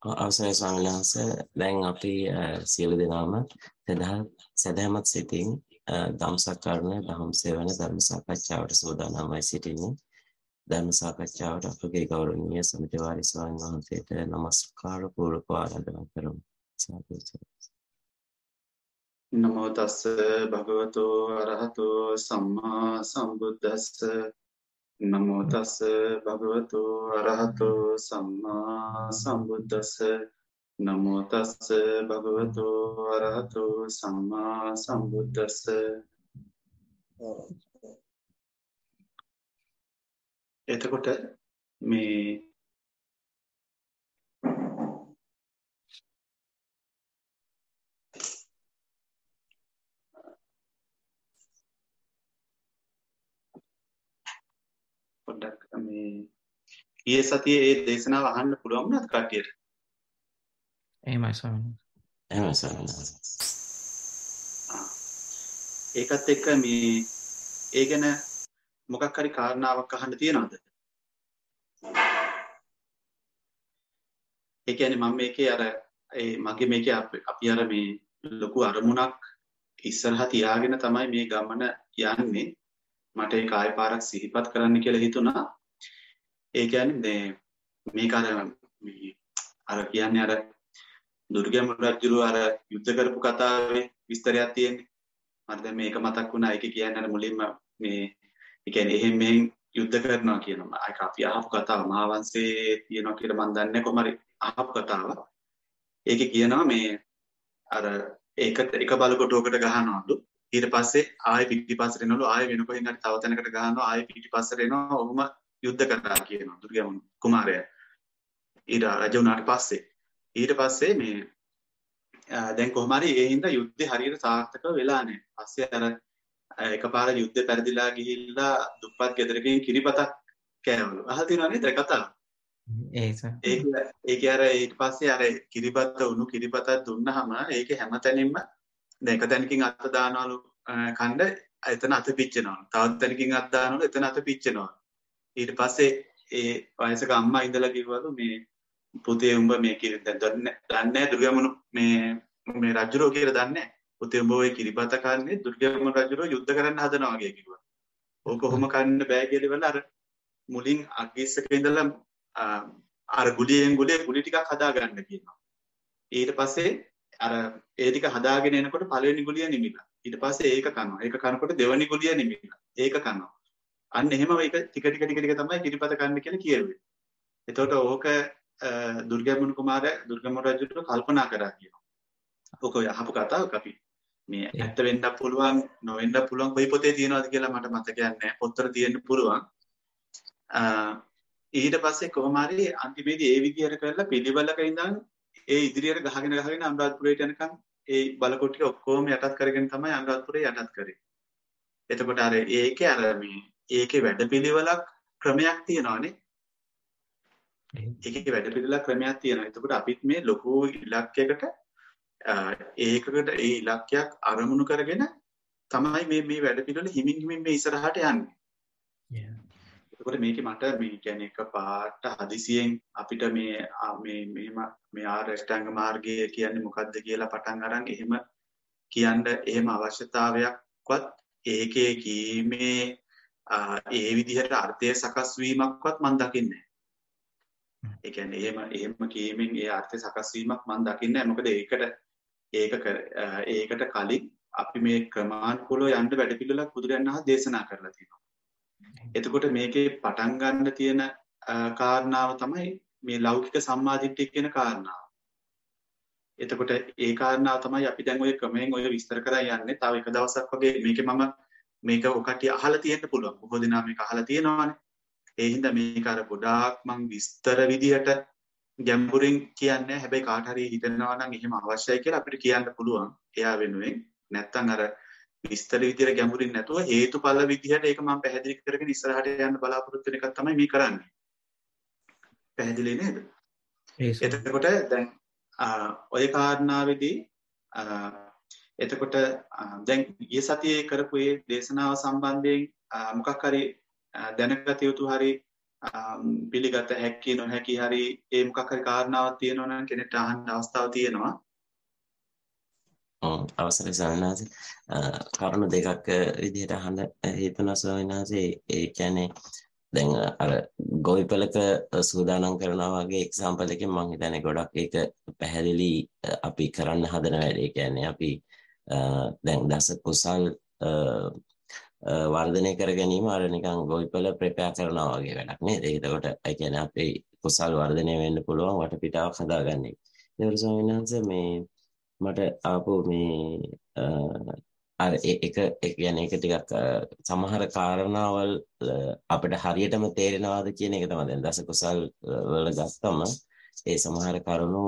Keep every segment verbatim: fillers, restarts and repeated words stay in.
අවසරයි ස්වාමීන් වහන්සේ. දැන් අපි අ, සියලු දෙනාම සදහත් සදහමත් සිතින් අ, ධම්සකරණ ධම්ම සේවන ධර්ම සාකච්ඡාවට සූදානම්වයි සිටින්නේ. ධර්ම සාකච්ඡාවට අපගේ ගෞරවනීය සමිති වාරි ස්වාමීන් වහන්සේට নমස්කාර පූර්වක ආරාධනා කරමු. සාදු සාදු. නමෝ තස්ස භගවතු අරහතෝ සම්මා සම්බුද්දස්ස නමෝ තස්ස භගවතු අරහතෝ සම්මා සම්බුද්දස්ස නමෝ තස්ස භගවතු අරහතෝ සම්මා සම්බුද්දස්ස. එතකොට මේ පොඩ්ඩක් මේ ඊයේ සතියේ ඒ දේශනාව අහන්න පුළුවන් වුණාද කට්ටියට? එහෙමයි ස්වාමීනි. එහෙමයි ස්වාමීන් වහන්සේ. ඒකත් එක්ක මේ ඒ ගැන මොකක් හරි කාරණාවක් අහන්න තියෙනවද? ඒ කියන්නේ මම මේකේ අර ඒ මගේ මේකේ අපි අර මේ ලොකු අරමුණක් ඉස්සරහා තියාගෙන තමයි මේ ගමන යන්නේ. මට ඒ කාය පාරක් සිහිපත් කරන්න කියලා හිතුණා. ඒ කියන්නේ මේක අර මේ අර කියන්නේ අර දුර්ගම රජුරු අර යුද්ධ කරපු කතාවේ විස්තරයක් තියෙන්නේ. මට දැන් මේක මතක් වුණා. ඒක කියන්නේ අර මුලින්ම මේ ඒ කියන්නේ එහෙම මෙහෙන් යුද්ධ කරනවා කියනවා. ඒක අපි අහපු කතාව මහාවංශයේ තියෙනවා කියලා මම දන්නේ කොහොම හරි අහපු කතාව. ඒකේ කියනවා මේ අර ඒක එක බලකොටුවකට ගහනවලු. ඊට පස්සේ ආයෙ පිටිපස්සට එනවලු. ආයෙ වෙන කොහෙන් හරි තව තැනකට ගහනවා. ආයෙ පිටිපස්සට එනවා. ඔහොම යුද්ධ කරා කියනවා දුර්ගම කුමාරයා. ඊට රජ වුණාට පස්සේ ඊට පස්සේ මේ දැන් කොහොම හරි ඒ හින්දා යුද්ධේ හරියට සාර්ථකව වෙලා නැහැ. පස්සේ අර එකපාර යුද්ධේ පෙරදිලා ගිහිල්ලා දුප්පත් ගෙදරකින් කිරිපතක් කෑවලු. අහලා තියෙනව නේද කතාව? ඒක ඒක අර ඊට පස්සේ අර කිරිපත උණු කිරිපතක් දුන්නාම ඒක හැමතැනින්ම දැන් එක තැනකින් අත දානවලු කණ්ඩ එතන අත පිච්චෙනවලු. තවත් තැනකින් අත දානවලු එතන අත පිච්චෙනවලු. ඊට පස්සේ ඒ වයසක අම්මා ඉඳලා කිව්වලු මේ පුතේ උඹ මේ කිරි දැන් දන්නේ නැහැ දුර්ගමනු මේ මේ රජුරෝ කියලා දන්නේ නැහැ. පුතේ උඹ ඔය කිරිපත කන්නේ දුර්ගම රජුරෝ යුද්ධ කරන්න හදනවා වගේ කිව්වා. ඕක කොහොම කන්න බෑ කියලා ඉවල අර මුලින් අග්ගිස්සක ඉඳලා අර ගුලියෙන් ගුලිය ගුලි ටිකක් හදා ගන්න කියනවා. ඊට පස්සේ අර ඒ ටික හදාගෙන එනකොට පළවෙනි ගුලිය නිමිලා. ඊට පස්සේ ඒක කනවා. ඒක කනකොට දෙවෙනි ගුලිය නිමිලා. ඒක කනවා. අන්න එහෙම ඒක ටික ටික ටික ටික තමයි කිරිපත කන්න කියලා කියුවේ. එතකොට ඕක දුර්ගමනු කුමාරයා දුර්ගම රජුට කල්පනා කරා කියනවා. ඕක ඔය අහපු කතාවක් අපි මේ ඇත්ත වෙන්නත් පුළුවන් නොවෙන්නත් පුළුවන් කොයි පොතේ තියෙනවද කියලා මට මතකයක් නැහැ. පොතේ තියෙන්න පුළුවන්. ඊට පස්සේ කොහොම හරි අන්තිමේදී ඒ විදිහට කරලා පිළිවෙලක ඉඳන් ඒ ඉදිරියට ගහගෙන ගහගෙන අනුරාධපුරයට යනකම් ඒ බලකොට්ටිය ඔක්කොම යටත් කරගෙන තමයි අනුරාධපුරේ යටත් කරේ. එතකොට අර ඒකේ අර මේ ඒකේ වැඩපිළිවෙලක් ක්‍රමයක් තියෙනවානේ. ඒකේ වැඩපිළිවෙලක් ක්‍රමයක් තියෙනවා. එතකොට අපිත් මේ ලොකු ඉලක්කයකට ඒකකට ඒ ඉලක්කයක් අරමුණු කරගෙන තමයි මේ මේ වැඩපිළිවෙල හිමින් හිමින් මේ ඉස්සරහට යන්නේ. එතකොට මේකේ මට මේ කියන්නේ එක පාට හදිසියෙන් අපිට මේ මේ මෙහෙම මේ ආරෂ්ඨාංග මාර්ගය කියන්නේ මොකක්ද කියලා පටන් අරන් එහෙම කියන්න එහෙම අවශ්‍යතාවයක්වත් ඒකේ කීමේ ඒ විදිහට අර්ථය සකස් වීමක්වත් මම දකින්නේ නැහැ. ඒ කියන්නේ එහෙම එහෙම කීමෙන් ඒ අර්ථය සකස් වීමක් මම දකින්නේ නැහැ. මොකද ඒකට ඒක ඒකට කලින් අපි මේ ක්‍රමානුකූලව යන්න වැඩපිළිවෙලක් බුදුරජාණන් වහන්සේ දේශනා කරලා තියෙනවා. එතකොට මේකේ පටන් ගන්න තියෙන කාරණාව තමයි මේ ලෞකික සම්මාදිට්ඨිය කියන කාරණාව. එතකොට ඒ කාරණාව තමයි අපි දැන් ඔය ක්‍රමයෙන් ඔය විස්තර කරලා යන්නේ. තව එක දවසක් වගේ මේකේ මම මේක ඔකටිය අහලා තියෙන්න පුළුවන්. බොහෝ දෙනා මේක අහලා තියෙනවානේ. ඒ හින්දා මේක අර ගොඩාක් මං විස්තර විදියට ගැඹුරින් කියන්නේ. හැබැයි කාට හරි හිතෙනවා නම් එහෙම අවශ්‍යයි කියලා අපිට කියන්න පුළුවන්. එයා වෙනුවෙන් නැත්තම් අර විස්තර විදියට ගැඹුරින් නැතුව හේතුඵල විදියට ඒක මම පැහැදිලි කරගෙන ඉස්සරහට යන්න බලාපොරොත්තු වෙන එකක් තමයි මේ කරන්නේ. පැහැදිලි නේද? එතකොට දැන් ඔය කාරණාවේදී එතකොට දැන් ඊයේ සතියේ කරපු මේ දේශනාව සම්බන්ධයෙන් මොකක් හරි දැනගත යුතු හරි පිළිගත හැකි නොහැකි හරි ඒ මොකක් හරි කාරණාවක් තියෙනවා නම් කෙනෙක්ට අහන්න අවස්ථාවක් තියෙනවා. ඔව් අවසරයි ස්වාමීන් වහන්සේ. කරුණු දෙකක් විදිහට අහන්න හිතුණා ස්වාමීන් වහන්සේ. ඒ කියන්නේ දැන් අර ගොවිපලක සූදානම් කරනවා වගේ එක්සැම්පල් එකකින් මම හිතන්නේ ගොඩක් ඒක පැහැදිලි අපි කරන්න හදන වැඩේ. කියන්නේ අපි දැන් දස කුසල් වර්ධනය කර ගැනීම අර නිකන් ගොවිපල ප්‍රෙපෙයාර් කරනවා වගේ වැඩක් නේද? ඒකකොට ඒ කියන්නේ අපේ කුසල් වර්ධනය වෙන්න පුළුවන් වටපිටාවක් හදාගන්නේ. ඒවල ස්වාමීන් වහන්සේ මේ මට ආපු මේ අර එක එක කියන්නේ ඒක ටිකක් සමහර කාරණාවල් අපිට හරියටම තේරෙනවාද කියන එක තමයි දැන් දස කුසල් වල ගත්තම ඒ සමහර කරුණු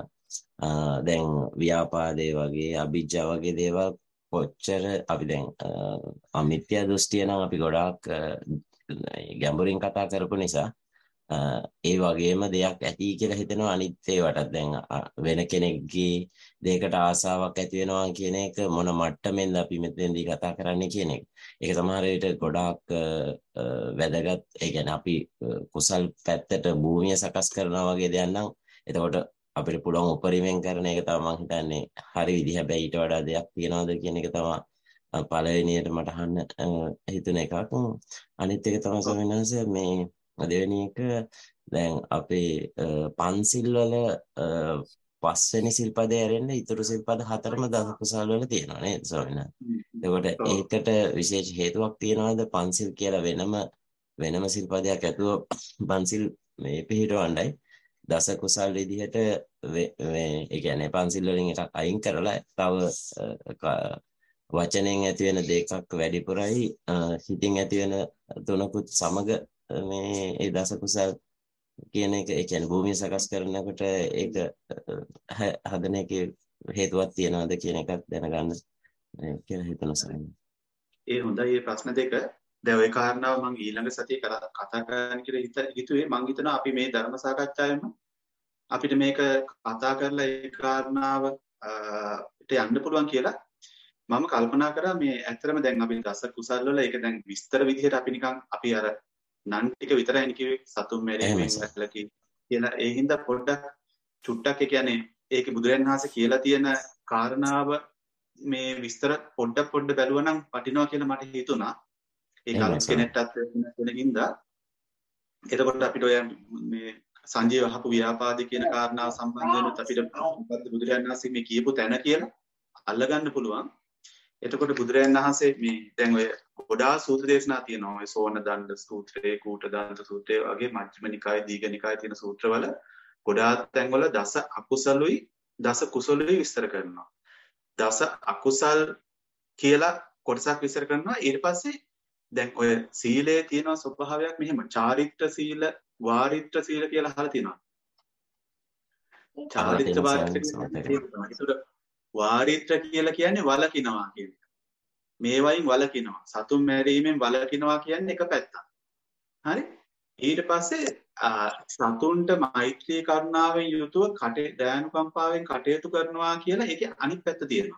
දැන් ව්‍යාපාදේ වගේ අභිජ්ජා වගේ දේවල් කොච්චර අපි දැන් අමිත්‍යා දෘෂ්ටිය නම් අපි ගොඩාක් ගැඹුරින් කතා කරපු නිසා ඒ වගේම දෙයක් ඇති කියලා හිතෙනවා අනිත් ඒවටත් දැන් වෙන කෙනෙක්ගේ දෙයකට ආසාවක් ඇති වෙනවා කියන එක මොන මට්ටමෙන්ද අපි මෙතෙන්දී කතා කරන්නේ කියන එක. ඒක සමහර විට ගොඩාක් වැදගත්. ඒ කියන්නේ අපි කුසල් පැත්තට භූමිය සකස් කරනවා වගේ දෙයක් නම් එතකොට අපිට පුළුවන් උපරිමයෙන් කරන එක තමයි මම හිතන්නේ හරි විදිහ. හැබැයි ඊට වඩා දෙයක් තියනවද කියන එක තමයි පළවෙනියට මට අහන්න හිතුන එකක්. අනිත් එක තමයි ස්වාමීන් වහන්සේ මේ දෙවෙනි එක දැන් අපේ පන්සිල් වල පස්වෙනි සිල්පදේ ඇරෙන්න ඉතුරු සිල්පද හතරම දස කුසල් වල තියෙනවා නේද ස්වාමීන් වහන්සේ? එතකොට ඒකට විශේෂ හේතුවක් තියනවාද? පන්සිල් කියලා වෙනම වෙනම සිල්පදයක් ඇතුව පන්සිල් මේ පිළිටවන්නයි දස කුසල් විදිහට ඒ කියන්නේ පන්සිල් වලින් එකක් අයින් කරලා තව වචනෙන් ඇති වෙන දෙකක් වැඩිපුරයි හිතින් ඇති වෙන තුනකුත් සමග මේ ඒ දස කුසල් කියන එක ඒ කියන්නේ භූමිය සකස් කරනකොට ඒක හදන එකේ හේතුවක් තියනවාද කියන එකත් දැනගන්න කියලා හිතනවා සර්. ඒ හොඳයි මේ ප්‍රශ්න දෙක. දැන් ওই කාරණාව මම ඊළඟ සතියේ කතා කරන්න කියලා හිතුවේ. මම හිතනවා අපි මේ ධර්ම සාකච්ඡාවෙම අපිට මේක කතා කරලා ඒ කාරණාව ට යන්න පුළුවන් කියලා මම කල්පනා කරා. මේ ඇත්තටම දැන් අපි දස කුසල් වල ඒක දැන් විස්තර විදිහට අපි නිකන් අපි අර නන් ටික විතරයි කිව්වේ සතුම් මෙරීමෙන් වැළකී කියලා. ඒ හින්දා පොඩ්ඩක් චුට්ටක් ඒ කියන්නේ ඒකේ බුදුරජාණන් වහන්සේ කියලා තියෙන කාරණාව මේ විස්තර පොඩ්ඩක් පොඩ්ඩ බැලුවා නම් වටිනවා කියලා මට හිතුණා. ඒක අලුත් කෙනෙක්ටත් වෙන හින්දා. එතකොට අපිට ඔය මේ සංජීව අහපු ව්‍යාපාදී කියන කාරණාව සම්බන්ධ වෙනත් අපිට මොකද්ද බුදුරජාණන් වහන්සේ මේ කියපු තැන කියලා අල්ලගන්න පුළුවන්. එතකොට බුදුරජාණන් වහන්සේ මේ දැන් ඔය ගොඩාක් සූත්‍ර දේශනා තියෙනවා. ඔය සෝන දණ්ඩ සූත්‍රය, කූට දන්ත සූත්‍රය වගේ මජ්ක්‍ධිම නිකායේ දීඝ නිකායේ තියෙන සූත්‍රවල ගොඩාක් තැන්වල දස අකුසලුයි දස කුසලුයි විස්තර කරනවා. දස අකුසල් කියලා කොටසක් විස්තර කරනවා. ඊට පස්සේ දැන් ඔය සීලයේ තියෙන ස්වභාවයක් මෙහෙම චාරිත්‍ර සීල, වාරිත්‍ර සීල කියලා අහලා තියෙනවා. චාරිත්‍ර වාරිත්‍ර වාරිත්‍ර කියලා කියන්නේ වලකිනවා කියන එක. මේවයින් වලකිනවා. සතුන් මැරීමෙන් වලකිනවා කියන්නේ එක පැත්තක්. හරි? ඊට පස්සේ සතුන්ට මෛත්‍රී කරුණාවෙන් යුතුව කටේ දයානුකම්පාවෙන් කටයුතු කරනවා කියලා ඒකේ අනිත් පැත්ත තියෙනවා.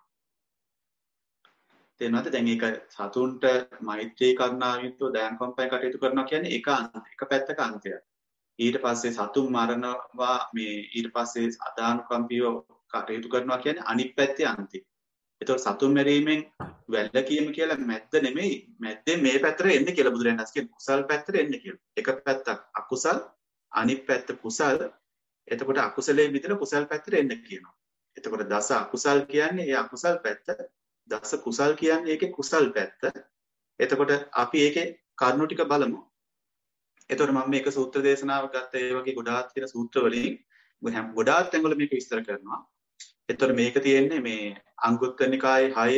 තේරෙනවද? දැන් ඒක සතුන්ට මෛත්‍රී කරුණාවෙන් යුතුව දයානුකම්පාවෙන් කටයුතු කරනවා කියන්නේ එක එක පැත්තක අන්තයක්. ඊට පස්සේ සතුන් මරනවා මේ ඊට පස්සේ අදානුකම්පීව කටයුතු කරනවා කියන්නේ අනිත් පැත්තේ අන්තය. ඒතකොට සතුන් මැරීමෙන් වැළකීම කියලා මැද්ද නෙමෙයි. මැද්දෙන් මේ පැත්තට එන්නේ කියලා බුදුරජාණන් වහන්සේ කියන කුසල් පැත්තට එන්නේ කියලා. එක පැත්තක් අකුසල්, අනිත් පැත්ත කුසල්. එතකොට අකුසලයේ විතර කුසල් පැත්තට එන්න කියනවා. එතකොට දස අකුසල් කියන්නේ ඒ අකුසල් පැත්ත. දස කුසල් කියන්නේ ඒකේ කුසල් පැත්ත. එතකොට අපි ඒකේ කරුණු ටික බලමු. එතකොට මම මේක සූත්‍ර දේශනාවක් ගත්ත ඒ වගේ ගොඩාක් තියෙන සූත්‍ර වලින් ගොඩාක් තැන්වල මේක විස්තර කරනවා. එතකොට මේක තියෙන්නේ මේ අංගුත්තර නිකායේ හයේ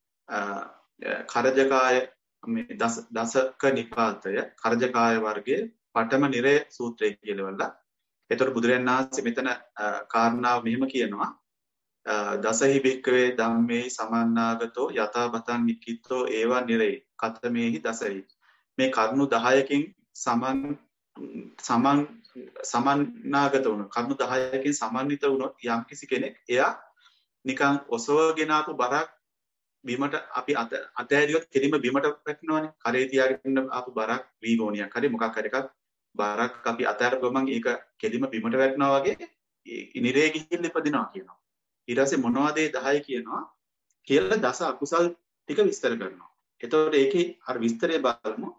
කරජකාය මේ දස දසක නිපාතය කරජකාය වර්ගයේ පඨම නිරය සූත්‍රය කියලාවලා. එතකොට බුදුරජාණන් වහන්සේ මෙතන කාරණාව මෙහෙම කියනවා. දසහි භික්කවේ ධම්මේ සමන්නාගතෝ යථාබතං නික්කිතෝ ඒවා නිරේ කතමේහි දසහි. මේ කරුණු දහයකින් සමන් සමන් සමන්නාගත වුණ කරුණු දහයකින් සමන්විත වුණොත් යම් කිසි කෙනෙක් එයා නිකන් ඔසවගෙන ආපු බරක් බිමට අපි අත අතෑරියොත් කෙලින්ම බිමට වැටෙනවනේ. කරේ තියාගෙන ආපු බරක් වීගෝනියක් හරි මොකක් හරි එකක් බරක් අපි අතහැර ගමන් ඒක කෙලිම බිමට වැටෙනවා වගේ ඉනිරේ ගිහින් ඉපදිනවා කියනවා. ඊට පස්සේ මොනවද ඒ දහය කියනවා කියලා දස අකුසල් ටික විස්තර කරනවා. එතකොට ඒකේ අර විස්තරය බලමු.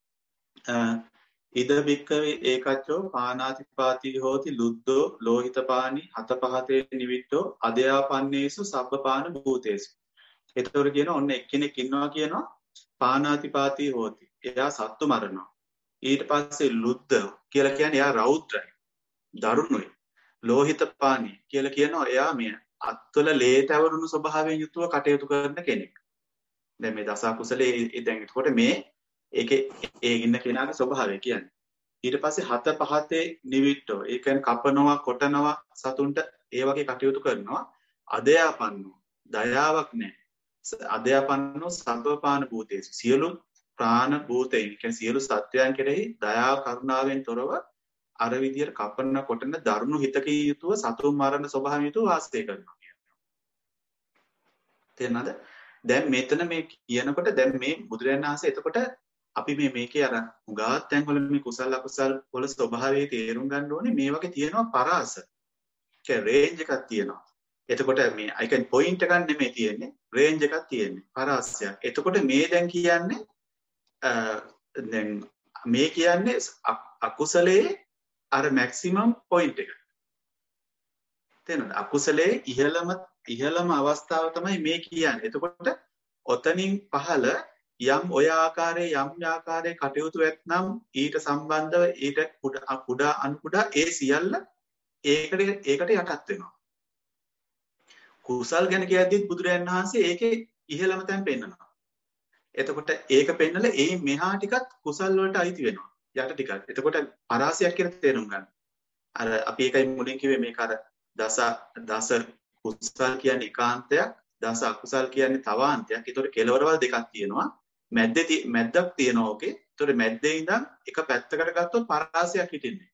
ඉද බික්කවේ ඒකච්චෝ පානාතිපාති හෝති ලුද්දෝ ලෝහිතපානි හත පහතේ නිවිට්ටෝ අධයාපන්නේසු සබ්බපාන භූතේසු. එතකොට කියන ඔන්න එක්කෙනෙක් ඉන්නවා කියනවා පානාතිපාති හෝති. එයා සත්තු මරනවා. ඊට පස්සේ ලුද්ද කියලා කියන්නේ එයා රෞද්‍රයි. දරුණුයි. ලෝහිතපානි කියලා කියනවා එයා මේ අත්වල ලේට ඇවරුණු ස්වභාවයෙන් යුතුව කටයුතු කරන කෙනෙක්. දැන් මේ දස කුසලයේ දැන් එතකොට මේ ඒකේ ඒ ඉන්න කෙනාගේ ස්වභාවය කියන්නේ. ඊට පස්සේ හත පහතේ නිවිට්ටෝ. ඒ කියන්නේ කපනවා, කොටනවා සතුන්ට ඒ වගේ කටයුතු කරනවා. අදයාපන්නෝ. දයාවක් නැහැ. අදයාපන්නෝ සබ්බපාන භූතේසු. සියලු ප්‍රාණ භූතයින් කියන්නේ සියලු සත්වයන් කෙරෙහි දයා කරුණාවෙන් තොරව අර විදියට කපන කොටන දරුණු හිතකින් යුතුව සතුන් මරණ ස්වභාවයෙන් යුතුව වාසය කරනවා කියනවා. තේරෙනවද? දැන් මෙතන මේ කියනකොට දැන් මේ බුදුරජාණන් වහන්සේ එතකොට අපි මේ මේකේ අර උගාත් තැන් වල මේ කුසල අකුසල වල ස්වභාවය තේරුම් ගන්න ඕනේ. මේ වගේ තියෙනවා පරාස. ඒ රේන්ජ් එකක් තියෙනවා. එතකොට මේ I can point එකක් නෙමෙයි තියෙන්නේ. රේන්ජ් එකක් තියෙන්නේ. පරාසයක්. එතකොට මේ දැන් කියන්නේ දැන් මේ කියන්නේ අකුසලයේ අර මැක්සිමම් පොයින්ට් එක. තේරෙනවද? අකුසලයේ ඉහළම ඉහළම අවස්ථාව තමයි මේ කියන්නේ. එතකොට ඔතනින් පහළ යම් ඔය ආකාරයේ යම් ආකාරයේ කටයුතු ඇතනම් ඊට සම්බන්ධව ඊට කුඩා කුඩා අනු කුඩා ඒ සියල්ල ඒකට ඒකට යටත් වෙනවා. කුසල් ගැන කියද්දිත් බුදුරජාණන් වහන්සේ ඒකේ ඉහළම තැන් පෙන්නනවා. එතකොට ඒක පෙන්නලා ඒ මෙහා ටිකත් කුසල් වලට අයිති වෙනවා. යට ටිකක්. එතකොට පරාසයක් කියලා තේරුම් ගන්න. අර අපි ඒකයි මුලින් කිව්වේ මේක අර දස දස කුසල් කියන්නේ ඒකාන්තයක්, දස අකුසල් කියන්නේ තවාන්තයක්. ඒතකොට කෙලවරවල් දෙකක් තියෙනවා. මැද්දේ මැද්දක් තියෙනවා ඕකේ. ඒතකොට මැද්දේ ඉඳන් එක පැත්තකට ගත්තොත් පරාසයක් හිටින්නේ.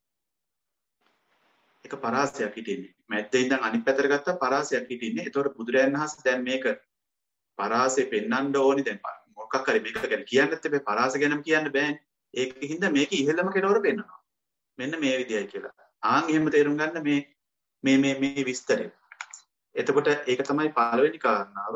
එක පරාසයක් හිටින්නේ. මැද්දේ ඉඳන් අනිත් පැත්තට ගත්තා පරාසයක් හිටින්නේ. ඒතකොට බුදුරයන් වහන්සේ දැන් මේක පරාසය පෙන්වන්න ඕනි දැන් මොකක් හරි මේක ගැන කියන්නත් එපේ පරාස ගැනම කියන්න බෑනේ. ඒකින්ද මේක ඉහෙළම කෙලවර පෙන්වනවා. මෙන්න මේ විදියයි කියලා. ආන් එහෙම තේරුම් ගන්න මේ මේ මේ මේ විස්තරය. එතකොට ඒක තමයි පළවෙනි කාරණාව.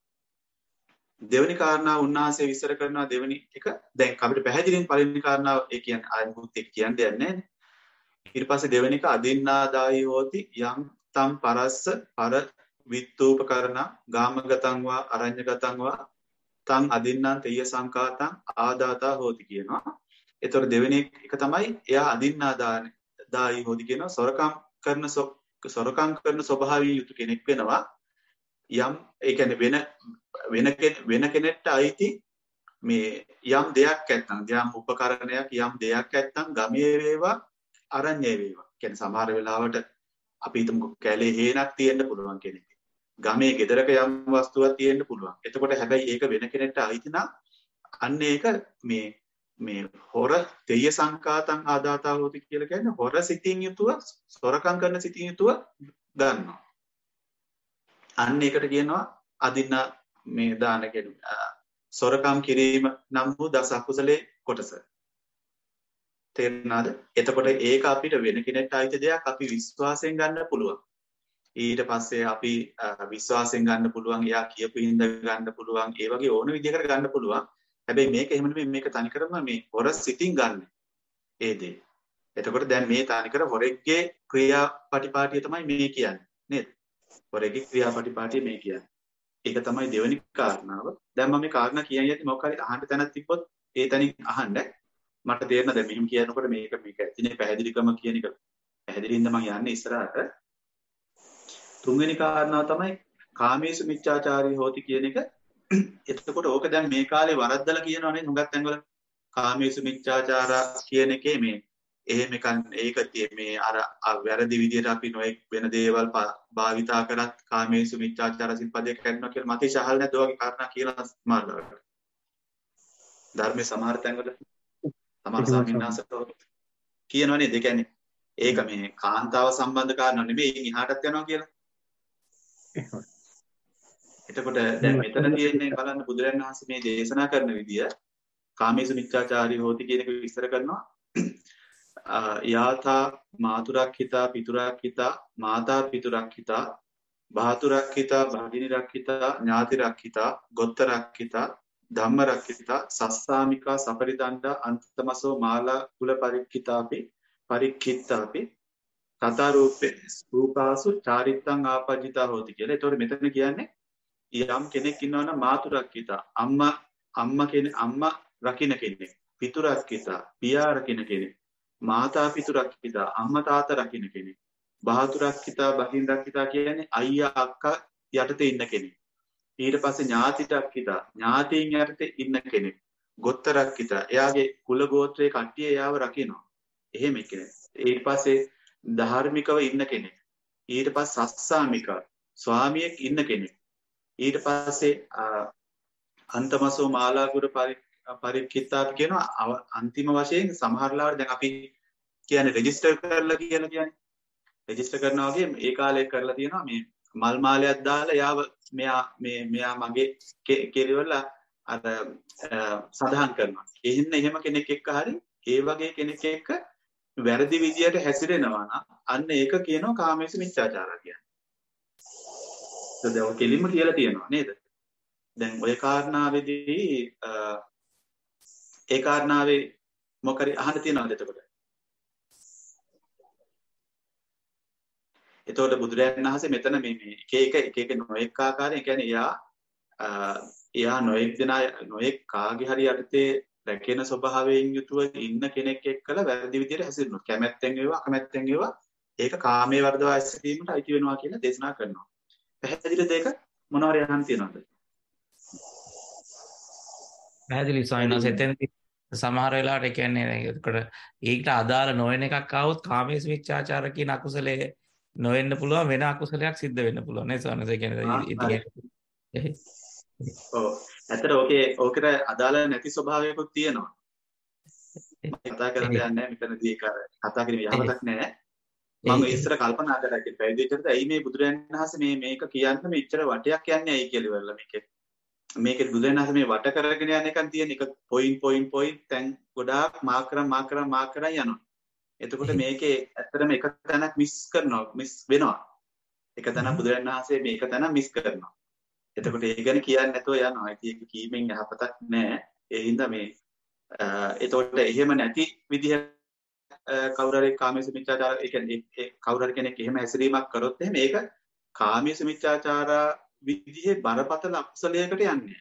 දෙවෙනි කාරණාව උන්වහන්සේ විස්තර කරනවා දෙවෙනි එක. දැන් අපිට පැහැදිලින් පළවෙනි කාරණාව ඒ කියන්නේ ආයමුත් එක්ක කියන්න දෙයක් නැහැ. ඊට පස්සේ දෙවෙනි එක අදින්නාදායි හෝති යම් තම් පරස්ස පර විත්තූපකරණ ගාමගතං වා අරඤ්‍යගතං වා තං අදින්නාන් තේය සංකාතං ආදාතා හෝති කියනවා. ඒතකොට දෙවෙනි එක තමයි එයා අදින්නාදාන දායි හෝති කියනවා. සොරකම් කරන සොරකම් කරන ස්වභාවයෙන් යුතු කෙනෙක් වෙනවා. යම් ඒ කියන්නේ වෙන වෙන වෙන කෙනෙක්ට අයිති මේ යම් දෙයක් නැත්නම් යම් උපකරණයක් යම් දෙයක් නැත්නම් ගමේ වේවා අරඤ්ඤේ වේවා. කියන්නේ සමහර වෙලාවට අපි හිතමු කැලේ හේනක් තියෙන්න පුළුවන් කෙනෙක්. ගමේ ගෙදරක යම් වස්තුවක් තියෙන්න පුළුවන්. එතකොට හැබැයි ඒක වෙන කෙනෙක්ට අයිති නම් අන්න ඒක මේ මේ හොර තෙය සංකාතං ආදාතා හොති කියලා කියන්නේ හොර සිතින් යුතුව සොරකම් කරන සිතින් යුතුව ගන්නවා. අන්න ඒකට කියනවා අදින්න මේ දාන කියන්නේ සොරකම් කිරීම නම් වූ දස අකුසලේ කොටස. තේරුණාද? එතකොට ඒක අපිට වෙන කෙනෙක්ට අයිති දෙයක් අපි විශ්වාසයෙන් ගන්න පුළුවන්. ඊට පස්සේ අපි විශ්වාසයෙන් ගන්න පුළුවන්, එයා කියපු හින්දා ගන්න පුළුවන්, ඒ වගේ ඕන විදිහකට ගන්න පුළුවන්. හැබැයි මේක එහෙම නෙමෙයි, මේක තනිකරම මේ හොර සිතින් ගන්න. ඒ දේ. එතකොට දැන් මේ තනිකර හොරෙක්ගේ ක්‍රියාපටිපාටිය තමයි මේ කියන්නේ. නේද? හොරෙක්ගේ ක්‍රියාපටිපාටිය මේ කියන්නේ. ඒක තමයි දෙවෙනි කාරණාව. දැන් මම මේ කාරණා කියන් යද්දි මොකක් හරි අහන්න තැනක් තිබ්බොත් ඒ තැනින් අහන්න. මට තේරෙනවා දැන් මෙහෙම කියනකොට මේක මේක ඇත්තනේ පැහැදිලිකම කියන එක. පැහැදිලිින්ද මම යන්නේ ඉස්සරහට. තුන්වෙනි කාරණාව තමයි කාමේසු මිච්ඡාචාරී හෝති කියන එක. එතකොට ඕක දැන් මේ කාලේ වරද්දලා කියනවනේ හුඟක් තැන්වල කාමේසු මිච්ඡාචාරා කියන එකේ මේ එහෙම එකන් ඒක මේ අර වැරදි විදියට අපි නොඑක් වෙන දේවල් භාවිතා කරත් කාමේසු මිච්ඡාචාර සිල්පදයක් කරනවා කියලා මතේ සහල් නැද්ද වගේ කාරණා කියලා සමානවට ධර්මයේ සමහර තැන්වල සමහර සාමිනාසතෝ කියනවනේ ඒ කියන්නේ ඒක මේ කාන්තාව සම්බන්ධ කාරණා නෙමෙයි ඉහාටත් යනවා කියලා. එතකොට දැන් මෙතන තියෙන්නේ බලන්න බුදුරජාණන් වහන්සේ මේ දේශනා කරන විදිය කාමේසු මිච්ඡාචාරී හෝති කියන එක විස්තර කරනවා. යාතා මාතුරක්ඛිතා පිතුරක්ඛිතා මාතා පිතුරක්ඛිතා භාතුරක්ඛිතා භගිනිරක්ඛිතා ඥාතිරක්ඛිතා ගොත්තරක්ඛිතා ධම්මරක්ඛිතා සස්සාමිකා සපරිදණ්ඩා අන්තමසෝ මාලා කුල පරික්ඛිතාපි පරික්ඛිතාපි තථා රූපේ රූපාසු චාරිත්තං ආපජිතා හෝති කියලා. ඒතකොට මෙතන කියන්නේ යම් කෙනෙක් ඉන්නවනම් මාතුරක්ඛිතා අම්මා අම්මා කෙනෙක් අම්මා රකින්න කෙනෙක් පිතුරක්ඛිතා පියා රකින්න කෙනෙක් මාතා පිතුරක්ඛිතා අම්මා තාත්තා රකින්න කෙනෙක් බහතුරක්ඛිතා බහින්දක්ඛිතා කියන්නේ අයියා අක්කා යටතේ ඉන්න කෙනෙක්. ඊට පස්සේ ඥාතිරක්ඛිතා ඥාතීන් යටතේ ඉන්න කෙනෙක්. ගොත්තරක්ඛිතා එයාගේ කුල ගෝත්‍රයේ කට්ටිය එයාව රකිනවා. එහෙම කෙනෙක්. ඊට පස්සේ ධාර්මිකව ඉන්න කෙනෙක්. ඊට පස්සේ සස්සාමික ස්වාමියෙක් ඉන්න කෙනෙක්. ඊට පස්සේ අන්තමසෝ මාලාගුර පරික්ඛිතා කියනවා අන්තිම වශයෙන් සමහර ලාවට දැන් අපි කියන්නේ රෙජිස්ටර් කරලා කියලා කියන්නේ. රෙජිස්ටර් කරනවා වගේ ඒ කාලේ කරලා තියෙනවා මේ මල් මාලයක් දාලා යාව මෙයා මේ මෙයා මගේ කෙරෙවල අර සඳහන් කරනවා. එහෙන්න එහෙම කෙනෙක් එක්ක හරි ඒ වගේ කෙනෙක් එක්ක වැරදි විදියට හැසිරෙනවා නම් අන්න ඒක කියනවා කාමේසු මිච්ඡාචාරය කියන්නේ. ඒක කෙලින්ම කියලා තියෙනවා නේද? දැන් ওই කාරණාවේදී ඒ කාරණාවේ මොකරි අහන්න තියනවද එතකොට? එතකොට බුදුරජාණන් වහන්සේ මෙතන මේ මේ එක එක එක එක නොඑක ආකාරයෙන් කියන්නේ එයා එයා නොඑක් දෙනා නොඑක් කාගේ හරි යටතේ රැකෙන ස්වභාවයෙන් යුතුව ඉන්න කෙනෙක් එක්කලා වැරදි විදියට හැසිරෙනවා. කැමැත්තෙන් වේවා අකමැත්තෙන් වේවා ඒක කාමයේ වර්ධව ඇසීමට අයිති වෙනවා කියලා දේශනා කරනවා. පැහැදිලිද ඒක? මොනවාරි අහන්න තියනවද? පැහැදිලි ස්වාමීන් වහන්සේ එතෙන්දී සමහර වෙලාවට කියන්නේ ඒකට ඒකට අදාළ නොවන එකක් ආවොත් කාමයේ මිච්ඡාචාර කියන අකුසලයේ නොවෙන්න පුළුවන් වෙන අකුසලයක් සිද්ධ වෙන්න පුළුවන් නේ ස්වාමීන් වහන්සේ කියන්නේ. ඔව්. ඇත්තට ඕකේ ඕකට අදාළ නැති ස්වභාවයකුත් තියෙනවා. කතා කරන්න යන්නේ නැහැ මෙතනදී ඒක කතා කිරීම යහපතක් නැහැ. මම ඉස්සර කල්පනා කරලා ඉතින් පැවිදිච්චට ඇයි මේ බුදුරජාණන් වහන්සේ මේ මේක කියන්න මෙච්චර වටයක් යන්නේ ඇයි කියලා ඉවරලා මේකේ. මේකේ බුදුරජාණන් වහන්සේ මේ වට කරගෙන යන එකක් තියෙන එක පොයින්ට් පොයින්ට් පොයින්ට් තැන් ගොඩාක් මාක් කරන් මාක් කරන් මාක් කරන් යනවා. එතකොට මේකේ ඇත්තටම එක තැනක් මිස් කරනවා මිස් වෙනවා. එක තැනක් බුදුරජාණන් වහන්සේ මේක තැනක් මිස් කරනවා. එතකොට ඒ ගැන කියන්නේ නැතුව යනවා. ඉතින් ඒක කීමෙන් යහපතක් නැහැ. ඒ හින්දා මේ එතකොට එහෙම නැති විදිහ කවුරු හරි කාමයේ මිච්ඡාචාර ඒ කියන්නේ කවුරු හරි කෙනෙක් එහෙම හැසිරීමක් කරොත් එහෙනම් ඒක කාමයේ මිච්ඡාචාර විදිහේ බරපතල අකුසලයකට යන්නේ.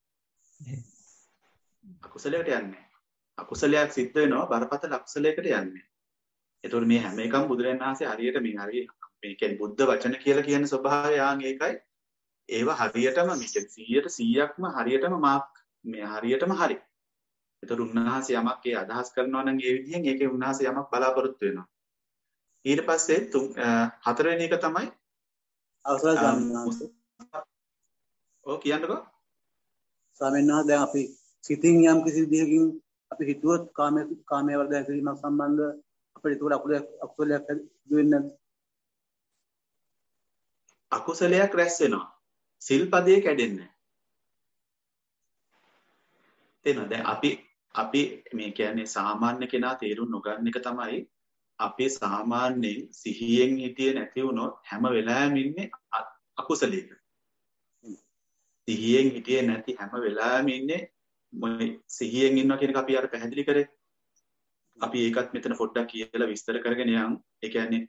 අකුසලයකට යන්නේ. අකුසලයක් සිද්ධ වෙනවා බරපතල අකුසලයකට යන්නේ. එතකොට මේ හැම එකම බුදුරජාණන් වහන්සේ හරියට මේ හරිය මේ කියන්නේ බුද්ධ වචන කියලා කියන ස්වභාවය ආන් ඒකයි. ඒවා හරියටම මේක සීයට සීයක්ම හරියටම මාක් මේ හරියටම හරි. එතකොට උන්වහන්සේ යමක් ඒ අදහස් කරනවා නම් ඒ විදිහෙන් ඒකේ උන්වහන්සේ යමක් බලාපොරොත්තු වෙනවා. ඊට පස්සේ හතරවෙනි එක තමයි අවසරයි ස්වාමීන් වහන්සේ. ඔව් කියන්නකෝ. ස්වාමීන් වහන්සේ දැන් අපි සිතින් යම් කිසි විදිහකින් අපි හිතුවොත් කාමයේ කාමයේ වර්ධය කිරීමක් සම්බන්ධ අපිට ඒක අකුලයක් අකුලයක් වෙන්නේ නැද්ද? අකුසලයක් රැස් වෙනවා. සිල්පදේ කැඩෙන්නේ. තේනවා දැන් අපි අපි මේ කියන්නේ සාමාන්‍ය කෙනා තේරුම් නොගන්න එක තමයි අපි සාමාන්‍යයෙන් සිහියෙන් හිටියේ නැති වුණොත් හැම වෙලාවෙම ඉන්නේ අකුසලයක. සිහියෙන් හිටියේ නැති හැම වෙලාවෙම ඉන්නේ මේ සිහියෙන් ඉන්නවා කියන එක අපි අර පැහැදිලි කරේ. අපි ඒකත් මෙතන පොඩ්ඩක් කියලා විස්තර කරගෙන යන්. ඒ කියන්නේ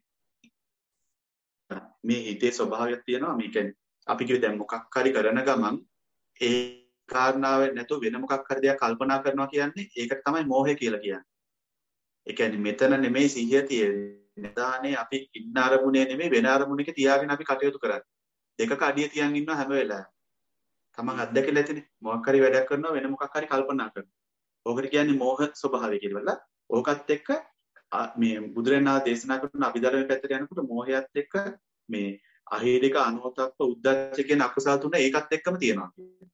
මේ හිතේ ස්වභාවයක් තියෙනවා. මේ කියන්නේ අපි කිව්ව දැන් මොකක් හරි කරන ගමන් ඒ කාරණාව නැතුව වෙන මොකක් හරි දෙයක් කල්පනා කරනවා කියන්නේ ඒකට තමයි මෝහය කියලා කියන්නේ. ඒ කියන්නේ මෙතන නෙමෙයි සිහිය තියෙන්නේ. නිදානේ අපි ඉන්න අරමුණේ නෙමෙයි වෙන අරමුණක තියාගෙන අපි කටයුතු කරන්නේ. දෙකක අඩිය තියන් ඉන්නවා හැම වෙලාවෙම. තමන් අත්දැකලා ඇතිනේ. මොකක් හරි වැඩක් කරනවා වෙන මොකක් හරි කල්පනා කරනවා. ඕකට කියන්නේ මෝහ ස්වභාවය කියලා. ඕකත් එක්ක මේ බුදුරණා දේශනා කරන අභිධර්ම පැත්තට යනකොට මෝහයත් එක්ක මේ අහේලික අනුතප්ප උද්දච්ච කියන අකුසල තුන ඒකත් එක්කම තියෙනවා.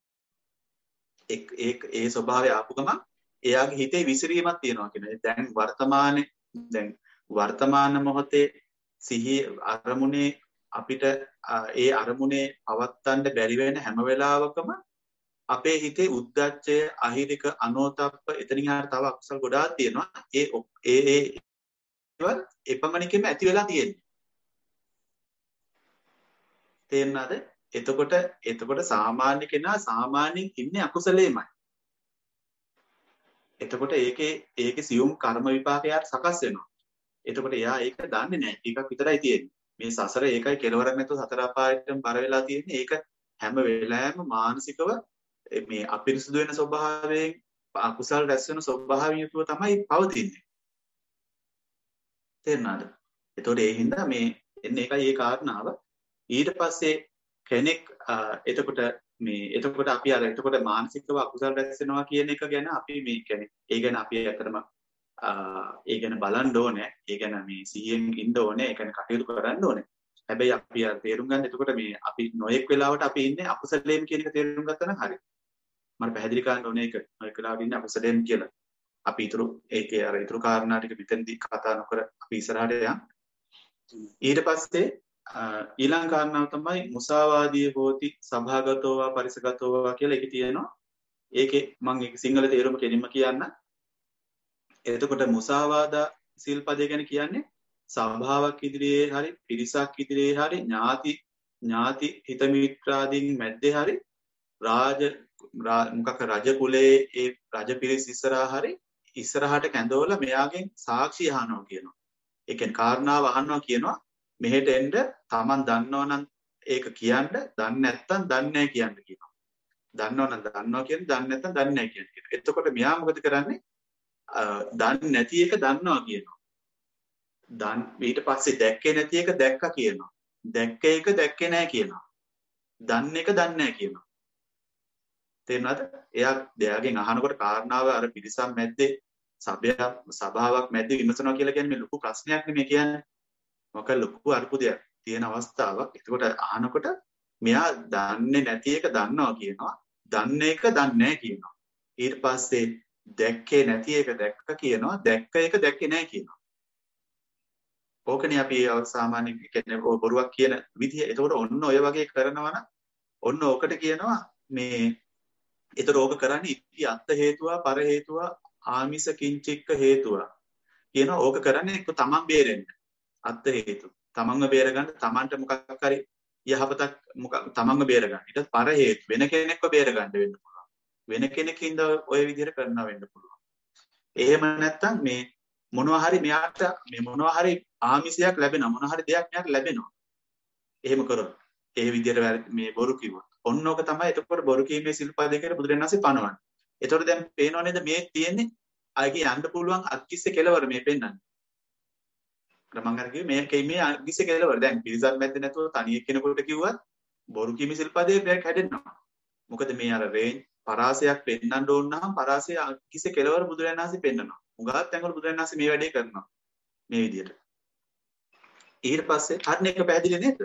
ඒ ඒ ස්වභාවය ආපු ගමන් එයාගේ හිතේ විසිරීමක් තියෙනවා කියන්නේ. දැන් වර්තමානයේ දැන් වර්තමාන මොහොතේ සිහි අරමුණේ අපිට ඒ අරමුණේ පවත්තන්න බැරි වෙන හැම වෙලාවකම අපේ හිතේ උද්දච්චය අහිරික අනෝතප්ප එතනින් ආර තව අකුසල් ගොඩාක් තියෙනවා. ඒ ඒ දේවල් එපමණකින්ම ඇති වෙලා තියෙන්නේ. තේරුණාද? එතකොට එතකොට සාමාන්‍ය කෙනා සාමාන්‍යයෙන් ඉන්නේ අකුසලෙමයි. එතකොට ඒකේ ඒකේ සියුම් කර්ම විපාකයක් සකස් වෙනවා. එතකොට එයා ඒක දන්නේ නැහැ. ටිකක් විතරයි තියෙන්නේ. මේ සසර ඒකයි කෙලවරක් නැතුව සතර අපායටම බර වෙලා තියෙන්නේ. ඒක හැම වෙලාවෙම මානසිකව මේ අපිරිසුදු වෙන ස්වභාවයෙන් අකුසල් රැස් වෙන ස්වභාවයෙන් යුතුව තමයි පවතින්නේ. තේරුණාද? එතකොට ඒ හින්දා මේ එන්නේ ඒකයි ඒ කාරණාව. ඊට පස්සේ කෙනෙක් එතකොට මේ එතකොට අපි අර එතකොට මානසිකව අකුසල් රැස් වෙනවා කියන එක ගැන අපි මේ කියන්නේ ඒ ගැන අපි ඇත්තටම ඒ ගැන බලන්න ඕනේ. ඒ ගැන මේ සිහියෙන් ඉන්න ඕනේ. ඒ ගැන කටයුතු කරන්න ඕනේ. හැබැයි අපි අර තේරුම් ගන්න එතකොට මේ අපි නොඑක් වෙලාවට අපි ඉන්නේ අකුසලයෙන් කියන එක තේරුම් ගත්තා නම් හරි. මම පැහැදිලි කරන්න ඕනේ ඒක. නොඑක් වෙලාවට ඉන්නේ අකුසලයෙන් කියලා. අපි ඊටු ඒකේ අර ඊටු කාරණා ටික මෙතෙන්දී කතා නොකර අපි ඉස්සරහට යන්. ඊට පස්සේ ඊළඟ කාරණාව තමයි මුසාවාදී හෝති සභාගතෝවා පරිසගතෝවා කියලා ඒකේ තියෙනවා. ඒකේ මම ඒක සිංහල තේරුම කෙලින්ම කියන්න. එතකොට මුසාවාදා සිල්පදය ගැන කියන්නේ සභාවක් ඉදිරියේ හරි පිරිසක් ඉදිරියේ හරි ඥාති ඥාති හිත මිත්‍රාදීන් මැද්දේ හරි රාජ මොකක් රජ කුලයේ ඒ රජ පිරිස ඉස්සරහා හරි ඉස්සරහට කැඳවලා මෙයාගෙන් සාක්ෂි අහනවා කියනවා. ඒ කියන්නේ කාරණාව අහනවා කියනවා. මෙහෙට එන්න Taman දන්නව නම් ඒක කියන්න, දන්නේ නැත්නම් දන්නේ නැහැ කියන්න කියනවා. දන්නව නම් දන්නවා කියන්නේ, දන්නේ නැත්නම් දන්නේ නැහැ කියන්නේ. එතකොට මෙයා මොකද කරන්නේ? දන්නේ නැති එක දන්නවා කියනවා. දන් ඊට පස්සේ දැක්කේ නැති එක දැක්කා කියනවා. දැක්ක එක දැක්කේ නැහැ කියනවා. දන්න එක දන්නේ නැහැ කියනවා. තේරුණාද? එයා දෙයාගෙන් අහනකොට කාරණාව අර පිරිසක් මැද්දේ සභාවක් සභාවක් මැද්දේ විමසනවා කියලා කියන්නේ මේ ලොකු ප්‍රශ්නයක් නෙමෙයි කියන්නේ. මොකද ලොකු අරුපුදයක් තියෙන අවස්ථාවක්. එතකොට අහනකොට මෙයා දන්නේ නැති එක දන්නවා කියනවා. දන්න එක දන්නේ නැහැ කියනවා. ඊට පස්සේ දැක්කේ නැති එක දැක්ක කියනවා. දැක්ක එක දැක්කේ නැහැ කියනවා. ඕකනේ අපි සාමාන්‍ය කියන්නේ බොරුවක් කියන විදිය. එතකොට ඔන්න ඔය වගේ කරනවා නම් ඔන්න ඕකට කියනවා මේ ඒතර ඕක කරන්නේ ඉති අත්ත හේතුවා පර හේතුවා ආමිස කිංචික්ක හේතුවා කියන ඕක කරන්නේ එක්ක තමන් බේරෙන්න අත්ත හේතු තමන්ව බේරගන්න තමන්ට මොකක් හරි යහපතක් මොකක් තමන්ව බේරගන්න ඊට පර හේතු වෙන කෙනෙක්ව බේරගන්න වෙන්න පුළුවන් වෙන කෙනෙක්ින්ද ඔය විදිහට කරනවා වෙන්න පුළුවන් එහෙම නැත්නම් මේ මොනවා හරි මෙයාට මේ මොනවා හරි ආමිසයක් ලැබෙනවා මොනවා හරි දෙයක් මෙයාට ලැබෙනවා එහෙම කරොත් ඒ විදිහට මේ බොරු කිව්වොත් ඔන්නෝක තමයි එතකොට බොරු කීමේ සිල්පදේ කියලා බුදුරජාණන් වහන්සේ පනවන්නේ. එතකොට දැන් පේනව නේද මේ තියෙන්නේ ආයේ යන්න පුළුවන් අත්කිස්සේ කෙලවර මේ පෙන්නන්නේ. මම අර කිව්වේ මේකේ මේ අත්කිස්සේ කෙලවර දැන් පිරිසක් මැද්දේ නැතුව තනියෙක් කෙනෙකුට කිව්වත් බොරු කීමේ සිල්පදේ බෑක් හැදෙනවා. මොකද මේ අර රේන්ජ් පරාසයක් පෙන්නන්න ඕන නම් පරාසය අත්කිස්සේ කෙලවර බුදුරජාණන් වහන්සේ පෙන්නනවා. උගාත් තැන්වල බුදුරජාණන් වහන්සේ මේ වැඩේ කරනවා. මේ විදිහට. ඊට පස්සේ හරින එක පැහැදිලි නේද?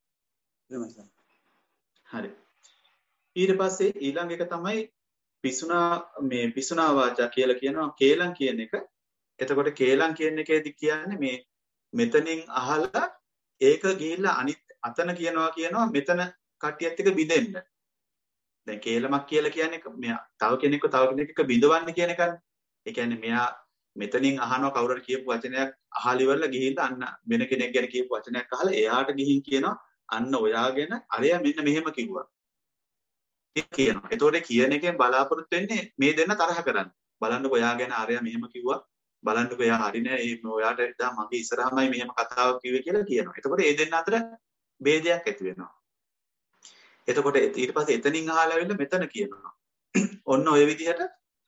හරි. ඊට පස්සේ ඊළඟ එක තමයි පිසුනා මේ පිසුනා වාචා කියලා කියනවා කේලම් කියන එක. එතකොට කේලම් කියන එකේදී කියන්නේ මේ මෙතනින් අහලා ඒක ගිහිල්ලා අනිත් අතන කියනවා කියනවා මෙතන කට්ටියත් එක්ක බිඳෙන්න. දැන් කේලමක් කියලා කියන්නේ මෙයා තව කෙනෙක්ව තව කෙනෙක් එක්ක බිඳවන්න කියන එකනේ. ඒ කියන්නේ මෙයා මෙතනින් අහනවා කවුරු හරි කියපු වචනයක් අහලා ඉවරලා ගිහිල්ලා අන්න වෙන කෙනෙක් ගැන කියපු වචනයක් අහලා එයාට ගිහින් කියනවා අන්න ඔයාගෙන අරයා මෙන්න මෙහෙම කිව්වා. ඒක කියනවා. ඒතකොට කියන එකෙන් බලාපොරොත්තු වෙන්නේ මේ දෙන්න තරහ කරන්න. බලන්නකො ඔයා ගැන අරයා මෙහෙම කිව්වා. බලන්නකො එයා හරි නෑ. ඒ ඔයාට එදා මගේ ඉස්සරහමයි මෙහෙම කතාවක් කිව්වේ කියලා කියනවා. එතකොට මේ දෙන්න අතර ભેදයක් ඇති වෙනවා. එතකොට ඊට පස්සේ එතනින් අහලා වෙන්න මෙතන කියනවා. ඔන්න ඔය විදිහට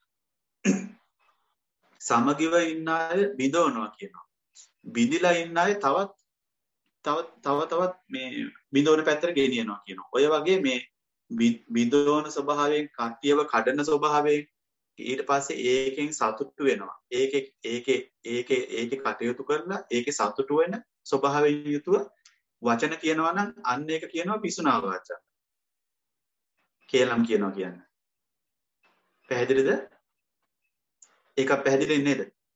සමගිව ඉන්න අය බිඳවනවා කියනවා. බිඳිලා ඉන්න අය තවත් තව තව තවත් මේ බිඳවන පැත්තට ගෙනියනවා කියනවා. ඔය වගේ මේ බිඳවන ස්වභාවයෙන් කට්ටියව කඩන ස්වභාවයෙන් ඊට පස්සේ ඒකෙන් සතුටු වෙනවා. ඒකේ ඒකේ ඒකේ ඒකේ කටයුතු කරලා ඒකේ සතුටු වෙන ස්වභාවයෙන් යුතුව වචන කියනවා නම් අන්න ඒක කියනවා පිසුනා වාචා. කේලම් කියනවා කියන්නේ. පැහැදිලිද? ඒක පැහැදිලි නේද?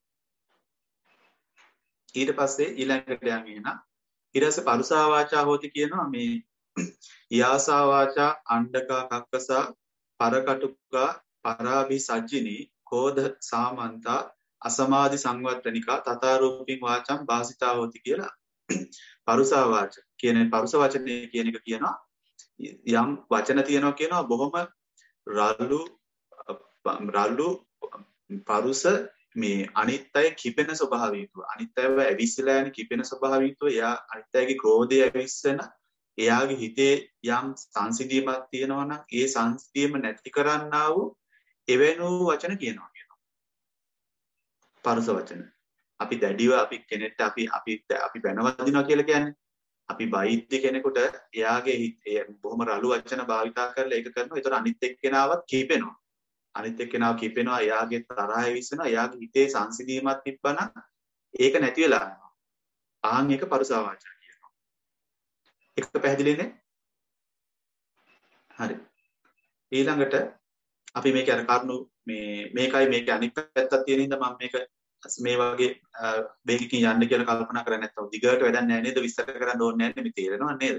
ඊට පස්සේ ඊළඟට යන් එන ඊටසේ පරුසා වාචා හොති කියනවා මේ යාසා වාචා අණ්ඩකා කක්කසා පරකටුකා පරාභි සජ්ජිනී කෝධ සාමන්තා අසමාදි සංවත්තනිකා තථාරූපින් වාචම් භාසිතා හෝති කියලා පරුසා වාච කියන පරුස වචනේ කියන එක කියනවා. යම් වචන තියෙනවා කියනවා බොහොම රළු රළු පරුස මේ අනිත්‍යය කිපෙන ස්වභාවීතුව අනිත්‍යව ඇවිස්සලා යන කිපෙන ස්වභාවීතුව එයා අනිත්‍යයේ ක්‍රෝධය ඇවිස්සෙන එයාගේ හිතේ යම් සංසිඳීමක් තියෙනවා නම් ඒ සංසිඳීම නැති කරන්නා වූ එවැනි වූ වචන කියනවා කියනවා පරුස වචන. අපි දැඩිව අපි කෙනෙක්ට අපි අපි අපි බැනවදිනවා කියලා කියන්නේ අපි බයිද්ද කෙනෙකුට එයාගේ හිතේ බොහොම රළු වචන භාවිතා කරලා ඒක කරනවා. ඒතර අනිත් එක්කෙනාවත් කිපෙනවා. අනිත් එක්කෙනාව කිපෙනවා. එයාගේ තරහය විශ්වෙනවා. එයාගේ හිතේ සංසිඳීමක් තිබ්බනම් ඒක නැති වෙලා යනවා. ආන් එක පරුසා වචන කියනවා. ඒක පැහැදිලිනේ? හරි. ඊළඟට අපි මේක අර කරුණු මේ මේකයි මේක අනිත් පැත්තක් තියෙන හින්දා මම මේක මේ වගේ බේකින් යන්න කියලා කල්පනා කරන්නේ නැත්තම් දිගට වැඩක් නැහැ නේද? විස්තර කරන්න ඕනේ නැහැ නේ. මේ තේරෙනව නේද?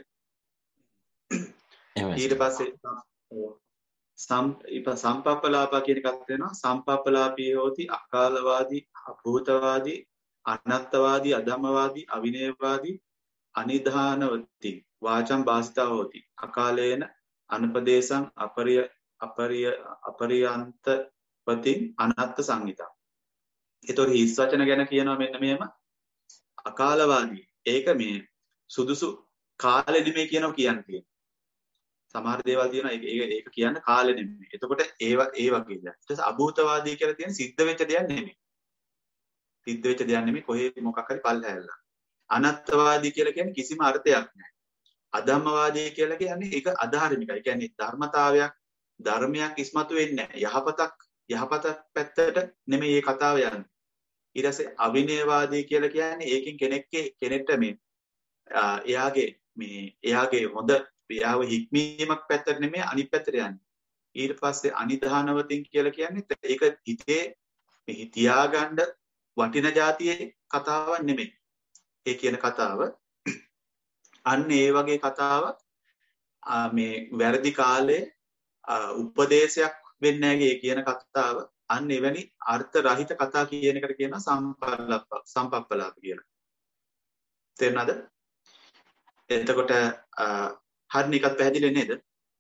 ඊට පස්සේ සම් ඉප සම්පප්පලාපා කියන එකක් වෙනවා. සම්පප්පලාපී හෝති අකාලවාදී අභූතවාදී අනත්තවාදී අධම්මවාදී අවිනයවාදී අනිධානවති වාචම් භාසිතා හෝති අකාලේන අනුපදේශං අපරිය අපරිය අපරියන්ත පතින් අනත්ත සංහිතා. ඒතොර හිස් වචන ගැන කියනවා මෙන්න මෙහෙම අකාලවාදී. ඒක මේ සුදුසු කාලෙ නෙමෙයි කියනවා කියන්නේ. සමහර දේවල් තියෙනවා ඒක ඒක කියන්නේ කාලෙ නෙමෙයි. එතකොට ඒව ඒ වගේ දෙයක්. ඊට පස්සේ අභූතවාදී කියලා කියන්නේ සිද්ධ වෙච්ච දෙයක් නෙමෙයි. සිද්ධ වෙච්ච දෙයක් නෙමෙයි කොහේ මොකක් හරි පල්හැල්ලා. අනත්තවාදී කියලා කියන්නේ කිසිම අර්ථයක් නැහැ. අධම්මවාදී කියලා කියන්නේ ඒක අධාර්මිකයි. ඒ කියන්නේ ධර්මතාවයක් ධර්මයක් ඉස්මතු වෙන්නේ නැහැ. යහපතක් යහපත පැත්තට නෙමෙයි මේ කතාව යන්නේ. ඊට පස්සේ අවිනයවාදී කියලා කියන්නේ ඒකෙන් කෙනෙක්ගේ කෙනෙක්ට මේ එයාගේ මේ එයාගේ හොඳ එයාව හික්මීමක් පැත්තට නෙමෙයි අනිත් පැත්තට යන්නේ. ඊට පස්සේ අනිධානවතින් කියලා කියන්නේ ඒක හිතේ මේ තියාගන්න වටින જાතියේ කතාවක් නෙමෙයි. ඒ කියන කතාව අන්න ඒ වගේ කතාවක් මේ වැරදි කාලේ උපදේශයක් වෙන්නේ නැගේ කියන කතාව අන්න එවැනි අර්ථ රහිත කතා කියන එකට කියනවා සම්පල්ලප්ප සම්පප්පලාප කියලා. තේරුණාද? එතකොට හරින එකත් පැහැදිලි නේද?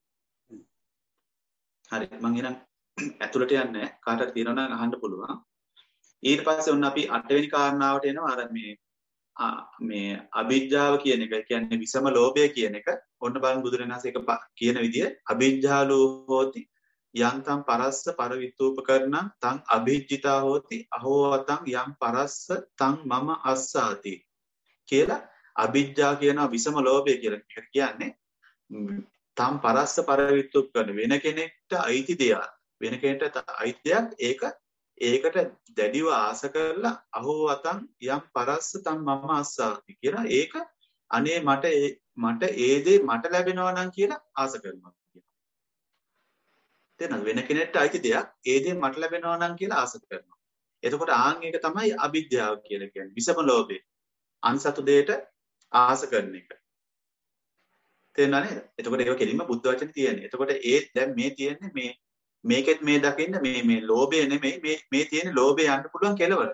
හරි මම එහෙනම් ඇතුළට යන්නේ කාටද තියෙනවා නම් අහන්න පුළුවන්. ඊට පස්සේ ඔන්න අපි අටවෙනි කාරණාවට එනවා අර මේ මේ අවිජ්ජාව කියන එක. කියන්නේ විසම ලෝභය කියන එක. ඔන්න බලන්න බුදුරණාහි එක කියන විදිය අවිජ්ජාලෝ හෝති යන්තම් පරස්ස පරවිතූපකරණං තං අභිජ්ජිතා හෝති අහෝ අතං යම් පරස්ස තං මම අස්සාති කියලා අවිජ්ජා කියන විසම ලෝභය කියලා කියන්නේ තම් පරස්ස පරවිතූපකරණ වෙන කෙනෙක්ට අයිති දෙයක් වෙන කෙනෙක්ට අයිති දෙයක් ඒක ඒකට දැඩිව ආස කරලා අහෝ අතං යම් පරස්ස තං මම අස්සාති කියලා ඒක අනේ මට මට ඒ දේ මට ලැබෙනවා නම් කියලා ආස කරනවා. තේරෙනවද? වෙන කෙනෙක්ට අයිති දෙයක් ඒ දේ මට ලැබෙනවා නම් කියලා ආස කරනවා. එතකොට ආන් එක තමයි අවිද්‍යාව කියලා කියන්නේ. විසම ලෝභය. අන්සතු දෙයට ආස කරන එක. තේරුණා නේද? එතකොට ඒක කෙලින්ම බුද්ධ වචනේ තියෙන්නේ. එතකොට ඒ දැන් මේ තියෙන්නේ මේ මේකෙත් මේ දකින්න මේ මේ ලෝභය නෙමෙයි මේ මේ තියෙන්නේ ලෝභය යන්න පුළුවන් කෙලවර.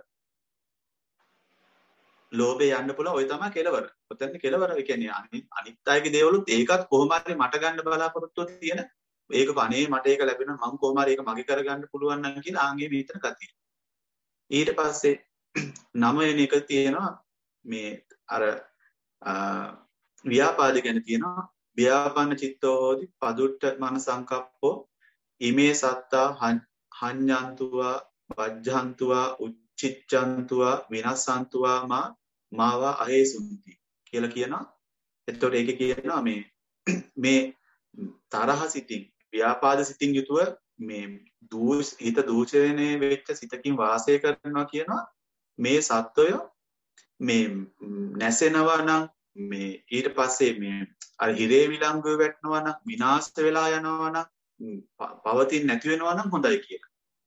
ලෝභය යන්න පුළුවන් ඔය තමයි කෙලවර. ඔතන කෙලවර ඒ කියන්නේ අනිත් අයගේ දේවලුත් ඒකත් කොහොම හරි මට ගන්න බලාපොරොත්තුව තියෙන ඒක අනේ මට ඒක ලැබෙනවා මම කොහොම හරි ඒක මගේ කරගන්න පුළුවන් නම් කියලා ආන්ගේ මේතන කතිය. ඊට පස්සේ නම වෙන එක තියෙනවා මේ අර ව්‍යාපාද ගැන තියෙනවා ව්‍යාපන්න චිත්තෝ හෝති පදුට්ඨ මන සංකප්පෝ ඉමේ සත්තා හඤ්ඤන්තුවා වජ්ජන්තුවා උච්චිච්ඡන්තුවා විනසන්තුවා මා මාවා අහේසුන්ති කියලා කියනවා. එතකොට ඒකේ කියනවා මේ මේ තරහ සිතින් ව්‍යාපාද සිතින් යුතුව මේ දූෂ හිත දූෂණය වෙච්ච සිතකින් වාසය කරනවා කියනවා. මේ සත්වය මේ නැසෙනවා නම් මේ ඊට පස්සේ මේ අර හිරේ විලංගුවේ වැටෙනවා නම් විනාශ වෙලා යනවා නම් පවතින් නැති වෙනවා නම් හොඳයි කියලා.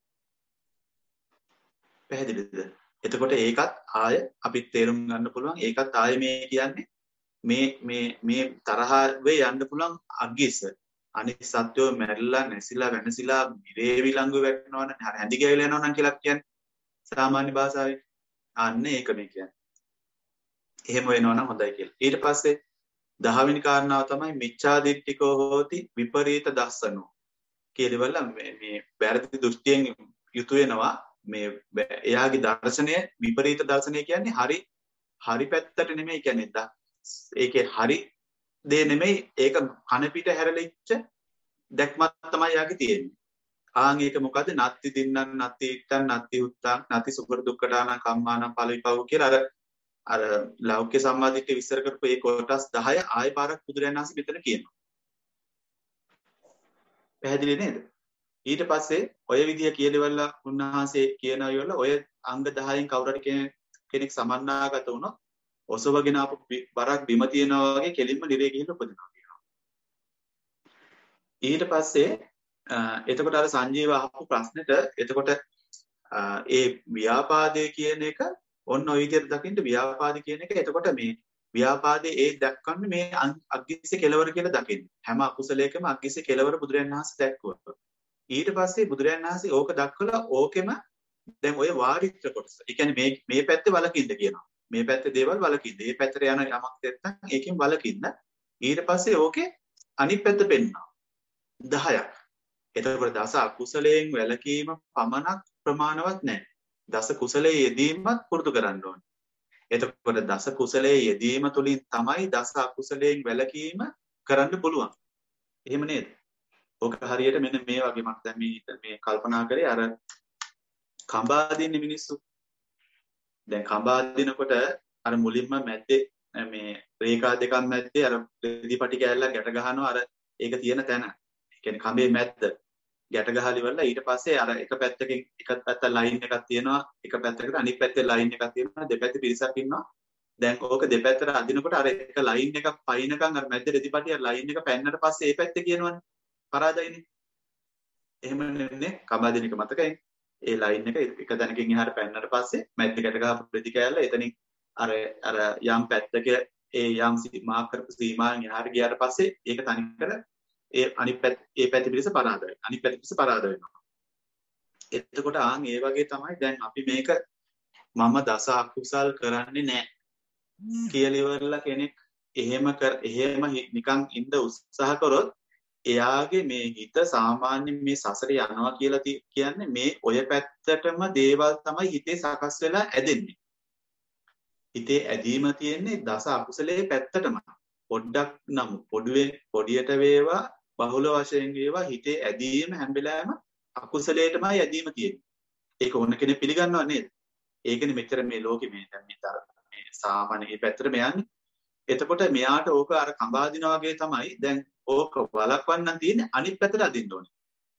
පැහැදිලිද? එතකොට ඒකත් ආය අපිට තේරුම් ගන්න පුළුවන්. ඒකත් ආය මේ කියන්නේ මේ මේ මේ තරහ වේ යන්න පුළුවන් අග්ගිස. අනිත් සත්වෝ මැරිලා නැසිලා වෙනසිලා හිරේ විලංගුවේ වැටෙනවා නම් හැඳි ගෑවිලා යනවා නම් කියලා කියන්නේ. සාමාන්‍ය භාෂාවේ. අන්න ඒක මේ කියන්නේ. එහෙම වෙනවා නම් හොඳයි කියලා. ඊට පස්සේ දහවෙනි කාරණාව තමයි මිච්ඡා දිට්ඨිකෝ හෝති විපරීත දස්සනෝ. කියලා මේ මේ වැරදි දෘෂ්ටියෙන් යුතු වෙනවා. මේ එයාගේ දර්ශනය විපරීත දර්ශනය කියන්නේ හරි හරි පැත්තට නෙමෙයි කියන්නේ. ඒකේ හරි දේ නෙමෙයි ඒක කන පිට හැරලිච්ච දැක්මක් තමයි යාගේ තියෙන්නේ. ආන් ඒක මොකද? නත්ති දින්නන් නත්ති ඉත්තන් නත්ති උත්තං නත්ති සුඛ දුක්ඛදාන කම්මාන පරිවිපව කියලා අර අර ලෞකික සම්මාදිට්ඨිය විස්තර කරපු ඒ කොටස් දහය ආයෙ පාරක් බුදුරජාණන් වහන්සේ මෙතන කියනවා. පැහැදිලි නේද? ඊට පස්සේ ඔය විදිය කියලෙවලා උන්වහන්සේ කියනවල ඔය අංග දහයෙන් කවුරු හරි කෙනෙක් සමන්නාගත වුණොත් ඔසවගෙන ආපු බරක් බිම තියනවා වගේ කෙලින්ම නිරේ ගිහින් උපදිනවා කියනවා. ඊට පස්සේ එතකොට අර සංජීව අහපු ප්‍රශ්නෙට එතකොට ඒ ව්‍යාපාදයේ කියන එක ඔන්න ඔය විදිහට දකින්න ව්‍යාපාද කියන එක එතකොට මේ ව්‍යාපාදයේ ඒ දක්වන්නේ මේ අග්ගිස්සේ කෙලවර කියලා දකින්න. හැම අකුසලයකම අග්ගිස්සේ කෙලවර බුදුරජාණන් වහන්සේ දැක්වුවා. ඊට පස්සේ බුදුරජාණන් වහන්සේ ඕක දක්වලා ඕකෙම දැන් ඔය වාරිත්‍ර කොටස. ඒ කියන්නේ මේ මේ පැත්තේ වලකින්ද කියනවා. මේ පැත්තේ දේවල් වලකින්ද. මේ පැත්තට යන යමක් නැත්නම් ඒකෙන් වලකින්ද. ඊට පස්සේ ඕකේ අනිත් පැත්ත පෙන්නනවා. දහයක්. එතකොට දස අකුසලයෙන් වැළකීම පමණක් ප්‍රමාණවත් නැහැ. දස කුසලයේ යෙදීමත් පුරුදු කරන්න ඕනේ. එතකොට දස කුසලයේ යෙදීම තුළින් තමයි දස අකුසලයෙන් වැළකීම කරන්න පුළුවන්. එහෙම නේද? ඔක හරියට මෙන්න මේ වගේ මම දැන් මේ මේ කල්පනා කරේ අර කඹා දින්න මිනිස්සු. දැන් කඹා දිනකොට අර මුලින්ම මැද්දේ මේ රේඛා දෙකක් මැද්දේ අර රෙදිපටි කෑල්ලක් ගැට ගහනවා අර ඒක තියෙන තැන. ඒ කියන්නේ කඹේ මැද්ද ගැට ගහලි වල ඊට පස්සේ අර එක පැත්තකින් එක පැත්ත ලයින් එකක් තියෙනවා එක පැත්තකට අනිත් පැත්තේ ලයින් එකක් තියෙනවා දෙපැත්තේ පිරිසක් ඉන්නවා. දැන් ඕක දෙපැත්තට අදිනකොට අර එක ලයින් එකක් පයින්නකම් අර මැද්දේ රෙදිපටිය ලයින් එක පැන්නට පස්සේ ඒ පැත්තේ කියනවනේ පරාදයිනේ. එහෙම නෙන්නේ කඹා දින එක මතකයි. ඒ ලයින් එක එක තැනකින් එහාට පැන්නට පස්සේ මැද්ද ගැට ගහපු රෙදි කෑල්ල එතනින් අර අර යම් පැත්තක ඒ යම් සීමා කරපු සීමාවෙන් එහාට ගියාට පස්සේ ඒක තනිකර ඒ අනිත් පැත්ත ඒ පැත්තේ පිරිස පරාද වෙනවා. අනිත් පැත්තේ පිරිස පරාද වෙනවා. එතකොට ආන් ඒ වගේ තමයි දැන් අපි මේක මම දස අකුසල් කරන්නේ නැහැ කියලා ඉවරලා කෙනෙක් එහෙම කර එහෙම නිකන් ඉඳ උත්සාහ කරොත් එයාගේ මේ හිත සාමාන්‍ය මේ සසර යනවා කියලා කියන්නේ මේ ඔය පැත්තටම දේවල් තමයි හිතේ සකස් වෙලා ඇදෙන්නේ. හිතේ ඇදීම තියෙන්නේ දස අකුසලයේ පැත්තටම. පොඩ්ඩක් නම් පොඩුවෙන් පොඩියට වේවා බහුල වශයෙන් වේවා හිතේ ඇදීම හැම වෙලාවෙම අකුසලයටමයි ඇදීම තියෙන්නේ. ඒක ඕන කෙනෙක් පිළිගන්නව නේද? ඒකනේ මෙච්චර මේ ලෝකෙ මේ දැන් මේ මේ සාමාන්‍ය මේ පැත්තට මෙයන්නේ. එතකොට මෙයාට ඕක අර කඹා දිනා වගේ තමයි දැන් ඕක වලක්වන්න තියෙන්නේ අනිත් පැත්තට අදින්න ඕනේ.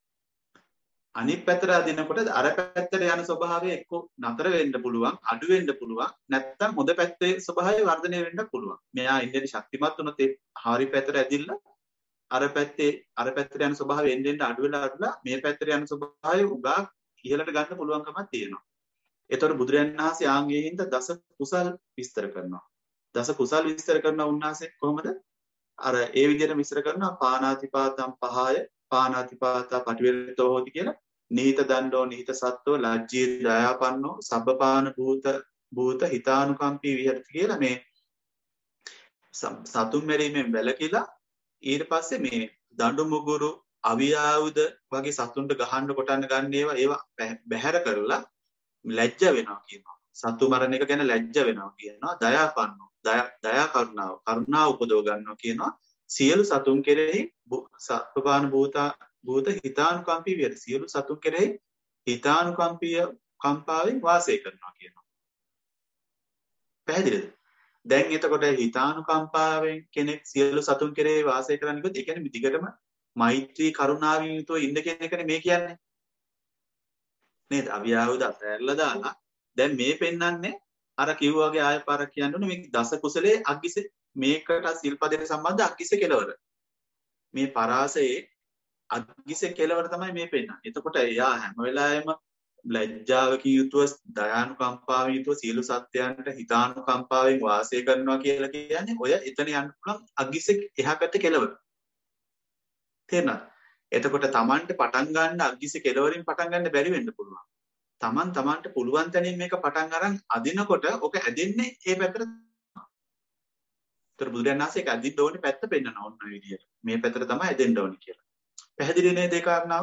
අනිත් පැත්තට අදිනකොට අර පැත්තට යන ස්වභාවය එක්ක නතර වෙන්න පුළුවන්, අඩු වෙන්න පුළුවන්, නැත්නම් හොඳ පැත්තේ ස්වභාවය වර්ධනය වෙන්න පුළුවන්. මෙයා ඉන්නේ ශක්තිමත් වුණොත් ඒ හරි පැත්තට ඇදිලා අර පැත්තේ අර පැත්තට යන ස්වභාවය එන්න එන්න අඩු වෙලා අඩුලා මේ පැත්තට යන ස්වභාවය උගා ඉහළට ගන්න පුළුවන්කමක් තියෙනවා. ඒතකොට බුදුරජාණන් වහන්සේ ආන්ගේ හින්දා දස කුසල් විස්තර කරනවා. දස කුසල් විස්තර කරන උන්වහන්සේ කොහොමද? අර ඒ විදිහට විස්තර කරනවා පානාතිපාතම් පහය පානාතිපාතා පටිවිරතෝ හොති කියලා නිහිත දණ්ඩෝ නිහිත සත්වෝ ලජ්ජී දයාපන්නෝ සබ්බපාන භූත භූත හිතානුකම්පී විහෙරති කියලා මේ සතුන් මැරීමෙන් වැළකීලා ඊට පස්සේ මේ දඬු මුගුරු අවියාවුද වගේ සතුන්ට ගහන්න කොටන්න ගන්න ඒවා ඒවා බැහැර කරලා ලැජ්ජ වෙනවා කියනවා. සතු මරණ එක ගැන ලැජ්ජ වෙනවා කියනවා. දයාපන්නෝ දයා කරුණාව කරුණාව උපදව ගන්නවා කියනවා. සියලු සතුන් කෙරෙහි සබ්බපාන භූතා භූත හිතානුකම්පී විහෙරති. සියලු සතුන් කෙරෙහි හිතානුකම්පීය කම්පාවෙන් වාසය කරනවා කියනවා. පැහැදිලිද? දැන් එතකොට හිතානුකම්පාවෙන් කෙනෙක් සියලු සතුන් කෙරෙහි වාසය කරන්න කිව්වොත් ඒ කියන්නේ දිගටම මෛත්‍රී කරුණාවෙන් යුතුව ඉන්න කෙනෙක්නේ මේ කියන්නේ. නේද? අවියාවුද අතහැරලා දාලා දැන් මේ පෙන්වන්නේ අර කිව්වා වගේ ආය පාරක් කියන්නේ මේ දස කුසලයේ අග්ගිසේ මේකට සිල්පදයට සම්බන්ධ අග්ගිසේ කෙලවර. මේ පරාසයේ අග්ගිසේ කෙලවර තමයි මේ පෙන්වන්නේ. එතකොට එයා හැම වෙලාවෙම ලැජ්ජාවකින් යුතුව දයානුකම්පාවෙන් යුතුව සියලු සත්‍යයන්ට හිතානුකම්පාවෙන් වාසය කරනවා කියලා කියන්නේ ඔය එතන යන්න පුළුවන් අග්ගිසේ එහා පැත්තේ කෙලවර. තේරෙනවද? එතකොට Tamanට පටන් ගන්න අග්ගිසේ කෙලවරින් පටන් ගන්න බැරි වෙන්න පුළුවන්. Taman tamanට පුළුවන් තැනින් මේක පටන් අරන් අදිනකොට ඔක ඇදෙන්නේ ඒ පැත්තට. ඒතර බුදුරජාණන් වහන්සේ ඒක අදින්න ඕනේ පැත්ත පෙන්නනවා ඔන්න ඔය විදියට. මේ පැත්තට තමයි ඇදෙන්න ඕනේ කියලා. පැහැදිලි නේද ඒ කාරණාව?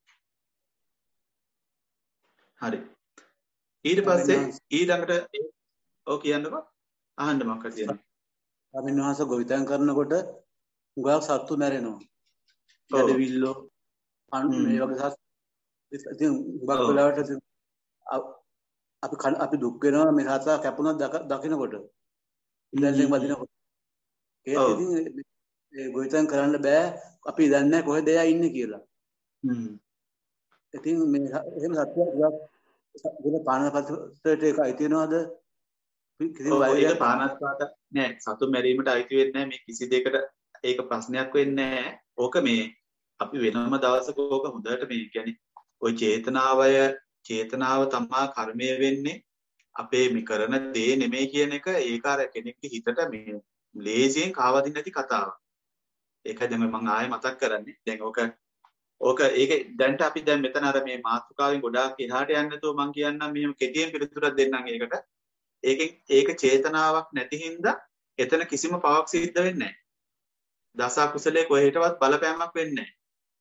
හරි. ඊට පස්සේ ඊළඟට ඔව් කියන්නකෝ. අහන්න මොකක්ද කියන්නේ? ස්වාමීන් වහන්සේ ගොවිතැන් කරනකොට ගොඩක් සත්තු මැරෙනවා. ගැඩවිල්ලෝ අන් මේ වගේ සත්තු ඉතින් ගොඩක් වෙලාවට අපි අපි දුක් වෙනවා මේ සතා කැපුණා දකින්නකොට. ඉඳන්ෙන් වදිනකොට. ඒක ඉතින් ඒ ගොවිතැන් කරන්න බෑ. අපි දන්නේ නැහැ කොහෙද එයා ඉන්නේ කියලා. හ්ම්. ඉතින් මේ එහෙම සත්‍යයක් ගොඩක් පානපතට ඒක අයිති වෙනවද? ඒක පානස්පාත නෑ සතු මැරීමට අයිති වෙන්නේ නෑ මේ කිසි දෙයකට ඒක ප්‍රශ්නයක් වෙන්නේ නෑ. ඕක මේ අපි වෙනම දවසක ඕක හොඳට මේ කියන්නේ ওই චේතනාවය චේතනාව තමා කර්මය වෙන්නේ අපේ මේ කරන දේ නෙමෙයි කියන එක ඒක අර කෙනෙක්ගේ හිතට මේ ලේසියෙන් කාවදින්න නැති කතාවක්. ඒකයි දැන් මම ආයෙ මතක් කරන්නේ. දැන් ඕක ඕක ඒක දැන්ට අපි දැන් මෙතන අර මේ මාතෘකාවෙන් ගොඩාක් එහාට යන්න නැතුව මම කියන්නම් මෙහෙම කෙටියෙන් පිළිතුරක් දෙන්නම් ඒකට. ඒකෙන් ඒක චේතනාවක් නැති හින්දා එතන කිසිම පවක් සිද්ධ වෙන්නේ නැහැ. දස කුසලයේ කොහෙටවත් බලපෑමක් වෙන්නේ නැහැ.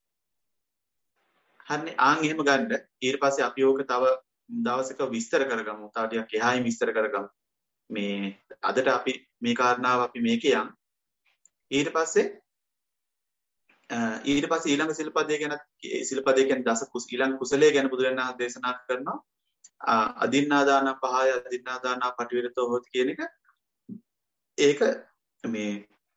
හරිනේ ආන් එහෙම ගන්න. ඊට පස්සේ අපි ඕක තව දවසක විස්තර කරගමු. තව ටිකක් එහායින් විස්තර කරගමු. මේ අදට අපි මේ කාරණාව අපි මේකේ යන්. ඊට පස්සේ ඊට පස්සේ ඊළඟ සිල්පදේ ගැන සිල්පදේ කියන්නේ දස කුස ඊළඟ කුසලයේ ගැන බුදුරජාණන් වහන්සේ දේශනා කරනවා. අදින්නා දාන පහය අදින්නා දාන පටිවිරතෝ හොති කියන එක ඒක මේ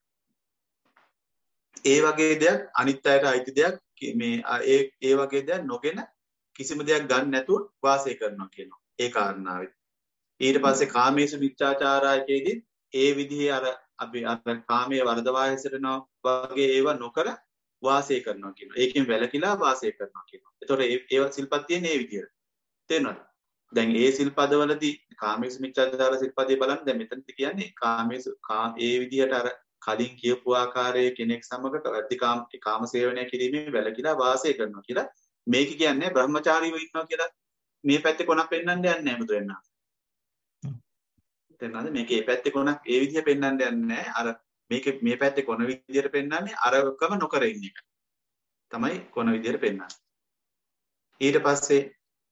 ඒ වගේ දෙයක් අනිත් අයට අයිති දෙයක් මේ ඒ ඒ වගේ දෙයක් නොගෙන කිසිම දෙයක් ගන්න නැතුව වාසය කරනවා කියනවා ඒ කාරණාවෙත් ඊට පස්සේ කාමේසු මිච්ඡාචාරයේදී ඒ විදිහේ අර අපි අර කාමයේ වර්ධවා හැසිරෙනවා වගේ ඒවා නොකර වාසය කරනවා කියනවා ඒකෙන් වැළකීලා වාසය කරනවා කියනවා ඒතකොට ඒ ඒවා සිල්පත් තියෙන්නේ ඒ විදිහට තේරෙනවද දැන් ඒ සිල්පදවලදී කාමේසු මිච්ඡාචාර සිල්පදේ බලන්න දැන් මෙතනදී කියන්නේ කාමේසු ඒ විදිහට අර කලින් කියපු ආකාරයේ කෙනෙක් සමග වැඩිකාම කාම සේවනය කිරීමේ වැළකීලා වාසය කරනවා කියලා මේක කියන්නේ බ්‍රහ්මචාරීව ඉන්නවා කියලා මේ පැත්තේ කොනක් පෙන්වන්න යන්නේ නැහැ බුදුරණන්. තේරුණාද මේක මේ පැත්තේ කොනක් ඒ විදිහ පෙන්වන්න යන්නේ නැහැ අර මේක මේ පැත්තේ කොන විදිහට පෙන්වන්නේ අරකම නොකර ඉන්න එක. තමයි කොන විදිහට පෙන්වන්නේ. ඊට පස්සේ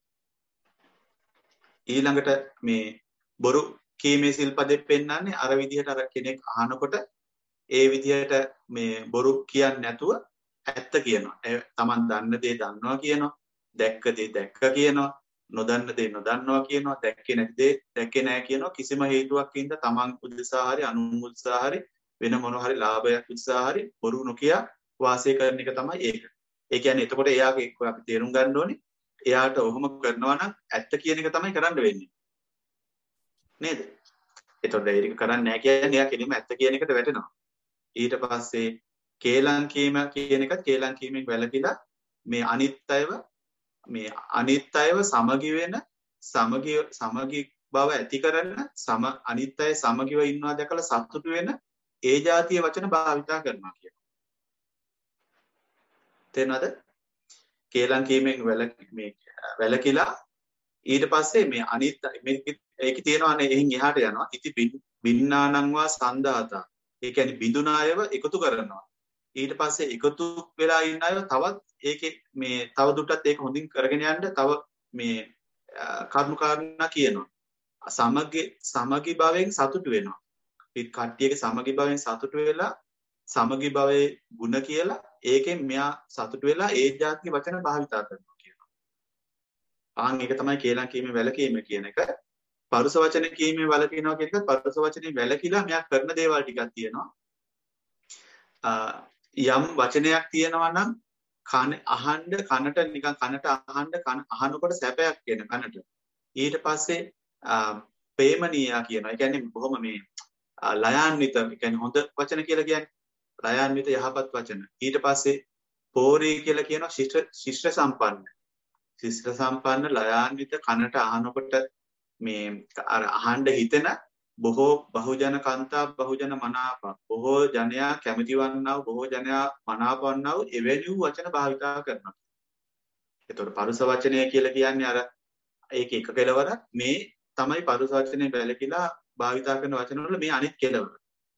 ඊළඟට මේ බොරු කීමේ සිල්පදෙත් පෙන්වන්නේ අර විදිහට අර කෙනෙක් අහනකොට ඒ විදිහට මේ බොරු කියන්නේ නැතුව ඇත්ත කියනවා. තමන් දන්න දේ දන්නවා කියනවා. දැක්ක දේ දැක්ක කියනවා. නොදන්න දේ නොදන්නවා කියනවා. දැක්කේ නැති දේ දැක්කේ නැහැ කියනවා. කිසිම හේතුවක් හින්දා තමන් උදෙසා හරි අනුන් උදෙසා හරි වෙන මොන හරි ලාභයක් උදෙසා හරි බොරු නොකිය වාසය කරන එක තමයි ඒක. ඒ කියන්නේ එතකොට එයාගේ අපි තේරුම් ගන්න ඕනේ එයාට ඔහොම කරනවා නම් ඇත්ත කියන එක තමයි කරන්න වෙන්නේ. නේද? එතකොට ඒක කරන්නේ නැහැ කියන්නේ එයා කෙලින්ම ඇත්ත කියන එකට වැටෙනවා. ඊට පස්සේ කේලම් කීම කියන එකත් කේලම් කීමෙන් වැළකීලා මේ අනිත්‍යව මේ අනිත්‍යව සමගි වෙන සමගි සමගි බව ඇති කරන සම අනිත්‍යය සමගිව ඉන්නවා දැකලා සතුටු වෙන ඒ જાතිය වචන භාවිතා කරනවා කියනවා. තේරෙනවද? කේලම් කීමෙන් මේ වැළකීලා ඊට පස්සේ මේ අනිත්‍ය මේක තියෙනවානේ එහින් එහාට යනවා. ඉති බින්නානංවා සන්දාතා ඒ කියන්නේ බිඳුන අයව එකතු කරනවා. ඊට පස්සේ එකතු වෙලා ඉන්න අයව තවත් ඒකේ මේ තව දුරටත් ඒක හොඳින් කරගෙන යන්න තව මේ කරුණු කාරණා කියනවා. සමගි සමගි භාවයෙන් සතුටු වෙනවා. ඒ කට්ටියගේ සමගි භාවයෙන් සතුටු වෙලා සමගි භාවයේ ಗುಣ කියලා ඒකෙන් මෙයා සතුටු වෙලා ඒ જાතිය වචන භාවිතා කරනවා කියනවා. ආන් ඒක තමයි කේලම් කීමේ වැළකීම කියන එක. පරුස වචන කීමේ වැළකීනවා කියන එක පරුස වචනේ වැළකීලා මෙයා කරන දේවල් ටිකක් තියෙනවා. යම් වචනයක් තියෙනවා නම් කන අහන්න කනට නිකන් කනට අහන්න කන අහනකොට සැපයක් වෙන කනට. ඊට පස්සේ ප්‍රේමණීය කියනවා. ඒ කියන්නේ බොහොම මේ ලයාන්විත ඒ කියන්නේ හොඳ වචන කියලා කියන්නේ ලයාන්විත යහපත් වචන. ඊට පස්සේ පෝරී කියලා කියනවා ශිෂ්ට ශිෂ්ට සම්පන්න. ශිෂ්ට සම්පන්න ලයාන්විත කනට අහනකොට මේ අර අහන්න හිතෙන බොහෝ බහුජන කාන්තා බහුජන මනාප බොහෝ ජනයා කැමති වන්නා බොහෝ ජනයා මනාප වන්නා එවැනි වචන භාවිතා කරනවා. ඒතකොට පරුස වචනය කියලා කියන්නේ අර ඒක එක කෙලවරක්. මේ තමයි පරුස වචනේ වැලකිලා භාවිතා කරන වචන වල මේ අනිත් කෙලවර.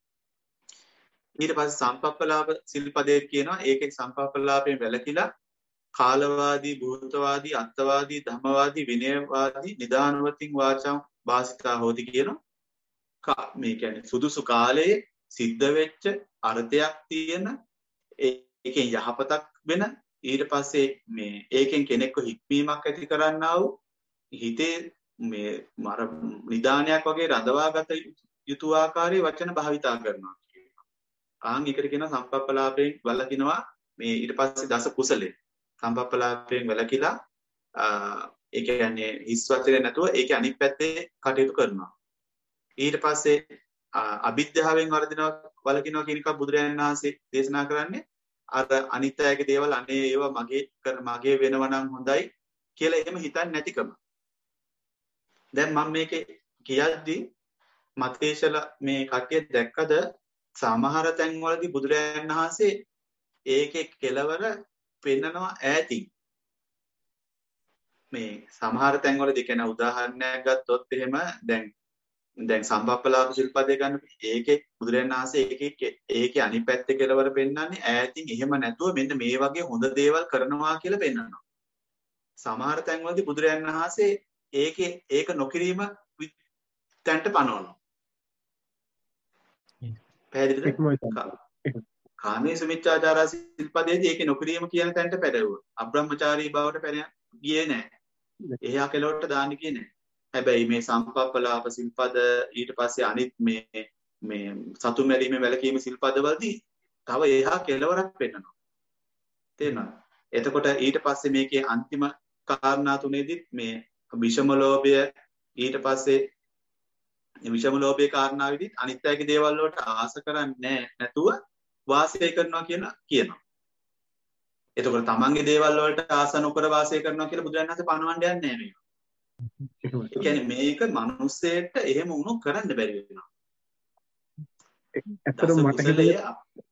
ඊට පස්සේ සම්පප්පලාප සිල්පදේ කියනවා. ඒකේ සම්පප්පලාපයෙන් වැලකිලා කාලවාදී, භූතවාදී, අත්වාදී, ධම්මවාදී, විනයවාදී, නිදානවතින් වාචා භාසිතා හොති කියනවා. මේ කියන්නේ සුදුසු කාලයේ සිද්ධ වෙච්ච අර්ථයක් තියෙන ඒකෙන් යහපතක් වෙන ඊට පස්සේ මේ ඒකෙන් කෙනෙක්ව හික්මීමක් ඇති කරන්නා වූ හිතේ මේ මර නිදානයක් වගේ රඳවාගත යුතු ආකාරයේ වචන භාවිතා කරනවා කියනවා. ආන් එකට කියනවා සම්පප්පලාපයෙන් වළකිනවා. මේ ඊට පස්සේ දස කුසලේ සම්පප්පලාපයෙන් වැළකීලා ඒ කියන්නේ හිස් වචනේ නැතුව ඒකේ අනිත් පැත්තේ කටයුතු කරනවා. ඊට පස්සේ අවිද්‍යාවෙන් වර්ධිනවා වළකිනවා කියන එක බුදුරජාණන් වහන්සේ දේශනා කරන්නේ අර අනිත් අයගේ දේවල් අනේ ඒවා මගේ කර මගේ වෙනවා නම් හොඳයි කියලා එහෙම හිතන්නේ නැතිකම. දැන් මම මේකේ කියද්දී මතේශල මේ කට්ටිය දැක්කද සමහර තැන්වලදී බුදුරජාණන් වහන්සේ ඒකේ කෙලවර පෙන්නනවා ඈතින්. මේ සමහර තැන්වලදී කියන උදාහරණයක් ගත්තොත් එහෙම දැන් දැන් සම්පප්පලාප ශිල්පදේ ගන්න ඒකේ බුදුරජාණන් වහන්සේ ඒකේ ඒකේ අනිත් පැත්තේ කෙලවර පෙන්නන්නේ ඈතින් එහෙම නැතුව මෙන්න මේ වගේ හොඳ දේවල් කරනවා කියලා පෙන්නනවා. සමහර තැන්වලදී බුදුරජාණන් වහන්සේ ඒකේ ඒක නොකිරීම තැන්ට පනවනවා. පැහැදිලිද? කාමයේ සුමිච්ඡාචාරා සිල්පදේදී ඒකේ නොකිරීම කියන තැනට පැටවුවා. අබ්‍රහ්මචාරී බවට පැන ගියේ නැහැ. එහා කෙලවරට දාන්න ගියේ නැහැ. හැබැයි මේ සම්පප්පලාප සිල්පද ඊට පස්සේ අනිත් මේ මේ සතු මැරීමේ වැළකීම සිල්පදවලදී තව එහා කෙලවරක් පෙන්නනවා. තේරෙනවද? එතකොට ඊට පස්සේ මේකේ අන්තිම කාරණා තුනේදීත් මේ විෂම ලෝභය ඊට පස්සේ විෂම ලෝභයේ කාරණාවෙදිත් අනිත් අයගේ දේවල් වලට ආස කරන්නේ නැතුව වාසය කරනවා කියලා කියනවා. එතකොට තමන්ගේ දේවල් වලට ආස නොකර වාසය කරනවා කියලා බුදුරජාණන් වහන්සේ පනවන්න යන්නේ නැහැ මේක. ඒ කියන්නේ මේක මිනිස්සෙට එහෙම වුණොත් කරන්න බැරි වෙනවා. ඇත්තටම මට හිතෙන්නේ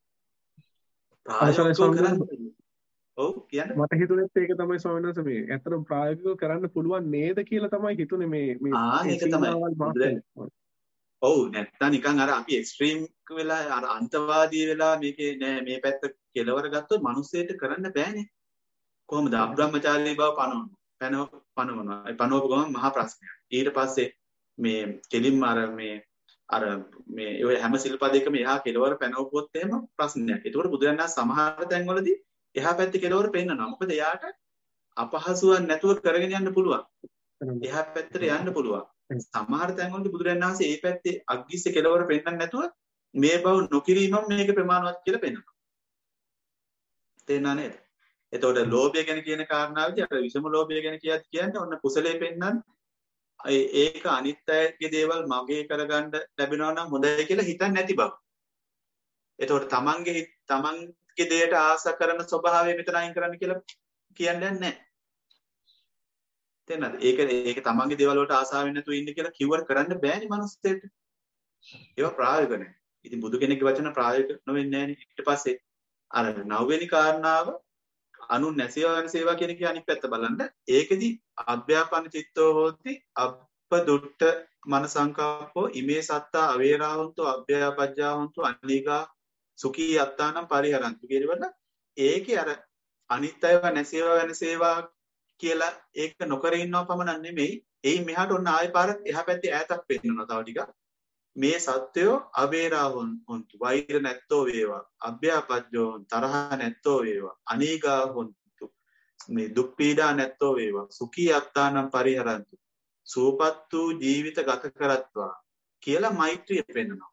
ඔව් කියන්න මට හිතුනේත් ඒක තමයි ස්වාමීන් වහන්සේ මේ ඇත්තටම ප්‍රායෝගිකව කරන්න පුළුවන් නේද කියලා තමයි හිතුනේ මේ මේ ආ ඒක තමයි ඔව් නැත්තම් නිකන් අර අපි එක්ස්ට්‍රීම් වෙලා අර අන්තවාදී වෙලා මේකේ නෑ මේ පැත්ත කෙලවර ගත්තොත් මිනිස්සෙට කරන්න බෑනේ කොහොමද අබ්‍රහ්මචාරී බව පනවන පනව පනවනවා ඒ පනවපු ගමන් මහා ප්‍රශ්නයක් ඊට පස්සේ මේ කෙලින්ම අර මේ අර මේ ඔය හැම සිල්පදයකම එහා කෙලවර පැනවපුවොත් එහෙම ප්‍රශ්නයක් ඒකට බුදුරජාණන් වහන්සේ සමහර තැන්වලදී එහා පැත්තේ කෙලවර පෙන්නනවා මොකද එයාට අපහසුවක් නැතුව කරගෙන යන්න පුළුවන් එහා පැත්තට යන්න පුළුවන් සමහර තැන්වලදී බුදුරජාණන් වහන්සේ මේ පැත්තේ අග්ගිස්සේ කෙලවර පෙන්නන්න නැතුව මේ බව නොකිරීමම මේක ප්‍රමාණවත් කියලා පෙන්නනවා තේරුණා නේද එතකොට ලෝභය ගැන කියන කාරණාවදී අර විෂම ලෝභය ගැන කියත් කියන්නේ ඔන්න කුසලයේ පෙන්නන්න ඒක අනිත් අයගේ දේවල් මගේ කරගන්න ලැබෙනවා නම් හොඳයි කියලා හිතන්නේ නැති බව. එතකොට තමන්ගේ තමන්ගේ දෙයට ආස කරන ස්වභාවය මෙතන අයින් කරන්න කියලා කියන්නේ නැහැ. තේරෙනවද? ඒක ඒක තමන්ගේ දේවල් වලට ආසාවෙන් නැතුව ඉන්න කියලා කිව්වර කරන්න බෑනේ මනුස්සයෙක්ට. ඒවා ප්‍රායෝගික නැහැ. ඉතින් බුදු කෙනෙක්ගේ වචන ප්‍රායෝගික නොවෙන්නේ නැහැනේ. ඊට පස්සේ අර නවවෙනි කාරණාව අනු නැසේවන සේවා කියන එක අනිත් පැත්ත බලන්න. ඒකෙදි අභ්‍යාපන චිත්තෝ හෝති අප්පදුට්ට මනසංකප්පෝ ඉමේ සත්තා අවේරාවන්තෝ අභ්‍යාපජ්ජාවන්තෝ අනිගා සුඛී අත්තානම් පරිහරන්තු කියනවල ඒකේ අර අනිත් අයව නැසේවා වෙන සේවා කියලා ඒක නොකර ඉන්නව පමණක් නෙමෙයි එයි මෙහාට ඔන්න ආයෙ පාරක් එහා පැත්තේ ඈතක් පෙන්නනවා තව ටිකක් මේ සත්‍යෝ අවේරාවොන් හොන්තු වෛර නැත්තෝ වේවා අභ්‍යාපජ්ජෝ තරහ නැත්තෝ වේවා අනිගා හොන්තු මේ දුක් පීඩා නැත්තෝ වේවා සුඛී අත්තානම් පරිහරන්තු සූපත් වූ ජීවිත ගත කරත්වා කියලා මෛත්‍රිය පෙන්නනවා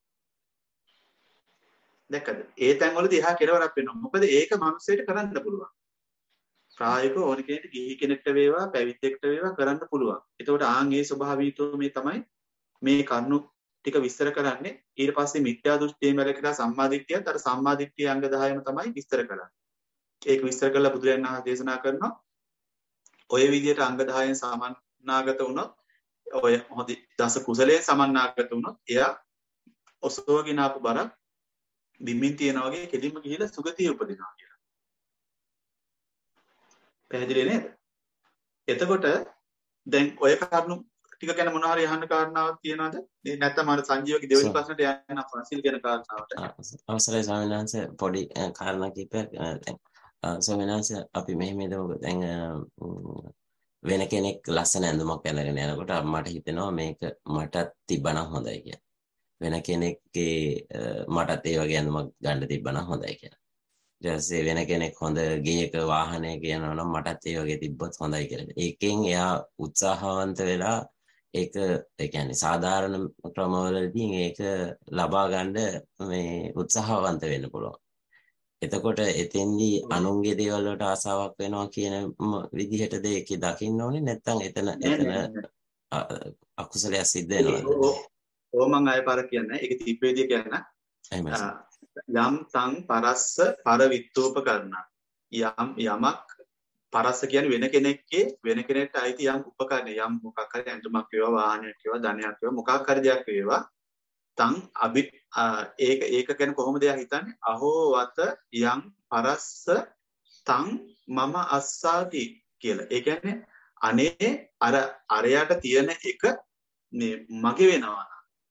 දැක්කද ඒ තැන්වලදී එහා කෙලවරක් වෙනවා මොකද ඒක මිනිස්සෙට කරන්න පුළුවන් ප්‍රායෝගිකව ඕන කෙනෙක්ට ගිහි කෙනෙක්ට වේවා පැවිද්දෙක්ට වේවා කරන්න පුළුවන් එතකොට ආන් ඒ ස්වභාවීත්වය මේ තමයි මේ කරුණු ටික විස්තර කරන්නේ ඊට පස්සේ මිත්‍යා දෘෂ්ටියෙන් වැළකීලා සම්මා දිට්ඨියත් අර සම්මා දිට්ඨිය අංග දහයම තමයි විස්තර කරන්නේ ඒක විස්තර කරලා බුදුරජාණන් වහන්සේ දේශනා කරනවා ඔය විදිහට අංග දහයෙන් සමන්නාගත වුණොත් ඔය හොඳ දස කුසලයෙන් සමන්නාගත වුණොත් එයා ඔසවගෙන ආපු බරක් බිම්මින් තියනා වගේ කෙලින්ම ගිහිලා සුගතිය උපදිනවා කියලා. පැහැදිලි නේද? එතකොට දැන් ඔය කාරණු ටික ගැන මොනවා හරි අහන්න කාරණාවක් තියෙනවද? නැත්නම් අර සංජීවගේ දෙවෙනි ප්‍රශ්නට යන්න ෆාසිල් ගැන කාරණාවට. අවසරයි ස්වාමීන් වහන්සේ පොඩි කාරණා කිහිපයක් දැන් ස්වාමීන් වහන්සේ අපි මෙහෙම හිතමු දැන් වෙන කෙනෙක් ලස්සන ඇඳුමක් ඇඳගෙන යනකොට මට හිතෙනවා මේක මටත් තිබ්බනම් හොඳයි කියලා. වෙන කෙනෙක්ගේ මටත් ඒ වගේ ඇඳුමක් ගන්න තිබ්බනම් හොඳයි කියලා. ඊට පස්සේ වෙන කෙනෙක් හොඳ ගේක වාහනයක යනවා නම් මටත් ඒ වගේ තිබ්බොත් හොඳයි කියලා. ඒකෙන් එයා උත්සාහවන්ත වෙලා ඒක ඒ කියන්නේ සාධාරණ ක්‍රමවලදී ඒක ලබා ගන්න මේ උත්සාහවන්ත වෙන්න පුළුවන්. එතකොට එතෙන්දී අනුන්ගේ දේවල් වලට ආසාවක් වෙනවා කියන විදිහටද ඒකේ දකින්න ඕනේ නැත්නම් එතන එතන අකුසලයක් සිද්ධ වෙනවද? ඕ මං ආයෙ පාර කියන්නේ ඒක තිබ්බේදී කියන්න. යම් තං පරස්ස පරවිත්තෝප කරන යම් යමක් පරස්ස කියන්නේ වෙන කෙනෙක්ගේ වෙන කෙනෙක්ට අයිති යම් උපකරණ යම් මොකක් හරි ඇඳුමක් වේවා වාහනයක් වේවා ධනයක් වේවා මොකක් හරි දෙයක් වේවා තං අභි ඒක ඒක ගැන කොහොමද එයා හිතන්නේ අහෝ වත යම් පරස්ස තං මම අස්සාති කියලා. ඒ කියන්නේ අනේ අර අරයට තියෙන එක මේ මගේ වෙනවා.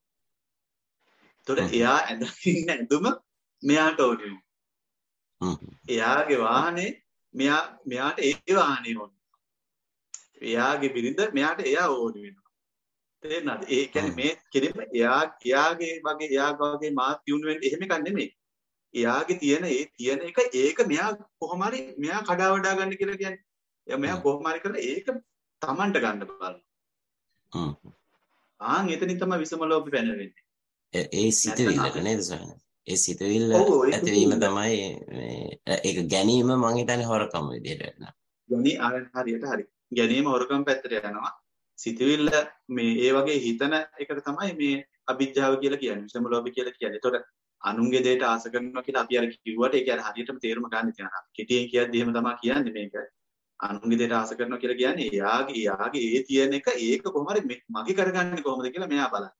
එතකොට එයා ඇඳගෙන ඇඳුම මෙයාට ඕනේ. එයාගේ වාහනේ මෙයා මෙයාට ඒ වාහනේ ඕනේ. එයාගේ බිරිඳ මෙයාට එයා ඕනේ වෙනවා. තේරෙනවද? ඒ කියන්නේ මේ කෙනෙක් එයා එයාගේ වගේ එයා වගේ මාත් යුන් වෙන්නේ එහෙම එකක් නෙමෙයි. එයාගේ තියෙන ඒ තියෙන එක ඒක මෙයා කොහොම හරි මෙයා කඩා වඩා ගන්න කියලා කියන්නේ. එයා මෙයා කොහොම හරි කරලා ඒක Tamanට ගන්න බලනවා. හ්ම්. ආන් එතනින් තමයි විසම ලෝභය පැනවෙන්නේ. ඒ සිතවිල්ලට නේද සහන? ඒ සිතවිල්ල ඇතිවීම තමයි ඒක ගැනීම මම හිතන්නේ හොරකම විදියට වෙනවා. ගැනී හරියට හරි. ගැනීම හොරකම පැත්තට යනවා. සිතවිල්ල මේ ඒ වගේ හිතන එකට තමයි මේ අවිජ්ජාව කියලා කියන්නේ. විසම ලෝභය කියලා කියන්නේ. ඒතකොට අනුන්ගේ දෙයට ආස කරනවා කියලා අපි අර කිව්වට ඒක අර හරියටම තේරුම ගන්න තියෙනවා. කෙටියෙන් කියද්දි එහෙම තමයි කියන්නේ මේක. අනුන්ගේ දෙයට ආස කරනවා කියලා කියන්නේ එයාගේ එයාගේ ඒ තියෙන එක ඒක කොහොම හරි මගේ කරගන්නේ කොහොමද කියලා මෙයා බලන්නේ.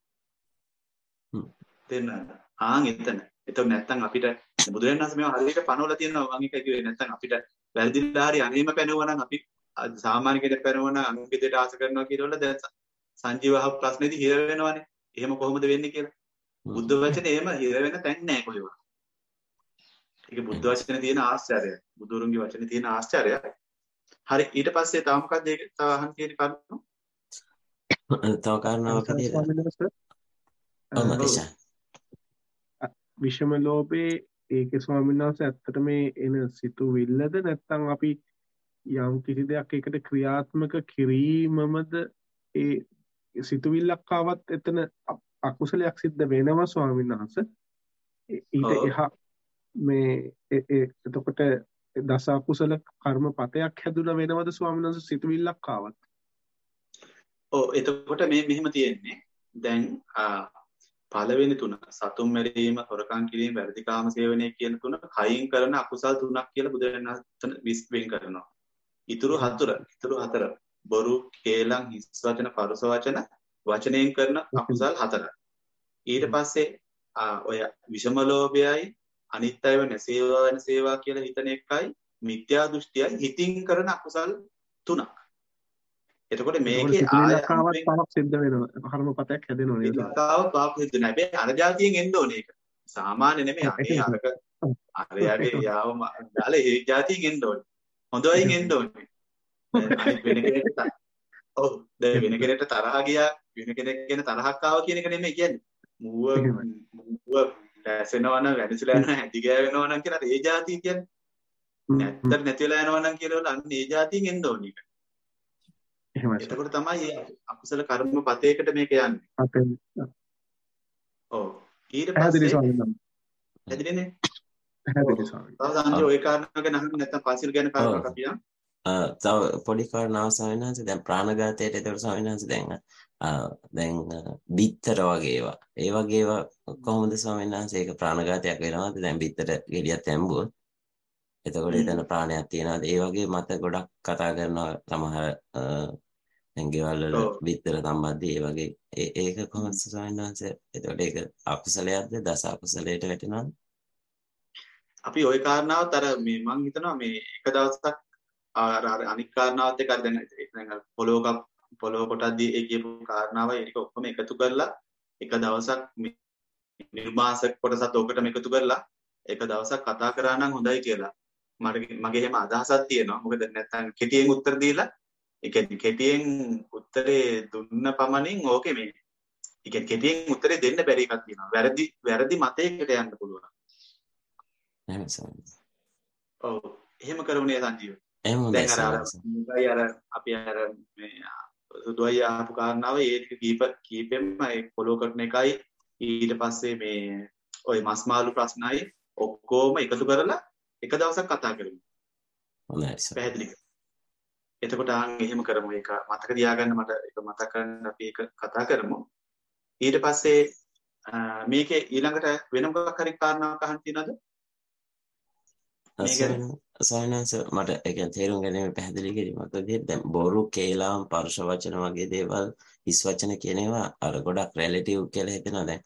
දෙන්න ආන් එතන. එතකොට නැත්තම් අපිට බුදුරජාණන් වහන්සේ මේවා හරියට පනවලා තියෙනවා මම එක කිව්වේ නැත්තම් අපිට වැරදිලා හරි අනේම පැනවුවා නම් අපි සාමාන්‍ය කෙනෙක් පැනවුවා නම් අනුන්ගේ දෙයට ආස කරනවා කියනවල දැන් සංජීවහ ප්‍රශ්නේදී හිර වෙනවනේ. එහෙම කොහොමද වෙන්නේ කියලා. බුද්ධ වචනේ එහෙම හිර වෙන තැන් නැහැ කොහෙවත්. ඒක බුද්ධ වචනේ තියෙන ආශ්චර්යය. බුදුරුන්ගේ වචනේ තියෙන ආශ්චර්යය. හරි ඊට පස්සේ තව මොකක්ද ඒක තව අහන්න තියෙන කරුණු? තව කාරණාවක් විදියට විෂම ලෝභේ ඒකේ ස්වාමීන් වහන්සේ ඇත්තට මේ එන සිතුවිල්ලද නැත්නම් අපි යම් කිසි දෙයක් ඒකට ක්‍රියාත්මක කිරීමමද ඒ සිතුවිල්ලක් ආවත් එතන අකුසලයක් සිද්ධ වෙනවා ස්වාමීන් වහන්සේ. ඊට එහා මේ එතකොට දස අකුසල කර්මපතයක් හැදුන වෙනවද ස්වාමීන් වහන්සේ සිතුවිල්ලක් ආවත්? ඔව් එතකොට මේ මෙහෙම තියෙන්නේ දැන් පළවෙනි තුන සතුම් මැරීම හොරකම් කිරීම වැරදි කාම සේවනය කියන තුන කයින් කරන අකුසල් තුනක් කියලා බුදුරජාණන් වහන්සේ විශ්වෙන් කරනවා. ඊතුරු හතර ඊතුරු හතර බොරු කේලම් හිස් වචන පරුස වචන වචනයෙන් කරන අකුසල් හතරක්. ඊට පස්සේ ඔය විෂම ලෝභයයි අනිත් අයව නැසේවා වෙන සේවා කියලා හිතන එකයි මිත්‍යා දෘෂ්ටියයි හිතින් කරන අකුසල් තුනක්. එතකොට මේකේ ආයතාවක් තාක් සිද්ධ වෙනවා. කර්මපතයක් හැදෙනවා නේද? ආයතාවක් තාක් සිද්ධ නැහැ. හැබැයි අර જાතියෙන් එන්න ඕනේ ඒක. සාමාන්‍ය නෙමෙයි. අනේ අරක අරයාගේ යාවම දාලා ඒ જાතියෙන් එන්න ඕනේ. හොඳයින් එන්න ඕනේ. අනිත් වෙන කෙනෙක්ට ඔව් දැන් වෙන කෙනෙක්ට තරහ ගියා වෙන කෙනෙක් ගැන තරහක් ආවා කියන එක නෙමෙයි කියන්නේ. මුව මුව දැසෙනවා නම් වැඩිසලා යනවා ඇදි ගෑවෙනවා නම් කියලා ඒ જાතිය කියන්නේ. නැත්තර නැති වෙලා යනවා නම් කියලා අන්න ඒ જાතියෙන් එන්න ඕනේ. එතකොට තමයි අකුසල කර්ම පතේකට මේක යන්නේ. ඔව් ඊට පස්සේ හැදිනේ. හැදිනේ ස්වාමී. තව සංජය ওই කාරණා ගැන අහන්න නැත්නම් පාසිල් ගැන කාරණාවක් අපි යන්න. තව පොඩි කාරණාවක් ස්වාමීන් වහන්සේ දැන් ප්‍රාණඝාතයට ඒතර ස්වාමීන් වහන්සේ දැන් දැන් බිත්තර වගේ ඒවා. ඒ වගේ ඒවා කොහොමද ස්වාමීන් වහන්සේ ඒක ප්‍රාණඝාතයක් වෙනවද? දැන් බිත්තර ගෙඩියක් තැම්බුවොත් එතකොට එතන ප්‍රාණයක් තියනවාද? ඒ වගේ මත ගොඩක් කතා කරනවා සමහර දැන් ගෙවල් වල බිත්තර සම්බන්ධී ඒ වගේ ඒක කොහොමද ස්වාමීන් වහන්සේ? එතකොට ඒක අකුසලයක්ද දස අකුසලයට වැටෙනවද? අපි ওই කාරණාවත් අර මේ මම හිතනවා මේ එක දවසක් අර අර අනික් කාරණාවත් එක්ක දැන් දැන් පොළොවක පොළොව කොටද්දී ඒ කියපු කාරණාව ඒක ඔක්කොම එකතු කරලා එක දවසක් නිර්මාසක කොටසත් ඔකටම එකතු කරලා එක දවසක් කතා කරා නම් හොඳයි කියලා මට මගේ එහෙම අදහසක් තියෙනවා. මොකද නැත්තම් කෙටියෙන් උත්තර දීලා ඒ කියන්නේ කෙටියෙන් උත්තරේ දුන්න පමණින් ඕකේ මේ ඒ කියන්නේ කෙටියෙන් උත්තරේ දෙන්න බැරි එකක් තියෙනවා. වැරදි වැරදි මතයකට යන්න පුළුවන්. එහෙම සමහරවිට. ඔව් එහෙම කරුණේ සංජීව. එහෙම හොඳයි දැන් අර සමහරවිට. අර අපි අර මේ සුදුයි ආපු කාරණාව ඒ ටික කීප කීපෙම ඒ ෆලෝ කරන එකයි ඊට පස්සේ මේ ওই මස් මාළු ප්‍රශ්නයි ඔක්කොම එකතු කරලා එක දවසක් කතා කරමු. හොඳයි සර්. පැහැදිලි කරමු. එතකොට ආන් එහෙම කරමු. ඒක මතක තියාගන්න මට ඒක මතක කරන්න අපි ඒක කතා කරමු. ඊට පස්සේ මේකේ ඊළඟට වෙන මොකක් හරි කාරණාවක් අහන්න තියෙනවද? සයනස මට ඒ කියන්නේ තේරුම් ගැනීම පැහැදිලි කිරීමක් විදිහට දැන් බොරු කේලාම් පරුෂ වචන වගේ දේවල් හිස් වචන කියන ඒවා අර ගොඩක් රිලටිව් කියලා හිතනවා. දැන්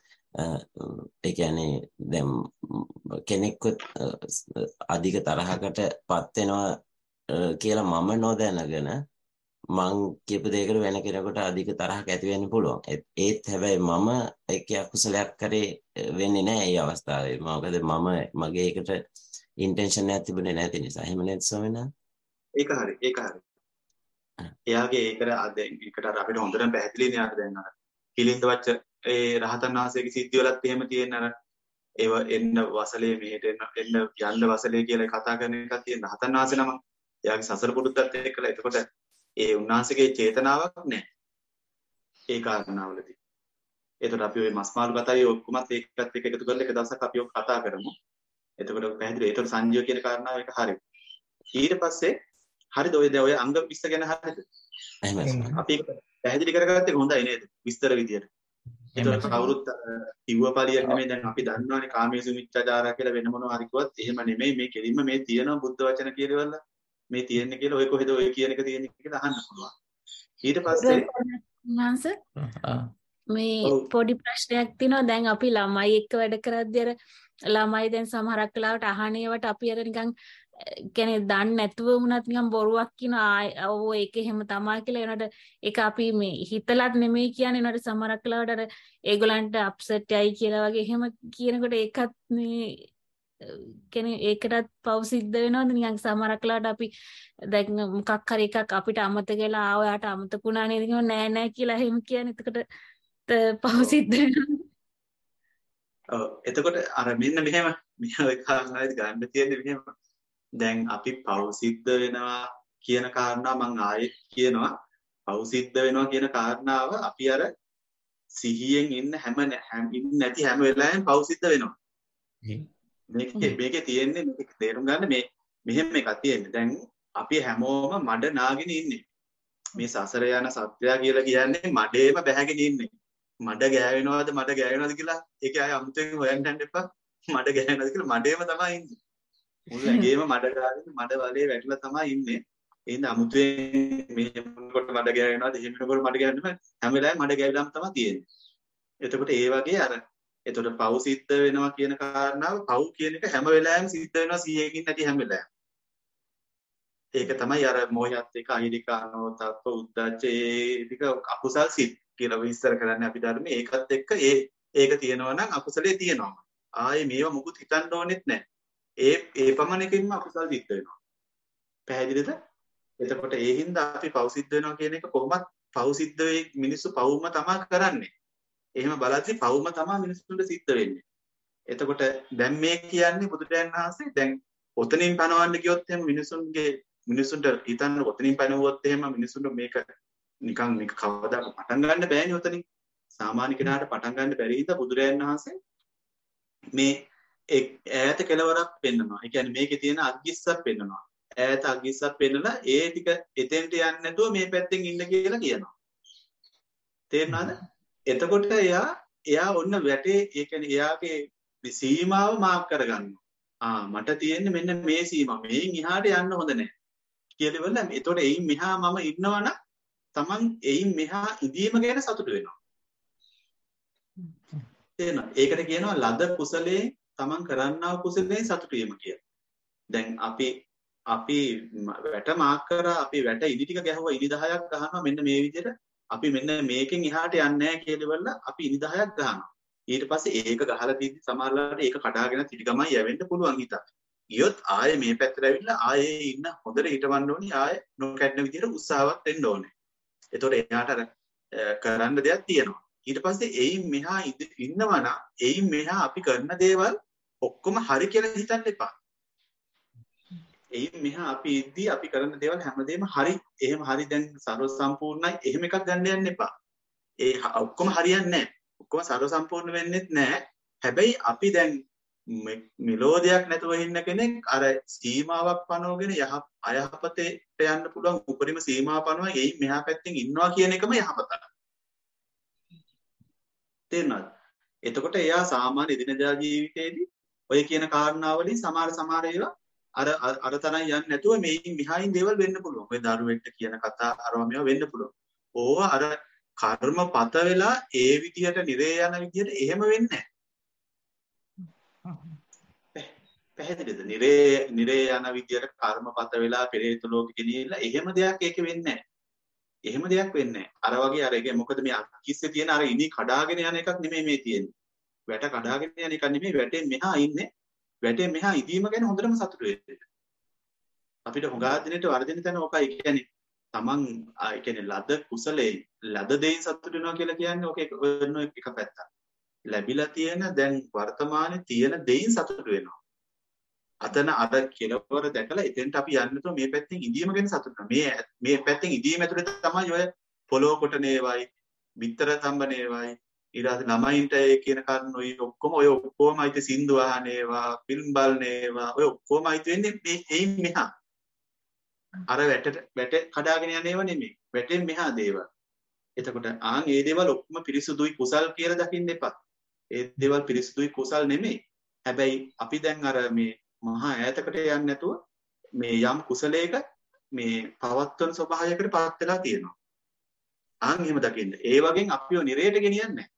ඒ කියන්නේ දැන් කෙනෙක්ව අධික තරහකට පත් වෙනවා කියලා මම නොදැනගෙන මං කියපු දෙයකට වෙන කෙනෙකුට අධික තරහක් ඇති වෙන්න පුළුවන්. ඒත් හැබැයි මම ඒක අකුසලයක් කරේ වෙන්නේ නැහැ මේ අවස්ථාවේ. මොකද මම මගේ ඒකට ඉන්ටෙන්ෂන් එකක් තිබුණේ නැති නිසා. එහෙම නේද ස්වාමීන් වහන්සේ? ඒක හරි. ඒක හරි. එයාගේ ඒකට අද ඒකට අර අපිට හොඳටම පැහැදිලිනේ අර දැන් අර කිලින්ද වච්ච ඒ රහතන් වහන්සේගේ සිද්ධි වලත් එහෙම තියෙන අර ඒව එන්න වසලේ මෙහෙට එන්න එන්න යන්න වසලේ කියලා කතා කරන එකක් තියෙන රහතන් වහන්සේ නම. එයාගේ සසර පුරුද්දත් එක්කලා එතකොට ඒ උන්වහන්සේගේ චේතනාවක් නැහැ. ඒ කාරණාවලදී. එතකොට අපි ওই මස්මාළු කතාවේ ඔක්කොමත් ඒකත් එක්ක එකතු කරලා එක දවසක් අපි ඔක් කතා කරමු. එතකොට පැහැදිලි. ඒතකොට සංජීව කියන කාරණාව එක හරි. ඊට පස්සේ හරිද ඔය දැන් ඔය අංග විස්තර ගැන හරිද? එහෙමයි. අපි ඒක පැහැදිලි කරගත්තේ හොඳයි නේද? විස්තර විදියට. ඒතකොට කවුරුත් කිව්ව පළියක් නෙමෙයි දැන් අපි දන්නවානේ කාමයේ සුමිච්ඡාචාරා කියලා වෙන මොනවා හරි කිව්වත් එහෙම නෙමෙයි මේ කෙලින්ම මේ තියෙනවා බුද්ධ වචන කියලාවල මේ තියෙන්නේ කියලා ඔය කොහෙද ඔය කියන එක තියෙන්නේ කියලා අහන්න පුළුවන්. ඊට පස්සේ මාංශ මේ පොඩි ප්‍රශ්නයක් තියෙනවා. දැන් අපි ළමයි එක්ක වැඩ කරද්දී අර ළමයි දැන් සමහරක් වෙලාවට අහන්නේවට අපි අර නිකන් කියන්නේ දන්නේ නැතුව වුණත් නිකන් බොරුවක් කියන ඕ ඒක එහෙම තමයි කියලා එනකොට ඒක අපි මේ හිතලත් නෙමෙයි කියන්නේ එනකොට සමහරක් වෙලාවට අර ඒගොල්ලන්ට අප්සෙට් යයි කියලා වගේ එහෙම කියනකොට ඒකත් මේ කියන්නේ ඒකටත් පව් සිද්ධ වෙනවද නිකන් සමහරක් වෙලාවට අපි දැන් මොකක් හරි එකක් අපිට අමතක වෙලා ආ ඔයාට අමතකුණා නේද කියනවා නෑ නෑ කියලා එහෙම කියන්නේ එතකොට පව් සිද්ධ වෙනවද? ඔව් එතකොට අර මෙන්න මෙහෙම මෙහෙම කාරණාවයි ගන්න තියෙන්නේ මෙහෙම. දැන් අපි පව් සිද්ධ වෙනවා කියන කාරණා මම ආයෙත් කියනවා. පව් සිද්ධ වෙනවා කියන කාරණාව අපි අර සිහියෙන් ඉන්න හැම ඉන්නේ නැති හැම වෙලාවෙම පව් සිද්ධ වෙනවා. මේකේ මේකේ තියෙන්නේ මේක තේරුම් ගන්න මේ මෙහෙම එකක් තියෙන්නේ. දැන් අපි හැමෝම මඩ නාගෙන ඉන්නේ. මේ සසර යන සත්‍යය කියලා කියන්නේ මඩේම බැහැගෙන ඉන්නේ. මඩ ගෑවෙනවද මඩ ගෑවෙනවද කියලා ඒක ආය අමුතෙන් හොයන්න යන්න එපා. මඩ ගෑවෙනවද කියලා මඩේම තමයි ඉන්නේ. මුළු ඇඟේම මඩ ගාගෙන මඩ වලේ වැටලා තමයි ඉන්නේ. එහෙනම් අමුතෙන් මේ කොට මඩ ගෑවෙනවද එහෙම වෙනකොට මඩ ගෑවෙනවද හැම වෙලාවෙම මඩ ගෑවිලාම තමයි තියෙන්නේ. එතකොට ඒ වගේ අර එතකොට පව් සිද්ධ වෙනවා කියන කාරණාව පව් කියන එක හැම වෙලාවෙම සිද්ධ වෙනවා සීයකින් නැති හැම වෙලාවෙම. ඒක තමයි අර මොහයත් එක අහිරිකානෝ තප්ප උද්දච්ච ඒ ටික අකුසල් සිත් කියලා විස්තර කරන්නේ අපි ධර්මයේ ඒකත් එක්ක ඒ ඒක තියෙනවා නම් අකුසලේ තියෙනවා. ආයේ මේවා මුකුත් හිතන්න ඕනෙත් නැහැ. ඒ ඒ පමණකින්ම අකුසල් සිද්ධ වෙනවා. පැහැදිලිද? එතකොට ඒ හින්දා අපි පව් සිද්ධ වෙනවා කියන එක කොහොමත් පව් සිද්ධ වෙයි මිනිස්සු පව්ම තමයි කරන්නේ. එහෙම බලද්දි පව්ම තමයි මිනිස්සුන්ට සිද්ධ වෙන්නේ. එතකොට දැන් මේ කියන්නේ බුදුරජාණන් වහන්සේ දැන් ඔතනින් පනවන්න ගියොත් එහෙම මිනිසුන්ගේ මිනිසුන්ට හිතන්න ඔතනින් පනවුවොත් එහෙම මිනිසුන්ට මේක නිකන් මේක කවදාක පටන් ගන්න බෑනේ ඔතනින්. සාමාන්‍ය කෙනාට පටන් ගන්න බැරි හින්දා බුදුරජාණන් වහන්සේ මේ ඈත කෙලවරක් පෙන්නනවා. ඒ කියන්නේ මේකේ තියෙන අග්ගිස්සක් පෙන්නනවා. ඈත අග්ගිස්සක් පෙන්නලා ඒ ටික එතෙන්ට යන්නේ නැතුව මේ පැත්තෙන් ඉන්න කියලා කියනවා. තේරුණාද? එතකොට එයා එයා ඔන්න වැටේ ඒ කියන්නේ එයාගේ සීමාව මාක් කරගන්නවා. ආ මට තියෙන්නේ මෙන්න මේ සීමාව. මේන් එහාට යන්න හොඳ නැහැ. කියලා ඉවරලා එතකොට එයින් මෙහා මම ඉන්නවනම් Taman එයින් මෙහා ඉදීම ගැන සතුටු වෙනවා. තේරෙනවද? ඒකට කියනවා ලද කුසලේ Taman කරන්නා කුසලේ සතුටු වීම කියලා. දැන් අපි අපි වැට මාක් කරා අපි වැට ඉදි ටික ගැහුවා ඉදි දහයක් ගහනවා මෙන්න මේ විදිහට අපි මෙන්න මේකෙන් එහාට යන්නේ නැහැ කියලා අපි ඉදි දහයක් ගහනවා. ඊට පස්සේ ඒක ගහලා තියද්දි සමහරවිට ඒක කඩාගෙන තිරි ගමන් යවෙන්න පුළුවන් හිතක්. ගියොත් ආයේ මේ පැත්තට ඇවිල්ලා ආයේ ඉන්න හොඳට හිටවන්න ඕනේ ආයේ නොකැඩෙන විදිහට උත්සාහවත් වෙන්න ඕනේ. ඒතකොට එයාට අර කරන්න දෙයක් තියෙනවා. ඊට පස්සේ එයින් මෙහා ඉන්නවා නම් එයින් මෙහා අපි කරන දේවල් ඔක්කොම හරි කියලා හිතන්න එපා. එයින් මෙහා අපි ඉද්දී අපි කරන දේවල් හැමදේම හරි. එහෙම හරි දැන් සර්ව සම්පූර්ණයි. එහෙම එකක් ගන්න යන්න එපා. ඒ ඔක්කොම හරියන්නේ නැහැ. ඔක්කොම සර්ව සම්පූර්ණ වෙන්නේත් නැහැ. හැබැයි අපි දැන් මෙලෝදියක් නැතුව ඉන්න කෙනෙක් අර සීමාවක් පනවගෙන යහ අයහපතට යන්න පුළුවන් උපරිම සීමාව පනවන එයින් මෙහා පැත්තෙන් ඉන්නවා කියන එකම යහපතක්. තේරුණාද? එතකොට එයා සාමාන්‍ය දිනදා ජීවිතේදී ඔය කියන කාරණාවලින් සමහර සමහර ඒවා අර අර තරම් යන්නේ නැතුව මේකින් behind දේවල් වෙන්න පුළුවන්. ඔය දරුවෙක්ට කියන කතා අරම මේවා වෙන්න පුළුවන්. ඕවා අර කර්මපත වෙලා ඒ විදිහට නිරේ යන විදිහට එහෙම වෙන්නේ නැහැ. පැහැදිලිද? නිරේ නිරේ යන විදිහට කර්මපත වෙලා පෙරේත ලෝකෙ ගෙනියලා එහෙම දෙයක් ඒකේ වෙන්නේ නැහැ. එහෙම දෙයක් වෙන්නේ නැහැ. අර වගේ අර ඒක මොකද මේ කිස්සේ තියෙන අර ඉනි කඩාගෙන යන එකක් නෙමෙයි මේ තියෙන්නේ. වැට කඩාගෙන යන එකක් නෙමෙයි වැටෙන් මෙහා ඉන්නේ. වැටෙන් මෙහා ඉදීම ගැන හොඳටම සතුටු වෙන්න. අපිට හොඟා දිනේට වර්ධින තැන ඕකයි. ඒ කියන්නේ තමන් ඒ කියන්නේ ලද කුසලයේ ලද දෙයින් සතුටු වෙනවා කියලා කියන්නේ ඕක එක එක පැත්තක්. ලැබිලා තියෙන දැන් වර්තමානයේ තියෙන දෙයින් සතුටු වෙනවා. අතන අර කෙලවර දැකලා එතෙන්ට අපි යන්න තෝ මේ පැත්තෙන් ඉදීම ගැන සතුටු වෙනවා. මේ මේ පැත්තෙන් ඉදීම ඇතුළේ තමයි ඔය පොලෝ කොටනේවයි, බිත්තර තම්බනේවයි, ඊට ළමයින්ට ඒ කියන කාරණා ඔය ඔක්කොම ඔය ඔක්කොම අයිති සින්දු අහනේවා, ෆිල්ම් බලනේවා, ඔය ඔක්කොම අයිති වෙන්නේ මේ එයින් මෙහා. අර වැටට වැට කඩාගෙන යන්නේව නෙමෙයි. වැටෙන් මෙහා දේවල්. එතකොට ආන් මේ දේවල් ඔක්කොම පිරිසුදුයි කුසල් කියලා දකින්න එපා. ඒ දේවල් පිරිසුදුයි කුසල් නෙමෙයි. හැබැයි අපි දැන් අර මේ මහා ඈතකට යන්නේ නැතුව මේ යම් කුසලයක මේ පවත්වන ස්වභාවයකට පත් වෙලා තියෙනවා. ආන් එහෙම දකින්න. ඒ වගේ අපිව නිරේට ගෙනියන්නේ නැහැ.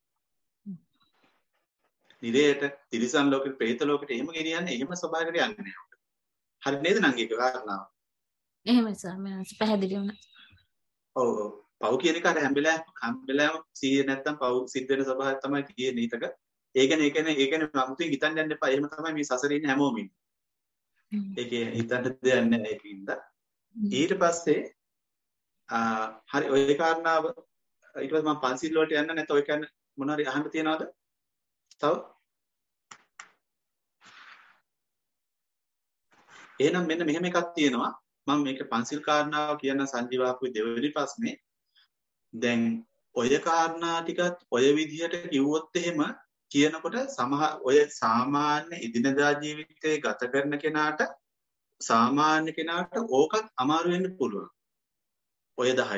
නිරේට තිරිසන් ලෝකෙට, പ്രേත ලෝකෙට එහෙම ගෙනියන්නේ එහෙම ස්වභාවයකට යන්නේ නැහැ. හරි නේද නංගික කාරණාව? එහෙමයි සර් මම පැහැදිලි වුණා. ඔව් ඔව්. පව් කියන එක අර හැම්බෙලා හැම්බෙලාම සීය නැත්තම් පව් සිද්ධ වෙන ස්වභාවය තමයි තියෙන්නේ ඊටක. ඒ කියන්නේ ඒ කියන්නේ ඒ කියන්නේ අමුතුවෙන් හිතන්න යන්න එපා. එහෙම තමයි මේ සසරේ ඉන්න හැමෝම ඉන්නේ. ඒකේ හිතන්න දෙයක් නැහැ ඒකින්ද. ඊට පස්සේ ආ හරි ඔය කාරණාව ඊට පස්සේ මම පන්සිල් වලට යන්න නැත්නම් ඔය කියන්නේ මොන හරි අහන්න තියනවද? තව එහෙනම් මෙන්න මෙහෙම එකක් තියෙනවා. මම මේක පන්සිල් කාරණාව කියන සංජීවාපුයි දෙවෙනි ප්‍රශ්නේ. දැන් ඔය කාරණා ටිකත් ඔය විදිහට කිව්වොත් එහෙම කියනකොට සමහර ඔය සාමාන්‍ය ඉදිනදා ජීවිතේ ගත කරන කෙනාට සාමාන්‍ය කෙනාට ඕකත් අමාරු වෙන්න පුළුවන්. ඔය දහය.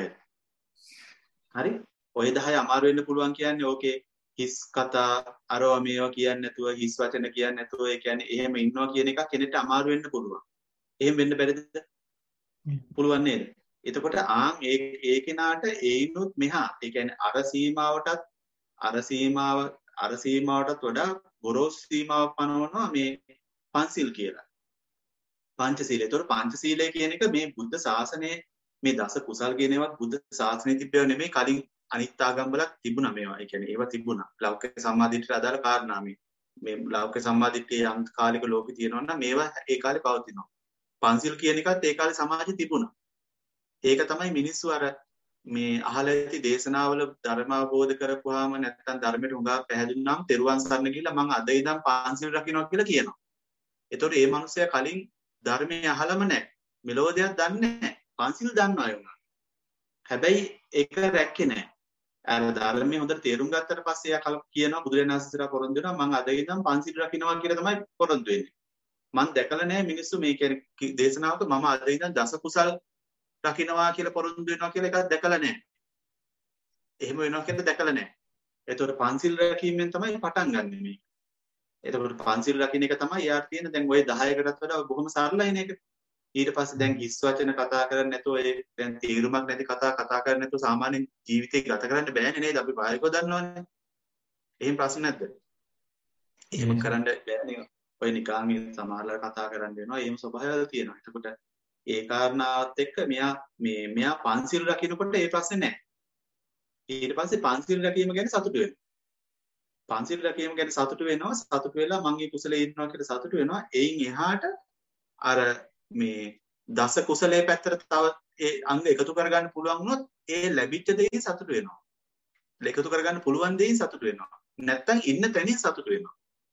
හරි? ඔය දහය අමාරු වෙන්න පුළුවන් කියන්නේ ඕකේ හිස් කතා අරවා මේවා කියන්නේ නැතුව හිස් වචන කියන්නේ නැතුව ඒ කියන්නේ එහෙම ඉන්නවා කියන එක කෙනෙක්ට අමාරු වෙන්න පුළුවන්. එහෙම වෙන්න බැරිද? පුළුවන් නේද? එතකොට ආන් ඒ ඒ කෙනාට ඒිනුත් මෙහා ඒ කියන්නේ අර සීමාවටත් අර සීමාව අර සීමාවටත් වඩා ගොරෝසු සීමාවක් පනවනවා මේ පන්සිල් කියලා. පංචශීලය. ඒතකොට පංචශීලය කියන එක මේ බුද්ධ ශාසනයේ මේ දස කුසල් කියන ඒවා බුද්ධ ශාසනයේ තිබ්බව නෙමෙයි කලින් අනිත් ආගම් වල තිබුණා මේවා. ඒ කියන්නේ ඒවා තිබුණා. ලෞකික සම්මාදිට්ඨියට අදාළ කාරණා මේ මේ ලෞකික සම්මාදිට්ඨියේ අන්තකාලික ලෝකේ තියෙනවා නම් මේවා ඒ කාලේ පවතිනවා. පන්සිල් කියන එකත් ඒ කාලේ සමාජෙ තිබුණා. ඒක තමයි මිනිස්සු අර මේ අහලා ඇති දේශනාවල ධර්ම අවබෝධ කරපුවාම නැත්තම් ධර්මයට හුඟා පැහැදිලිනම් තෙරුවන් සරණ ගිහිල්ලා මං අද ඉඳන් පන්සිල් රකින්නවා කියලා කියනවා. ඒතකොට මේ මිනිස්සයා කලින් ධර්මයේ අහලම නැහැ. මෙලෝ දෙයක් දන්නේ නැහැ. පන්සිල් දන්නවා ඒ උනා. හැබැයි ඒක රැක්කේ නැහැ. අර ධර්මයේ හොඳට තේරුම් ගත්තට පස්සේ එයා කල කියනවා බුදුරජාණන් වහන්සේලා පොරොන්දු වෙනවා මං අද ඉඳන් පන්සිල් රකින්නවා කියලා තමයි පොරොන්දු වෙන්නේ. මං දැකලා නැහැ මිනිස්සු මේ කියන්නේ දේශනාවක මම අද ඉඳන් දස කුසල් රකින්නවා කියලා පොරොන්දු වෙනවා කියලා එකක් දැකලා නැහැ. එහෙම වෙනවා කියලා දැකලා නැහැ. ඒතකොට පන්සිල් රැකීමෙන් තමයි පටන් ගන්නෙ මේක. එතකොට පන්සිල් රකින්න එක තමයි යාට තියෙන දැන් ওই දහයකටත් වඩා බොහොම සරලයි නේද? ඊට පස්සේ දැන් හිස් වචන කතා කරන්නේ නැතුව ඒ දැන් තීරුමක් නැති කතා කතා කරන්නේ නැතුව සාමාන්‍ය ජීවිතේ ගත කරන්න බෑනේ නේද? අපි බාහිරකව දන්නවනේ. එහෙම ප්‍රශ්න නැද්ද? එහෙම කරන්න බෑනේ. ඔය නිකාන් සමහරවල් කතා කරන්න වෙනවා. එහෙම ස්වභාවයල් තියෙනවා. එතකොට ඒ කාරණාවත් එක්ක මෙයා මේ මෙයා පන්සිල් රකින්නකොට ඒ ප්‍රශ්නේ නැහැ. ඊට පස්සේ පන්සිල් රැකීම ගැන සතුටු වෙනවා. පන්සිල් රැකීම ගැන සතුටු වෙනවා. සතුටු වෙලා මං මේ කුසලයේ ඉන්නවා කියලා සතුටු වෙනවා. එයින් එහාට අර මේ දස කුසලයේ පැත්තට තව ඒ අංග එකතු කරගන්න පුළුවන් වුණොත් ඒ ලැබිච්ච දෙයින් සතුටු වෙනවා. එකතු කරගන්න පුළුවන් දෙයින් සතුටු වෙනවා. නැත්තම් ඉන්න තැනින් සතුටු වෙනවා.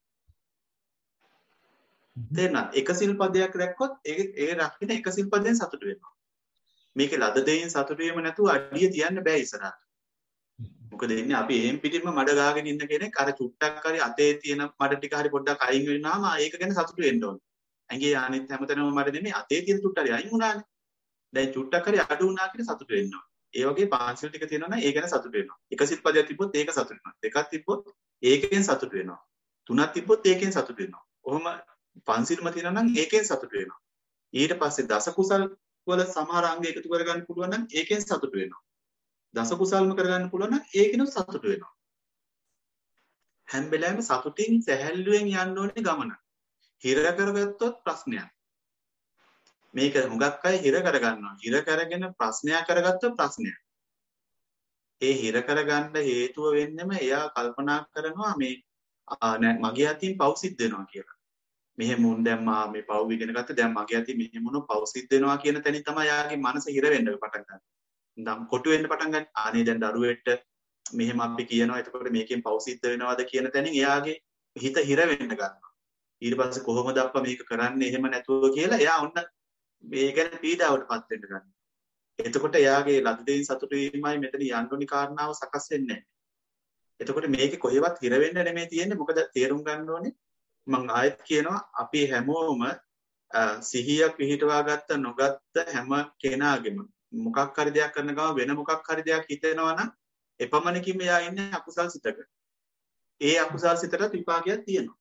දැන් එක සිල්පදයක් රැක්කොත් ඒ ඒ රකින්න එක සිල්පදයෙන් සතුටු වෙනවා. මේකේ ලද දෙයින් සතුටු වීම නැතුව අඩිය තියන්න බෑ ඉස්සරහට. මොකද ඉන්නේ අපි එහෙම් පිටින්ම මඩ ගාගෙන ඉන්න කෙනෙක් අර චුට්ටක් හරි අතේ තියෙන මඩ ටික හරි පොඩ්ඩක් අයින් වෙනාම ඒක ගැන සතුටු වෙන්න ඕනේ. ඇඟේ අනිත් හැමතැනම මඩ නෙමෙයි අතේ තියෙන චුට්ට හරි අයින් වුණානේ. දැන් චුට්ටක් හරි අඩු වුණා කියලා සතුටු වෙන්න ඕනේ. ඒ වගේ පාන්සිල් ටික තියෙනවා නම් ඒ ගැන සතුටු වෙනවා. එක සිල්පදයක් තිබ්බොත් ඒක සතුටු වෙනවා. දෙකක් තිබ්බොත් ඒකෙන් සතුටු වෙනවා. තුනක් තිබ්බොත් ඒකෙන් සතුටු වෙනවා. ඔහොම පන්සිල්ම තියෙනවා නම් ඒකෙන් සතුටු වෙනවා. ඊට පස්සේ දස කුසල් වල සමහර අංග එකතු කරගන්න පුළුවන් නම් ඒකෙන් සතුටු වෙනවා. දස කුසල්ම කරගන්න පුළුවන් නම් ඒකිනුත් සතුටු වෙනවා. හැම වෙලාවෙම සතුටින් සැහැල්ලුවෙන් යන්න ඕනේ ගමන. හිර කරගත්තොත් ප්‍රශ්නයක්. මේක හුඟක් අය හිර කරගන්නවා. හිර කරගෙන ප්‍රශ්නයක් කරගත්තොත් ප්‍රශ්නයක්. ඒ හිර කරගන්න හේතුව වෙන්නෙම එයා කල්පනා කරනවා මේ මගේ අතින් පව් සිද්ධ වෙනවා කියලා. මෙහෙම උන් දැන් මා මේ පව් ඉගෙන ගත්ත දැන් මගේ අතින් මෙහෙම උන පව් සිද්ධ වෙනවා කියන තැනින් තමයි යාගේ මනස හිර වෙන්න පටන් ගන්නේ. නම් කොටු වෙන්න පටන් ගන්න. අනේ දැන් දරුවෙට මෙහෙම අපි කියනවා එතකොට මේකෙන් පව් සිද්ධ වෙනවද කියන තැනින් එයාගේ හිත හිර වෙන්න ගන්නවා. ඊට පස්සේ කොහොමද අප්පා මේක කරන්නේ එහෙම නැතුව කියලා එයා ඔන්න මේ ගැන පීඩාවටපත් වෙන්න ගන්නවා. එතකොට එයාගේ ලද දෙයින් සතුටු වීමයි මෙතන යන්නුනි කාරණාව සකස් වෙන්නේ නැහැ. එතකොට මේකේ කොහෙවත් හිර වෙන්න නෙමෙයි තියෙන්නේ. මොකද තේරුම් ගන්න ඕනේ මම ආයෙත් කියනවා අපි හැමෝම සිහිය පිහිටවා ගත්ත නොගත්ත හැම කෙනාගේම මොකක් හරි දෙයක් කරන ගම වෙන මොකක් හරි දෙයක් හිතෙනවා නම් එපමණකින් මෙයා ඉන්නේ අකුසල් සිතක. ඒ අකුසල් සිතට විපාකයක් තියෙනවා.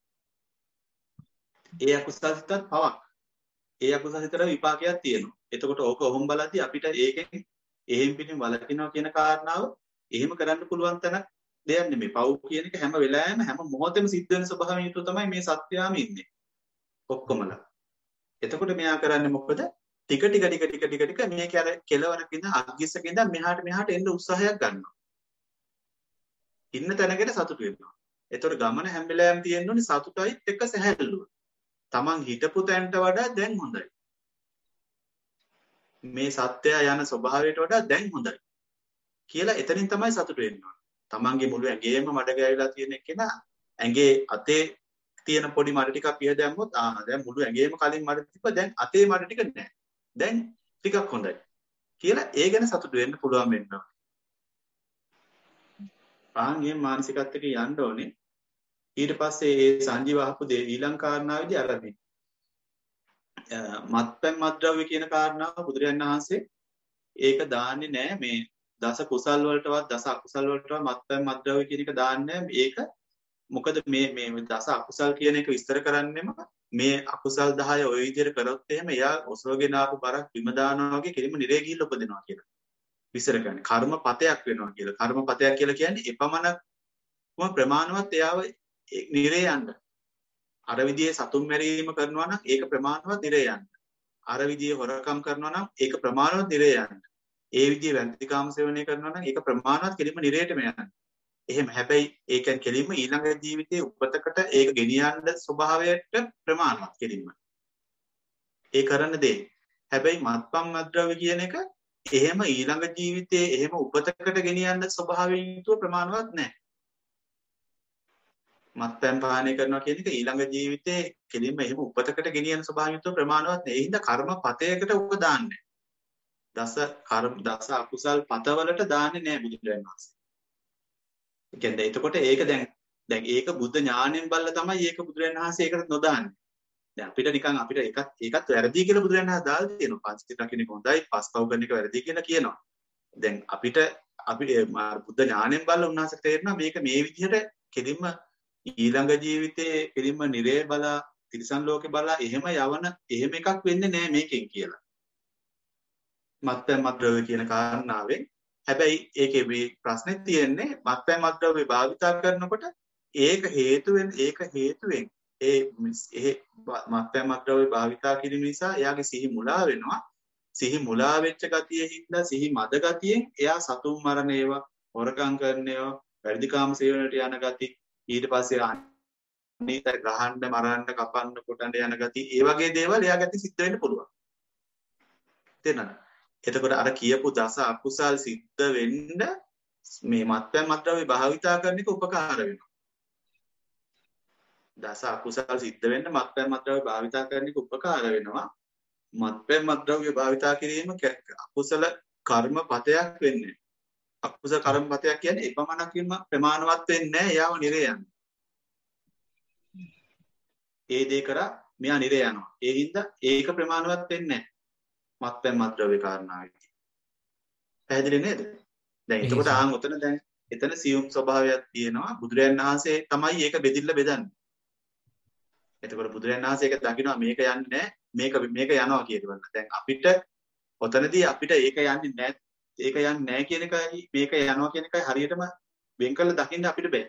ඒ අකුසල් සිතට පවක්. ඒ අකුසල් සිතට විපාකයක් තියෙනවා. එතකොට ඕක ඔහොම බලද්දි අපිට ඒකෙන් එහෙම් පිටින් වලකිනවා කියන කාරණාව එහෙම කරන්න පුළුවන් තැනක් දෙයක් නෙමෙයි. පව් කියන එක හැම වෙලාවෙම හැම මොහොතෙම සිද්ධ වෙන ස්වභාවයෙන් යුතුව තමයි මේ සත්‍යයම ඉන්නේ. ඔක්කොමලා. එතකොට මෙයා කරන්නේ මොකද? ටික ටික ටික ටික ටික ටික මේක අර කෙලවරක ඉඳන් අග්ගිස්සක ඉඳන් මෙහාට මෙහාට එන්න උත්සාහයක් ගන්නවා. ඉන්න තැනකට සතුටු වෙනවා. එතකොට ගමන හැම වෙලාවෙම තියෙන්න ඕනේ සතුටයි එක්ක සැහැල්ලුව. Taman හිටපු තැනට වඩා දැන් හොඳයි. මේ සත්‍යය යන ස්වභාවයට වඩා දැන් හොඳයි. කියලා එතනින් තමයි සතුටු වෙන්න ඕනේ. Tamanගේ මුළු ඇඟේම මඩ ගෑවිලා තියෙන කෙනා ඇඟේ අතේ තියෙන පොඩි මඩ ටිකක් පිය දැම්මොත් ආ දැන් මුළු ඇඟේම කලින් මඩ තිබ්බ දැන් අතේ මඩ ටික නැහැ. දැන් ටිකක් හොඳයි. කියලා ඒ ගැන සතුටු වෙන්න පුළුවන් වෙනවා. ආන්ගේ මානසිකත්වයක යන්න ඕනේ. ඊට පස්සේ ඒ සංජීව අහපු දේ ඊළඟ කාරණාවේදී අර මේ මත්පැන් මත්ද්‍රව්‍ය කියන කාරණාව බුදුරජාණන් වහන්සේ ඒක දාන්නේ නැහැ මේ දස කුසල් වලටවත් දස අකුසල් වලටවත් මත්පැන් මත්ද්‍රව්‍ය කියන එක දාන්නේ නැහැ. ඒක මොකද මේ මේ දස අකුසල් කියන එක විස්තර කරන්නෙම මේ අකුසල් දහය ওই විදිහට කරොත් එහෙම එයා ඔසවගෙන ආපු බරක් බිම දානවා වගේ කෙලින්ම නිරේ ගිහිල්ලා උපදිනවා කියලා. විස්තර කරන්නේ කර්මපතයක් වෙනවා කියලා. කර්මපතයක් කියලා කියන්නේ එපමණක්ම ප්‍රමාණවත් එයාව නිරේ යන්න. අර විදිහේ සතුන් මැරීම කරනවා නම් ඒක ප්‍රමාණවත් නිරේ යන්න. අර විදිහේ හොරකම් කරනවා නම් ඒක ප්‍රමාණවත් නිරේ යන්න. ඒ විදිහේ වැන්තිකාම සේවනය කරනවා නම් ඒක ප්‍රමාණවත් කෙලින්ම නිරේටම යන්න. එහෙම හැබැයි ඒකෙන් කෙලින්ම ඊළඟ ජීවිතයේ උපතකට ඒක ගෙනියන්න ස්වභාවයට ප්‍රමාණවත් කෙලින්ම. ඒ කරන දේ. හැබැයි මත්පම් මද්ද්‍රව්‍ය කියන එක එහෙම ඊළඟ ජීවිතයේ එහෙම උපතකට ගෙනියන්න ස්වභාවයෙන් යුතුව ප්‍රමාණවත් නැහැ. මත්පැන් පානය කරනවා කියන එක ඊළඟ ජීවිතේ කෙලින්ම එහෙම උපතකට ගෙනියන ස්වභාවයෙන් යුතුව ප්‍රමාණවත් නැහැ. ඒ හින්දා කර්ම පතයකට උක දාන්නේ. දස කර්ම දස අකුසල් පතවලට දාන්නේ නැහැ බුදුරජාණන් වහන්සේ. ඒ කියන්නේ එතකොට ඒක දැන් දැන් ඒක බුද්ධ ඥාණයෙන් බලලා තමයි ඒක බුදුරජාණන් වහන්සේ ඒකට නොදාන්නේ. දැන් අපිට නිකන් අපිට ඒකත් ඒකත් වැරදි කියලා බුදුරජාණන් වහන්සේ දාලා තියෙනවා. පංචිත රකින්න හොඳයි, පස්පව් කරන එක වැරදි කියලා කියනවා. දැන් අපිට අපි බුද්ධ ඥාණයෙන් බලලා උන්වහන්සේ තේරෙනවා මේක මේ විදිහට කෙලින්ම ඊළඟ ජීවිතේ කෙලින්ම නිරේ බලා තිරිසන් ලෝකේ බලා එහෙම යවන එහෙම එකක් වෙන්නේ නැහැ මේකෙන් කියලා. මත්පැන් මත්ද්‍රව්‍ය කියන කාරණාවෙන් හැබැයි ඒකේ මේ ප්‍රශ්නේ තියෙන්නේ මත්පැන් මත්ද්‍රව්‍ය භාවිතා කරනකොට ඒක හේතුවෙන් ඒක හේතුවෙන් ඒ ඒ මත්පැන් මත්ද්‍රව්‍ය භාවිතා කිරීම නිසා එයාගේ සිහි මුලා වෙනවා. සිහි මුලා වෙච්ච ගතිය හින්දා සිහි මද ගතියෙන් එයා සතුන් මරණ ඒවා, හොරකම් කරන ඒවා, වැඩි කාම සේවනයට යන ගති, ඊට පස්සේ අනිත් ගහන්න, මරන්න, කපන්න, කොටන්න යන ගති, ඒ වගේ දේවල් එයා ගැති සිද්ධ වෙන්න පුළුවන්. තේරෙනවද? එතකොට අර කියපු දස අකුසල් සිද්ධ වෙන්න මේ මත්පැන් මත්ද්‍රව්‍ය භාවිතා කරන එක උපකාර වෙනවා. දස අකුසල් සිද්ධ වෙන්න මත්පැන් මත්ද්‍රව්‍ය භාවිතා කරන එක උපකාර වෙනවා. මත්පැන් මත්ද්‍රව්‍ය භාවිතා කිරීම අකුසල කර්ම පතයක් වෙන්නේ. අකුසල කර්ම පතයක් කියන්නේ එපමණකින්ම ප්‍රමාණවත් වෙන්නේ නැහැ. යාව නිරේ යනවා. ඒ දේ කරා මෙයා නිරේ යනවා. ඒ හින්දා ඒක ප්‍රමාණවත් වෙන්නේ නැහැ. මත්පැන් මත්ද්‍රව්‍ය කාරණාවයි. පැහැදිලි නේද? දැන් එතකොට ආන් උතන දැන් එතන සියුම් ස්වභාවයක් තියෙනවා. බුදුරයන් වහන්සේ තමයි ඒක බෙදිල්ල බෙදන්නේ. එතකොට බුදුරයන් වහන්සේ ඒක දකිනවා මේක යන්නේ නැහැ. මේක මේක යනවා කියනවා. දැන් අපිට ඔතනදී අපිට ඒක යන්නේ නැහැ. ඒක යන්නේ නැහැ කියන එකයි මේක යනවා කියන එකයි හරියටම වෙන් කරලා දකින්න අපිට බෑ.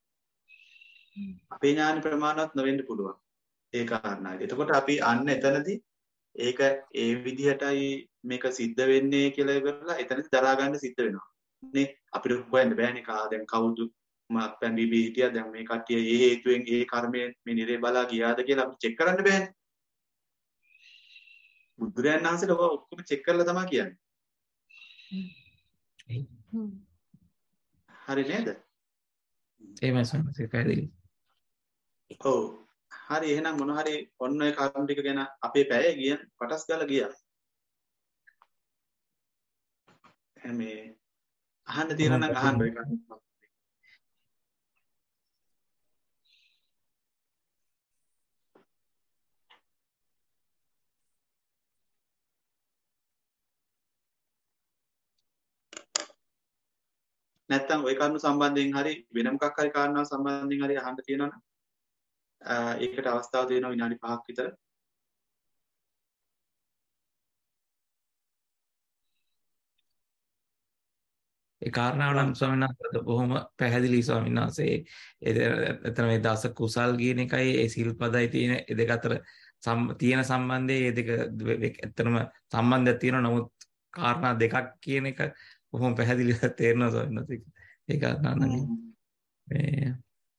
අපේ ඥාන ප්‍රමාණවත් නොවෙන්න පුළුවන්. ඒ කාරණාවයි. එතකොට අපි අන්න එතනදී ඒක ඒ විදිහටයි මේක සිද්ධ වෙන්නේ කියලා ඉවරලා එතනදී දරා ගන්න සිද්ධ වෙනවා. නේ අපිට හොයන්න බෑනේ කා දැන් කවුද මත්පැන් බීබී හිටියා දැන් මේ කට්ටිය ඒ හේතුවෙන් ඒ කර්මයෙන් මේ නිරේ බලා ගියාද කියලා අපි චෙක් කරන්න බෑනේ. බුදුරයන් වහන්සේට ඔක ඔක්කොම චෙක් කරලා තමයි කියන්නේ. හරි නේද? එහෙමයි සම්පූර්ණ පැහැදිලි. ඔව්. හරි එහෙනම් මොන හරි ඔන්න ඔය කර්ම ටික ගැන අපේ පැය ගියන් පටස් ගාලා ගියා. මේ අහන්න තියෙනවා නම් අහන්න ඔය කර්ම. නැත්තම් ওই කරුණු සම්බන්ධයෙන් හරි වෙන මොකක් හරි කාරණාවක් සම්බන්ධයෙන් හරි අහන්න තියෙනවා නම් ඒකට අවස්ථාව දෙනවා විනාඩි පහක් විතර. ඒ කාරණාව නම් ස්වාමීන් වහන්සේ බොහොම පැහැදිලි ස්වාමීන් වහන්සේ. එතන මේ දස කුසල් කියන එකයි ඒ සිල්පදයි තියෙන ඒ දෙක අතර තියෙන සම්බන්ධය ඒ දෙක ඇත්තටම සම්බන්ධයක් තියෙනවා. නමුත් කාරණා දෙකක් කියන එක බොහොම පැහැදිලිව තේරෙනවා ස්වාමීන් වහන්සේ. ඒ කාරණා නම් මේ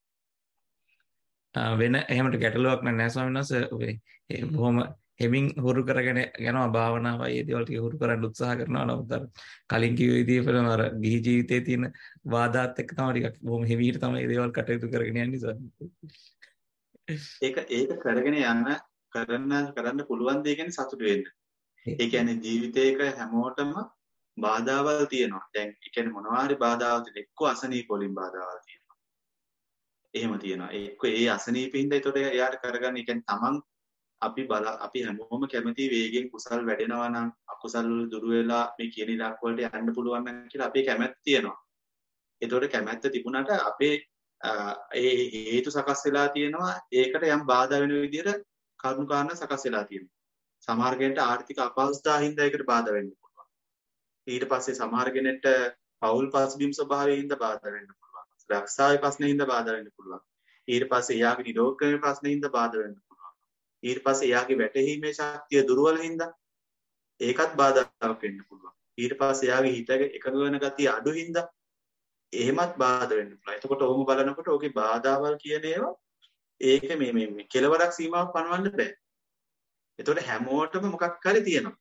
වෙන එහෙමට ගැටලුවක් නැහැ ස්වාමීන් වහන්සේ. බොහොම හෙමින් හුරු කරගෙන යනවා භාවනාවයි ඒ දේවල් ටික හුරු කරන්න උත්සාහ කරනවා. නමුත් අර කලින් කිව්ව විදිහට අර ගිහි ජීවිතයේ තියෙන වාදාත් එක්ක තමයි ටිකක් බොහොම හෙමියට තමයි මේ දේවල් කටයුතු කරගෙන යන්නේ ස්වාමීන් වහන්සේ. ඒක ඒක කරගෙන යන කරන්න කරන්න පුළුවන් දේ කියන්නේ සතුටු වෙන්න. ඒ කියන්නේ ජීවිතේක හැමෝටම බාධාවල් තියෙනවා. දැන් ඒ කියන්නේ මොනවා හරි බාධාවල් තියෙන එක්ක අසනීප වලින් බාධාවල් තියෙනවා. එහෙම තියෙනවා. එක්ක ඒ අසනීපින්ද ඒතකොට එයාට කරගන්න ඒ කියන්නේ තමන් අපි බල අපි හැමෝම කැමති වේගෙන් කුසල් වැඩෙනවා නම් අකුසල් වල දුර වෙලා මේ කියන ඉලක්ක වලට යන්න පුළුවන් නම් කියලා අපේ කැමැත්ත තියෙනවා. ඒතකොට කැමැත්ත තිබුණාට අපේ ඒ හේතු සකස් වෙලා තියෙනවා. ඒකට යම් බාධා වෙන විදිහට කරුණු කාරණා සකස් වෙලා තියෙනවා. සමහර කෙනෙක්ට ආර්ථික අපහසුතාව හින්දා ඒකට බාධා වෙන්න පුළුවන්. ඊට පස්සේ සමහර කෙනෙක්ට පෞල් පසුබිම් ස්වභාවයෙන් හින්දා බාධා වෙන්න පුළුවන්. රක්ෂාවේ ප්‍රශ්නේ හින්දා බාධා වෙන්න පුළුවන්. ඊට පස්සේ එයාගේ නිරෝගකමේ ප්‍රශ්නේ හින්දා බාධා වෙන්න පුළුවන්. ඊට පස්සේ එයාගේ වැටහීමේ ශක්තිය දුර්වල හින්දා ඒකත් බාධාවක් වෙන්න පුළුවන්. ඊට පස්සේ එයාගේ හිත එකඟ වෙන ගතිය අඩු හින්දා එහෙමත් බාධා වෙන්න පුළුවන්. එතකොට ඔහොම බලනකොට ඕකේ බාධාවල් කියන ඒවා ඒක මේ මේ කෙලවරක් සීමාවක් පනවන්න බෑ. එතකොට හැමෝටම මොකක් හරි තියෙනවා.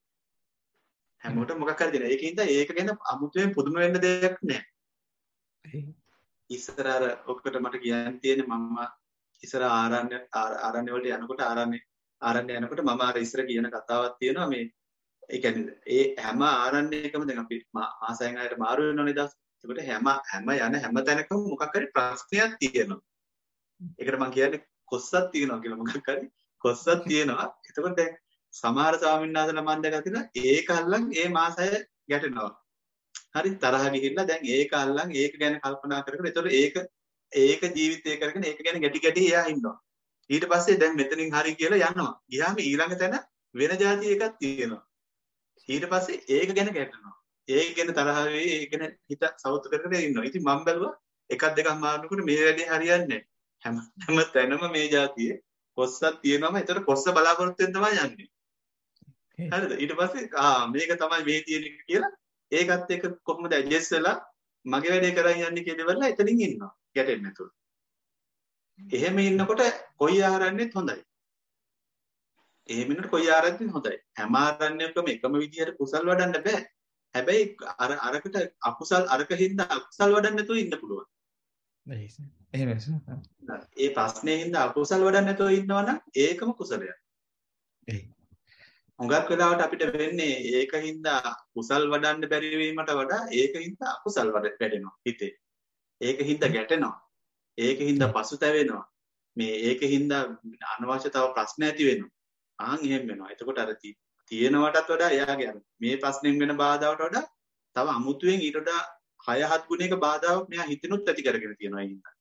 හැමෝටම මොකක් හරි තියෙනවා. ඒකින්ද ඒක ගැන අමුතුවෙන් පුදුම වෙන්න දෙයක් නැහැ. ඉස්සර අර ඔකට මට කියන්න තියෙන්නේ මම ඉස්සර ආරණ්‍ය ආරණ්‍ය වලට යනකොට ආරණ්‍ය ආරණ්‍ය යනකොට මම අර ඉස්සර කියන කතාවක් තියෙනවා මේ ඒ කියන්නේ ඒ හැම ආරණ්‍යයකම දැන් අපි මාසයෙන් ආයෙත් මාරු වෙනවනේ දවස්. ඒකට හැම හැම යන හැම තැනකම මොකක් හරි ප්‍රශ්නයක් තියෙනවා. ඒකට මම කියන්නේ කොස්සක් තියෙනවා කියලා මොකක් හරි කොස්සක් තියෙනවා. එතකොට දැන් සමහර ස්වාමීන් වහන්සේලා මම දැකලා තියෙනවා ඒක අල්ලන් ඒ මාසය ගැටෙනවා. හරි තරහ ගිහිල්ලා දැන් ඒක අල්ලන් ඒක ගැන කල්පනා කර කර ඒතකොට ඒක ඒක ජීවිතය කරගෙන ඒක ගැන ගැටි ගැටි එයා ඉන්නවා. ඊට පස්සේ දැන් මෙතනින් හරි කියලා යනවා. ගියාම ඊළඟ තැන වෙන જાති එකක් තියෙනවා. ඊට පස්සේ ඒක ගැන ගැටෙනවා. ඒක ගැන තරහ වෙයි ඒක ගැන හිත සවුත් කර කර ඉන්නවා. ඉතින් මම බැලුවා එකක් දෙකක් මාරනකොට මේ වැඩේ හරියන්නේ නැහැ. හැම හැම තැනම මේ જાතියේ කොස්සක් තියෙනවම ඒතර කොස්ස බලාපොරොත්තු වෙන තමයි යන්නේ. හරිද? ඊට පස්සේ ආ මේක තමයි මේ තියෙන්නේ කියලා ඒකත් එක්ක කොහොමද ඇඩ්ජස්ට් වෙලා මගේ වැඩේ කරන් යන්නේ කියලා ඉවරලා එතනින් ඉන්නවා. ගැටෙන්නේ නැතුව. එහෙම ඉන්නකොට කොයි ආහාරන්නේත් හොඳයි. එහෙම ඉන්නකොට කොයි ආහාරයක්ද හොඳයි. හැම ආහාරන්නේකම එකම විදිහට කුසල් වඩන්න බෑ. හැබැයි අර අරකට අකුසල් අරකින්ද අකුසල් වඩන්න නැතුව ඉන්න පුළුවන්. එහෙමයි. ඒ ප්‍රශ්නේ හින්දා අකුසල් වඩන්න නැතුව ඉන්නවනම් ඒකම කුසලයක්. එයි. හුඟක් වෙලාවට අපිට වෙන්නේ ඒකින්ද කුසල් වඩන්න බැරි වීමට වඩා ඒකින්ද අකුසල් වැඩෙනවා හිතේ. ඒකින්ද ගැටෙනවා. ඒකින්ද පසුතැවෙනවා. මේ ඒකින්ද අනවශ්‍ය තව ප්‍රශ්න ඇති වෙනවා. ආන් එහෙම වෙනවා. එතකොට අර තියෙනවටත් වඩා එයාගේ මේ ප්‍රශ්නෙන් වෙන බාධාවට වඩා තව අමුතුවෙන් ඊට වඩා හය හත් ගුණයක බාධාවක් මෙයා හිතෙනුත් ඇති කරගෙන තියෙනවා ඒ හින්දා.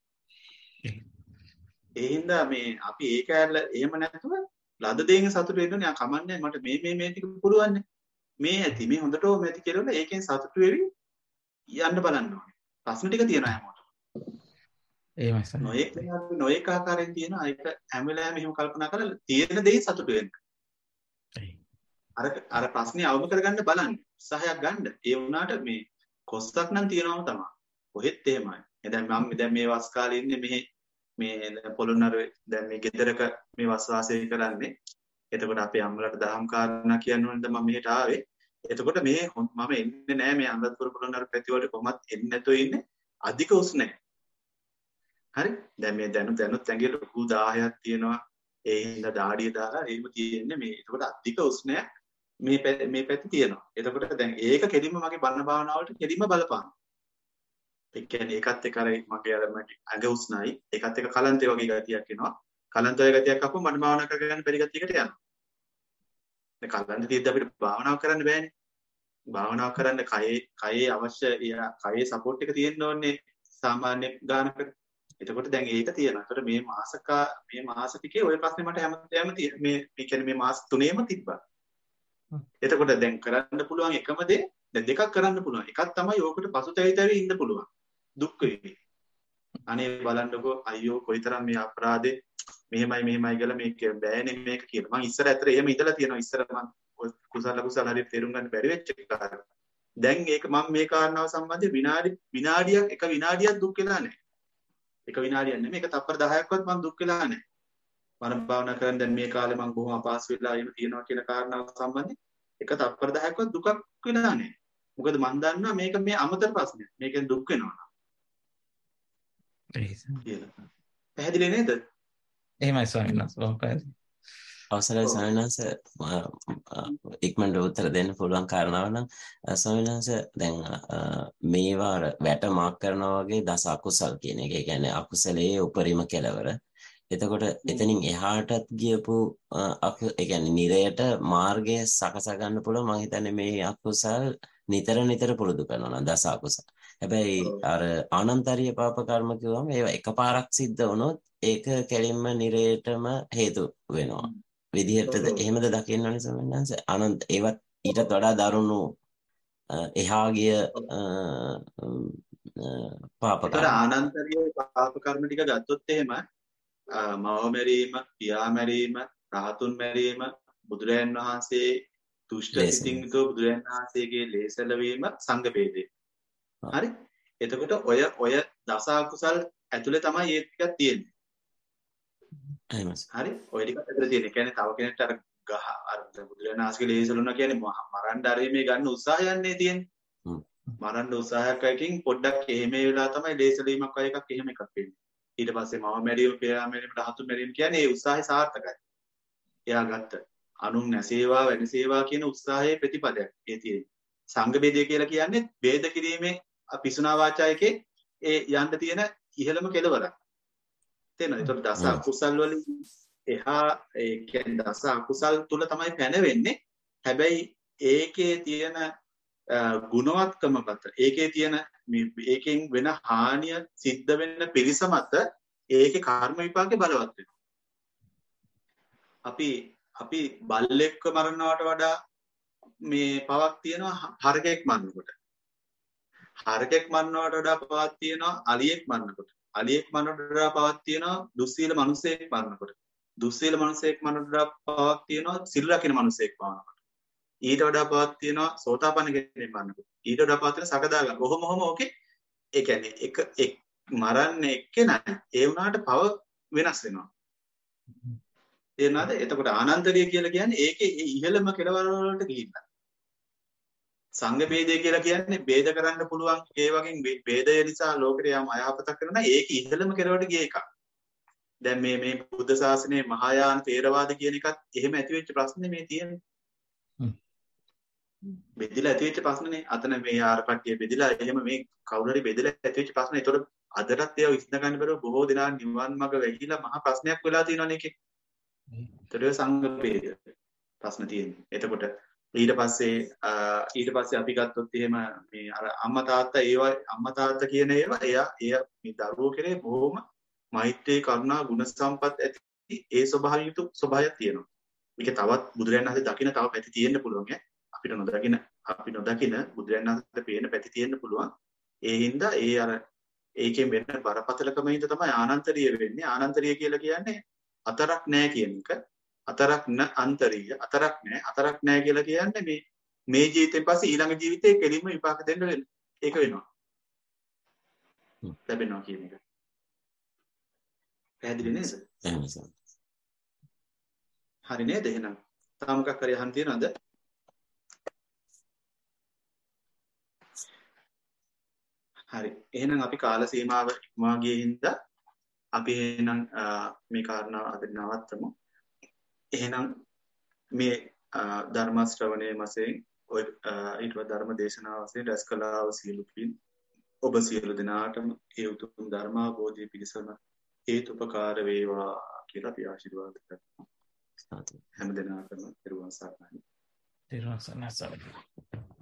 ඒ හින්දා මේ අපි ඒක ඇල්ල එහෙම නැතුව ලද දෙයින් සතුට වෙන්න ඕනේ. කමන්නේ මට මේ මේ මේ ටික පුළුවන් මේ ඇති මේ හොඳටම ඇති කියලා ඒකෙන් සතුට වෙවි යන්න බලන්න ඕනේ. ප්‍රශ්න ටික තියෙනවා හැමෝටම. එහෙමයි සර්. නොඑක නොඑක ආකාරයෙන් තියෙනවා. ඒක හැම වෙලාවෙම එහෙම කල්පනා කරලා තියෙන දෙයින් සතුට වෙන්න. අර අර ප්‍රශ්නේ අවම කරගන්න බලන්න. උත්සාහයක් ගන්න. ඒ වුණාට මේ කොස්සක් නම් තියෙනවම තමයි. කොහෙත් එහෙමයි. දැන් මම දැන් මේ වස් කාලේ ඉන්නේ මෙහි මේ පොළොන්නරුවේ දැන් මේ ගෙදරක මේ වස් වාසය කරන්නේ. එතකොට අපේ අම්මලාට දහම් කාරණා කියන්න ඕනද මම මෙහෙට ආවේ. එතකොට මේ මම එන්නේ නැහැ මේ අන්දත්පුර පොළොන්නරු පැති වලට කොහොමත් එන්නේ නැතුව ඉන්නේ. අධික උෂ්ණය. හරි? දැන් මේ දැනු දැනුත් ඇඟේ ලොකු දාහයක් තියෙනවා. ඒ හින්දා දාඩිය දාලා එහෙම තියෙන්නේ මේ. එතකොට අධික උෂ්ණයක් මේ මේ පැති තියෙනවා. එතකොට දැන් ඒක කෙලින්ම මගේ බණ භාවනාවලට කෙලින්ම බලපානවා. ඒ කියන්නේ ඒකත් එක්ක අර මගේ අර මගේ අඟ උස්නයි ඒකත් එක්ක කලන්තේ වගේ ගතියක් එනවා. කලන්තේ ගතියක් අපු මට භාවනා කරගන්න බැරි ගතියකට යනවා. දැන් කලන්තේ තියෙද්දි අපිට භාවනාව කරන්න බෑනේ. භාවනාව කරන්න කයේ කයේ අවශ්‍ය කයේ සපෝට් එක තියෙන්න ඕනේ සාමාන්‍ය ගානකට. එතකොට දැන් ඒක තියෙනවා. ඒකට මේ මාසකා මේ මාස ටිකේ ওই ප්‍රශ්නේ මට හැමදේම මේ මේ කියන්නේ මේ මාස තුනේම තිබ්බා. එතකොට දැන් කරන්න පුළුවන් එකම දේ දැන් දෙකක් කරන්න පුළුවන්. එකක් තමයි ඕකට පසුතැවිතැවි ඉන්න පුළුවන්. දුක් වෙවි. අනේ බලන්නකෝ අයියෝ කොයිතරම් මේ අපරාධේ මෙහෙමයි මෙහෙමයි කියලා මේක බෑනේ මේක කියලා. මං ඉස්සර ඇතර එහෙම ඉඳලා තියෙනවා. ඉස්සර මං කුසල කුසල හරියට තේරුම් ගන්න බැරි වෙච්ච කාරණා. දැන් ඒක මම මේ කාරණාව සම්බන්ධයෙන් විනාඩි විනාඩියක් එක විනාඩියක් දුක් වෙලා නැහැ. එක විනාඩියක් නෙමෙයි ඒක තප්පර දහයක්වත් මං දුක් වෙලා නැහැ. මම භාවනා කරන් දැන් මේ කාලේ මම බොහොම අපහසු වෙලා එහෙම තියෙනවා කියන කාරණාව සම්බන්ධයෙන් එක තප්පර දහයක්වත් දුකක් වෙලා නැහැ. මොකද මම දන්නවා මේක මේ අමතර ප්‍රශ්නයක්. මේකෙන් දුක් වෙනවා. පැහැදිලි නේද? එහෙමයි ස්වාමීන් වහන්සේ. අවසරයි ස්වාමීන් වහන්සේ ඉක්මනට උත්තර දෙන්න පුළුවන් කාරණාව නම් ස්වාමීන් වහන්සේ දැන් මේවා වැට මාක් කරනවා වගේ දස අකුසල් කියන එක. ඒ කියන්නේ අකුසලයේ උපරිම කෙලවර. එතකොට එතනින් එහාටත් ගියපු අකු ඒ කියන්නේ නිරයට මාර්ගය සකසා ගන්න පුළුවන්. මම හිතන්නේ මේ අකුසල් නිතර නිතර පුරුදු කරනවා නම් දස අකුසල්. හැබැයි අර ආනන්තරීය පාප කර්ම කිව්වම ඒවා එකපාරක් සිද්ධ වුණොත් ඒක කෙලින්ම නිරේටම හේතු වෙනවා. විදිහටද එහෙමද දකින්න ඕනේ සමහරවිට අනන්ත ඒවත් ඊටත් වඩා දරුණු එහා ගිය පාප කර්ම. ඒතර ආනන්තරීය පාප කර්ම ටික ගත්තොත් එහෙම මව මැරීම, පියා මැරීම, රහතුන් මැරීම, බුදුරයන් වහන්සේ දුෂ්ට සිතින් යුතුව බුදුරයන් වහන්සේගේ ලේසල වීම සංඝ ભેදේ. හරි? එතකොට ඔය ඔය දස අකුසල් ඇතුලේ තමයි මේ ටිකක් තියෙන්නේ. හරි? ඔය ටිකක් ඇතුලේ තියෙන්නේ. කියන්නේ තව කෙනෙක්ට අර ගහ අර බුදුරයන් වහන්සේගේ ලේසලුණා කියන්නේ මරන්න ආරෙමේ ගන්න උත්සාහයන්නේ තියෙන්නේ. මරන්න උත්සාහයකින් පොඩ්ඩක් එහෙම වෙලා තමයි ලේසලීමක් වගේ එකක් එහෙම එකක් වෙන්නේ. ඊට පස්සේ මම මැරීම, පියා මැරීම, රහතුන් මැරීම කියන්නේ ඒ උත්සාහය සාර්ථකයි. එයා ගත්ත අනුන් නැසේවා වෙනසේවා කියන උත්සාහයේ ප්‍රතිපදයක් ඒ තියෙන්නේ. සංඝ ભેදය කියලා කියන්නේ ભેද කිරීමේ පිසුනා වාචායකේ ඒ යන්න තියෙන ඉහළම කෙලවරක්. තේරෙනවද? ඒතකොට දස අකුසල් වලින් එහා ඒ කියන්නේ දස අකුසල් තුල තමයි පැනවෙන්නේ. හැබැයි ඒකේ තියෙන ගුණවත්කම මත ඒකේ තියෙන ඒකෙන් වෙන හානිය සිද්ධ වෙන්න පිරිස මත ඒකේ කර්ම විපාකේ බලවත් වෙනවා. අපි අපි බල්ලෙක්ව මරනවට වඩා මේ පවක් තියෙනවා හරකෙක් මරනකොට. හරකෙක් මරනවට වඩා පවක් තියෙනවා අලියෙක් මරනකොට. අලියෙක් මරනට වඩා පවක් තියෙනවා දුස්සීල මිනිසෙක් මරනකොට. දුස්සීල මිනිසෙක් මරනට වඩා පවක් තියෙනවා සිල් රකින්න මිනිසෙක් මරනකොට. ඊට වඩා පවක් තියෙනවා සෝතාපන්න කෙනෙක් මරනකොට. ඊට වඩා පවක් තියෙනවා සකදාගාමී. ඔහොම ඔහොම ඕකේ ඒ කියන්නේ එක එක් මරන්නේ එක්කෙනා ඒ වුණාට පව වෙනස් වෙනවා. තේරෙනවද? එතකොට ආනන්තරිය කියලා කියන්නේ ඒකේ ඉහළම කෙලවර වලට ගිහිල්ලා. සංඝ ભેදය කියලා කියන්නේ ભેද කරන්න පුළුවන් ඒ වගේ ભેදය නිසා ලෝකෙට යම් අයහපතක් කරනවා ඒක ඉහළම කෙලවරට ගිය එකක්. දැන් මේ මේ බුද්ධ ශාසනයේ මහායාන තේරවාද කියන එකත් එහෙම ඇති වෙච්ච ප්‍රශ්නේ මේ තියෙන්නේ. බෙදලා ඇති වෙච්ච ප්‍රශ්නේ අතන මේ ආර කට්ටිය බෙදලා එහෙම මේ කවුරු හරි බෙදලා ඇති වෙච්ච ප්‍රශ්නේ. ඒතකොට අදටත් ඒවා විසඳ ගන්න බැරුව බොහෝ දෙනා නිවන් මඟ වැහිලා මහා ප්‍රශ්නයක් වෙලා තියෙනවනේ එකේ. ඒතකොට සංඝ ભેද ප්‍රශ්න තියෙන්නේ. එතකොට ඊට පස්සේ ඊට පස්සේ අපි ගත්තොත් එහෙම මේ අර අම්මා තාත්තා ඒවා අම්මා තාත්තා කියන ඒවා එයා එය මේ දරුවෝ කෙරේ බොහොම මෛත්‍රී කරුණා ගුණ සම්පත් ඇති ඒ ස්වභාවය යුතු ස්වභාවයක් තියෙනවා. මේක තවත් බුදුරජාණන් වහන්සේ දකින්න තව පැති තියෙන්න පුළුවන් ඈ. අපිට නොදකින අපි නොදකින බුදුරජාණන් වහන්සේ පේන පැති තියෙන්න පුළුවන්. ඒ හින්දා ඒ අර ඒකෙන් වෙන්න බරපතලකම හින්දා තමයි ආනන්තරිය වෙන්නේ. ආනන්තරිය කියලා කියන්නේ අතරක් නැහැ කියන එක. අතරක් න අන්තරිය අතරක් නැහැ අතරක් නැහැ කියලා කියන්නේ මේ මේ ජීවිතෙන් පස්සේ ඊළඟ ජීවිතේ කෙලින්ම විපාක දෙන්න වෙන ඒක වෙනවා ලැබෙනවා කියන එක පැහැදිලි නේද? හරි නේද? එහෙනම් තාම මොකක් හරි අහන්න තියෙනවද? හරි එහෙනම් අපි කාල සීමාව ඉක්මවා ගිය හින්දා අපි එහෙනම් මේ කාරණාව අද නවත්තමු. එහෙනම් මේ ධර්ම ශ්‍රවණයේ මාසෙන් ඔය ඊට වඩා ධර්ම දේශනාව වශයෙන් රැස් කළා වූ සියලු පින් ඔබ සියලු දෙනාටම ඒ උතුම් ධර්මාභෝධය පිණිසම හේතුපකාර වේවා කියලා අපි ආශිර්වාද කරනවා. හැම දිනකටම පෙරවන් සරණයි. පෙරවන් සරණයි.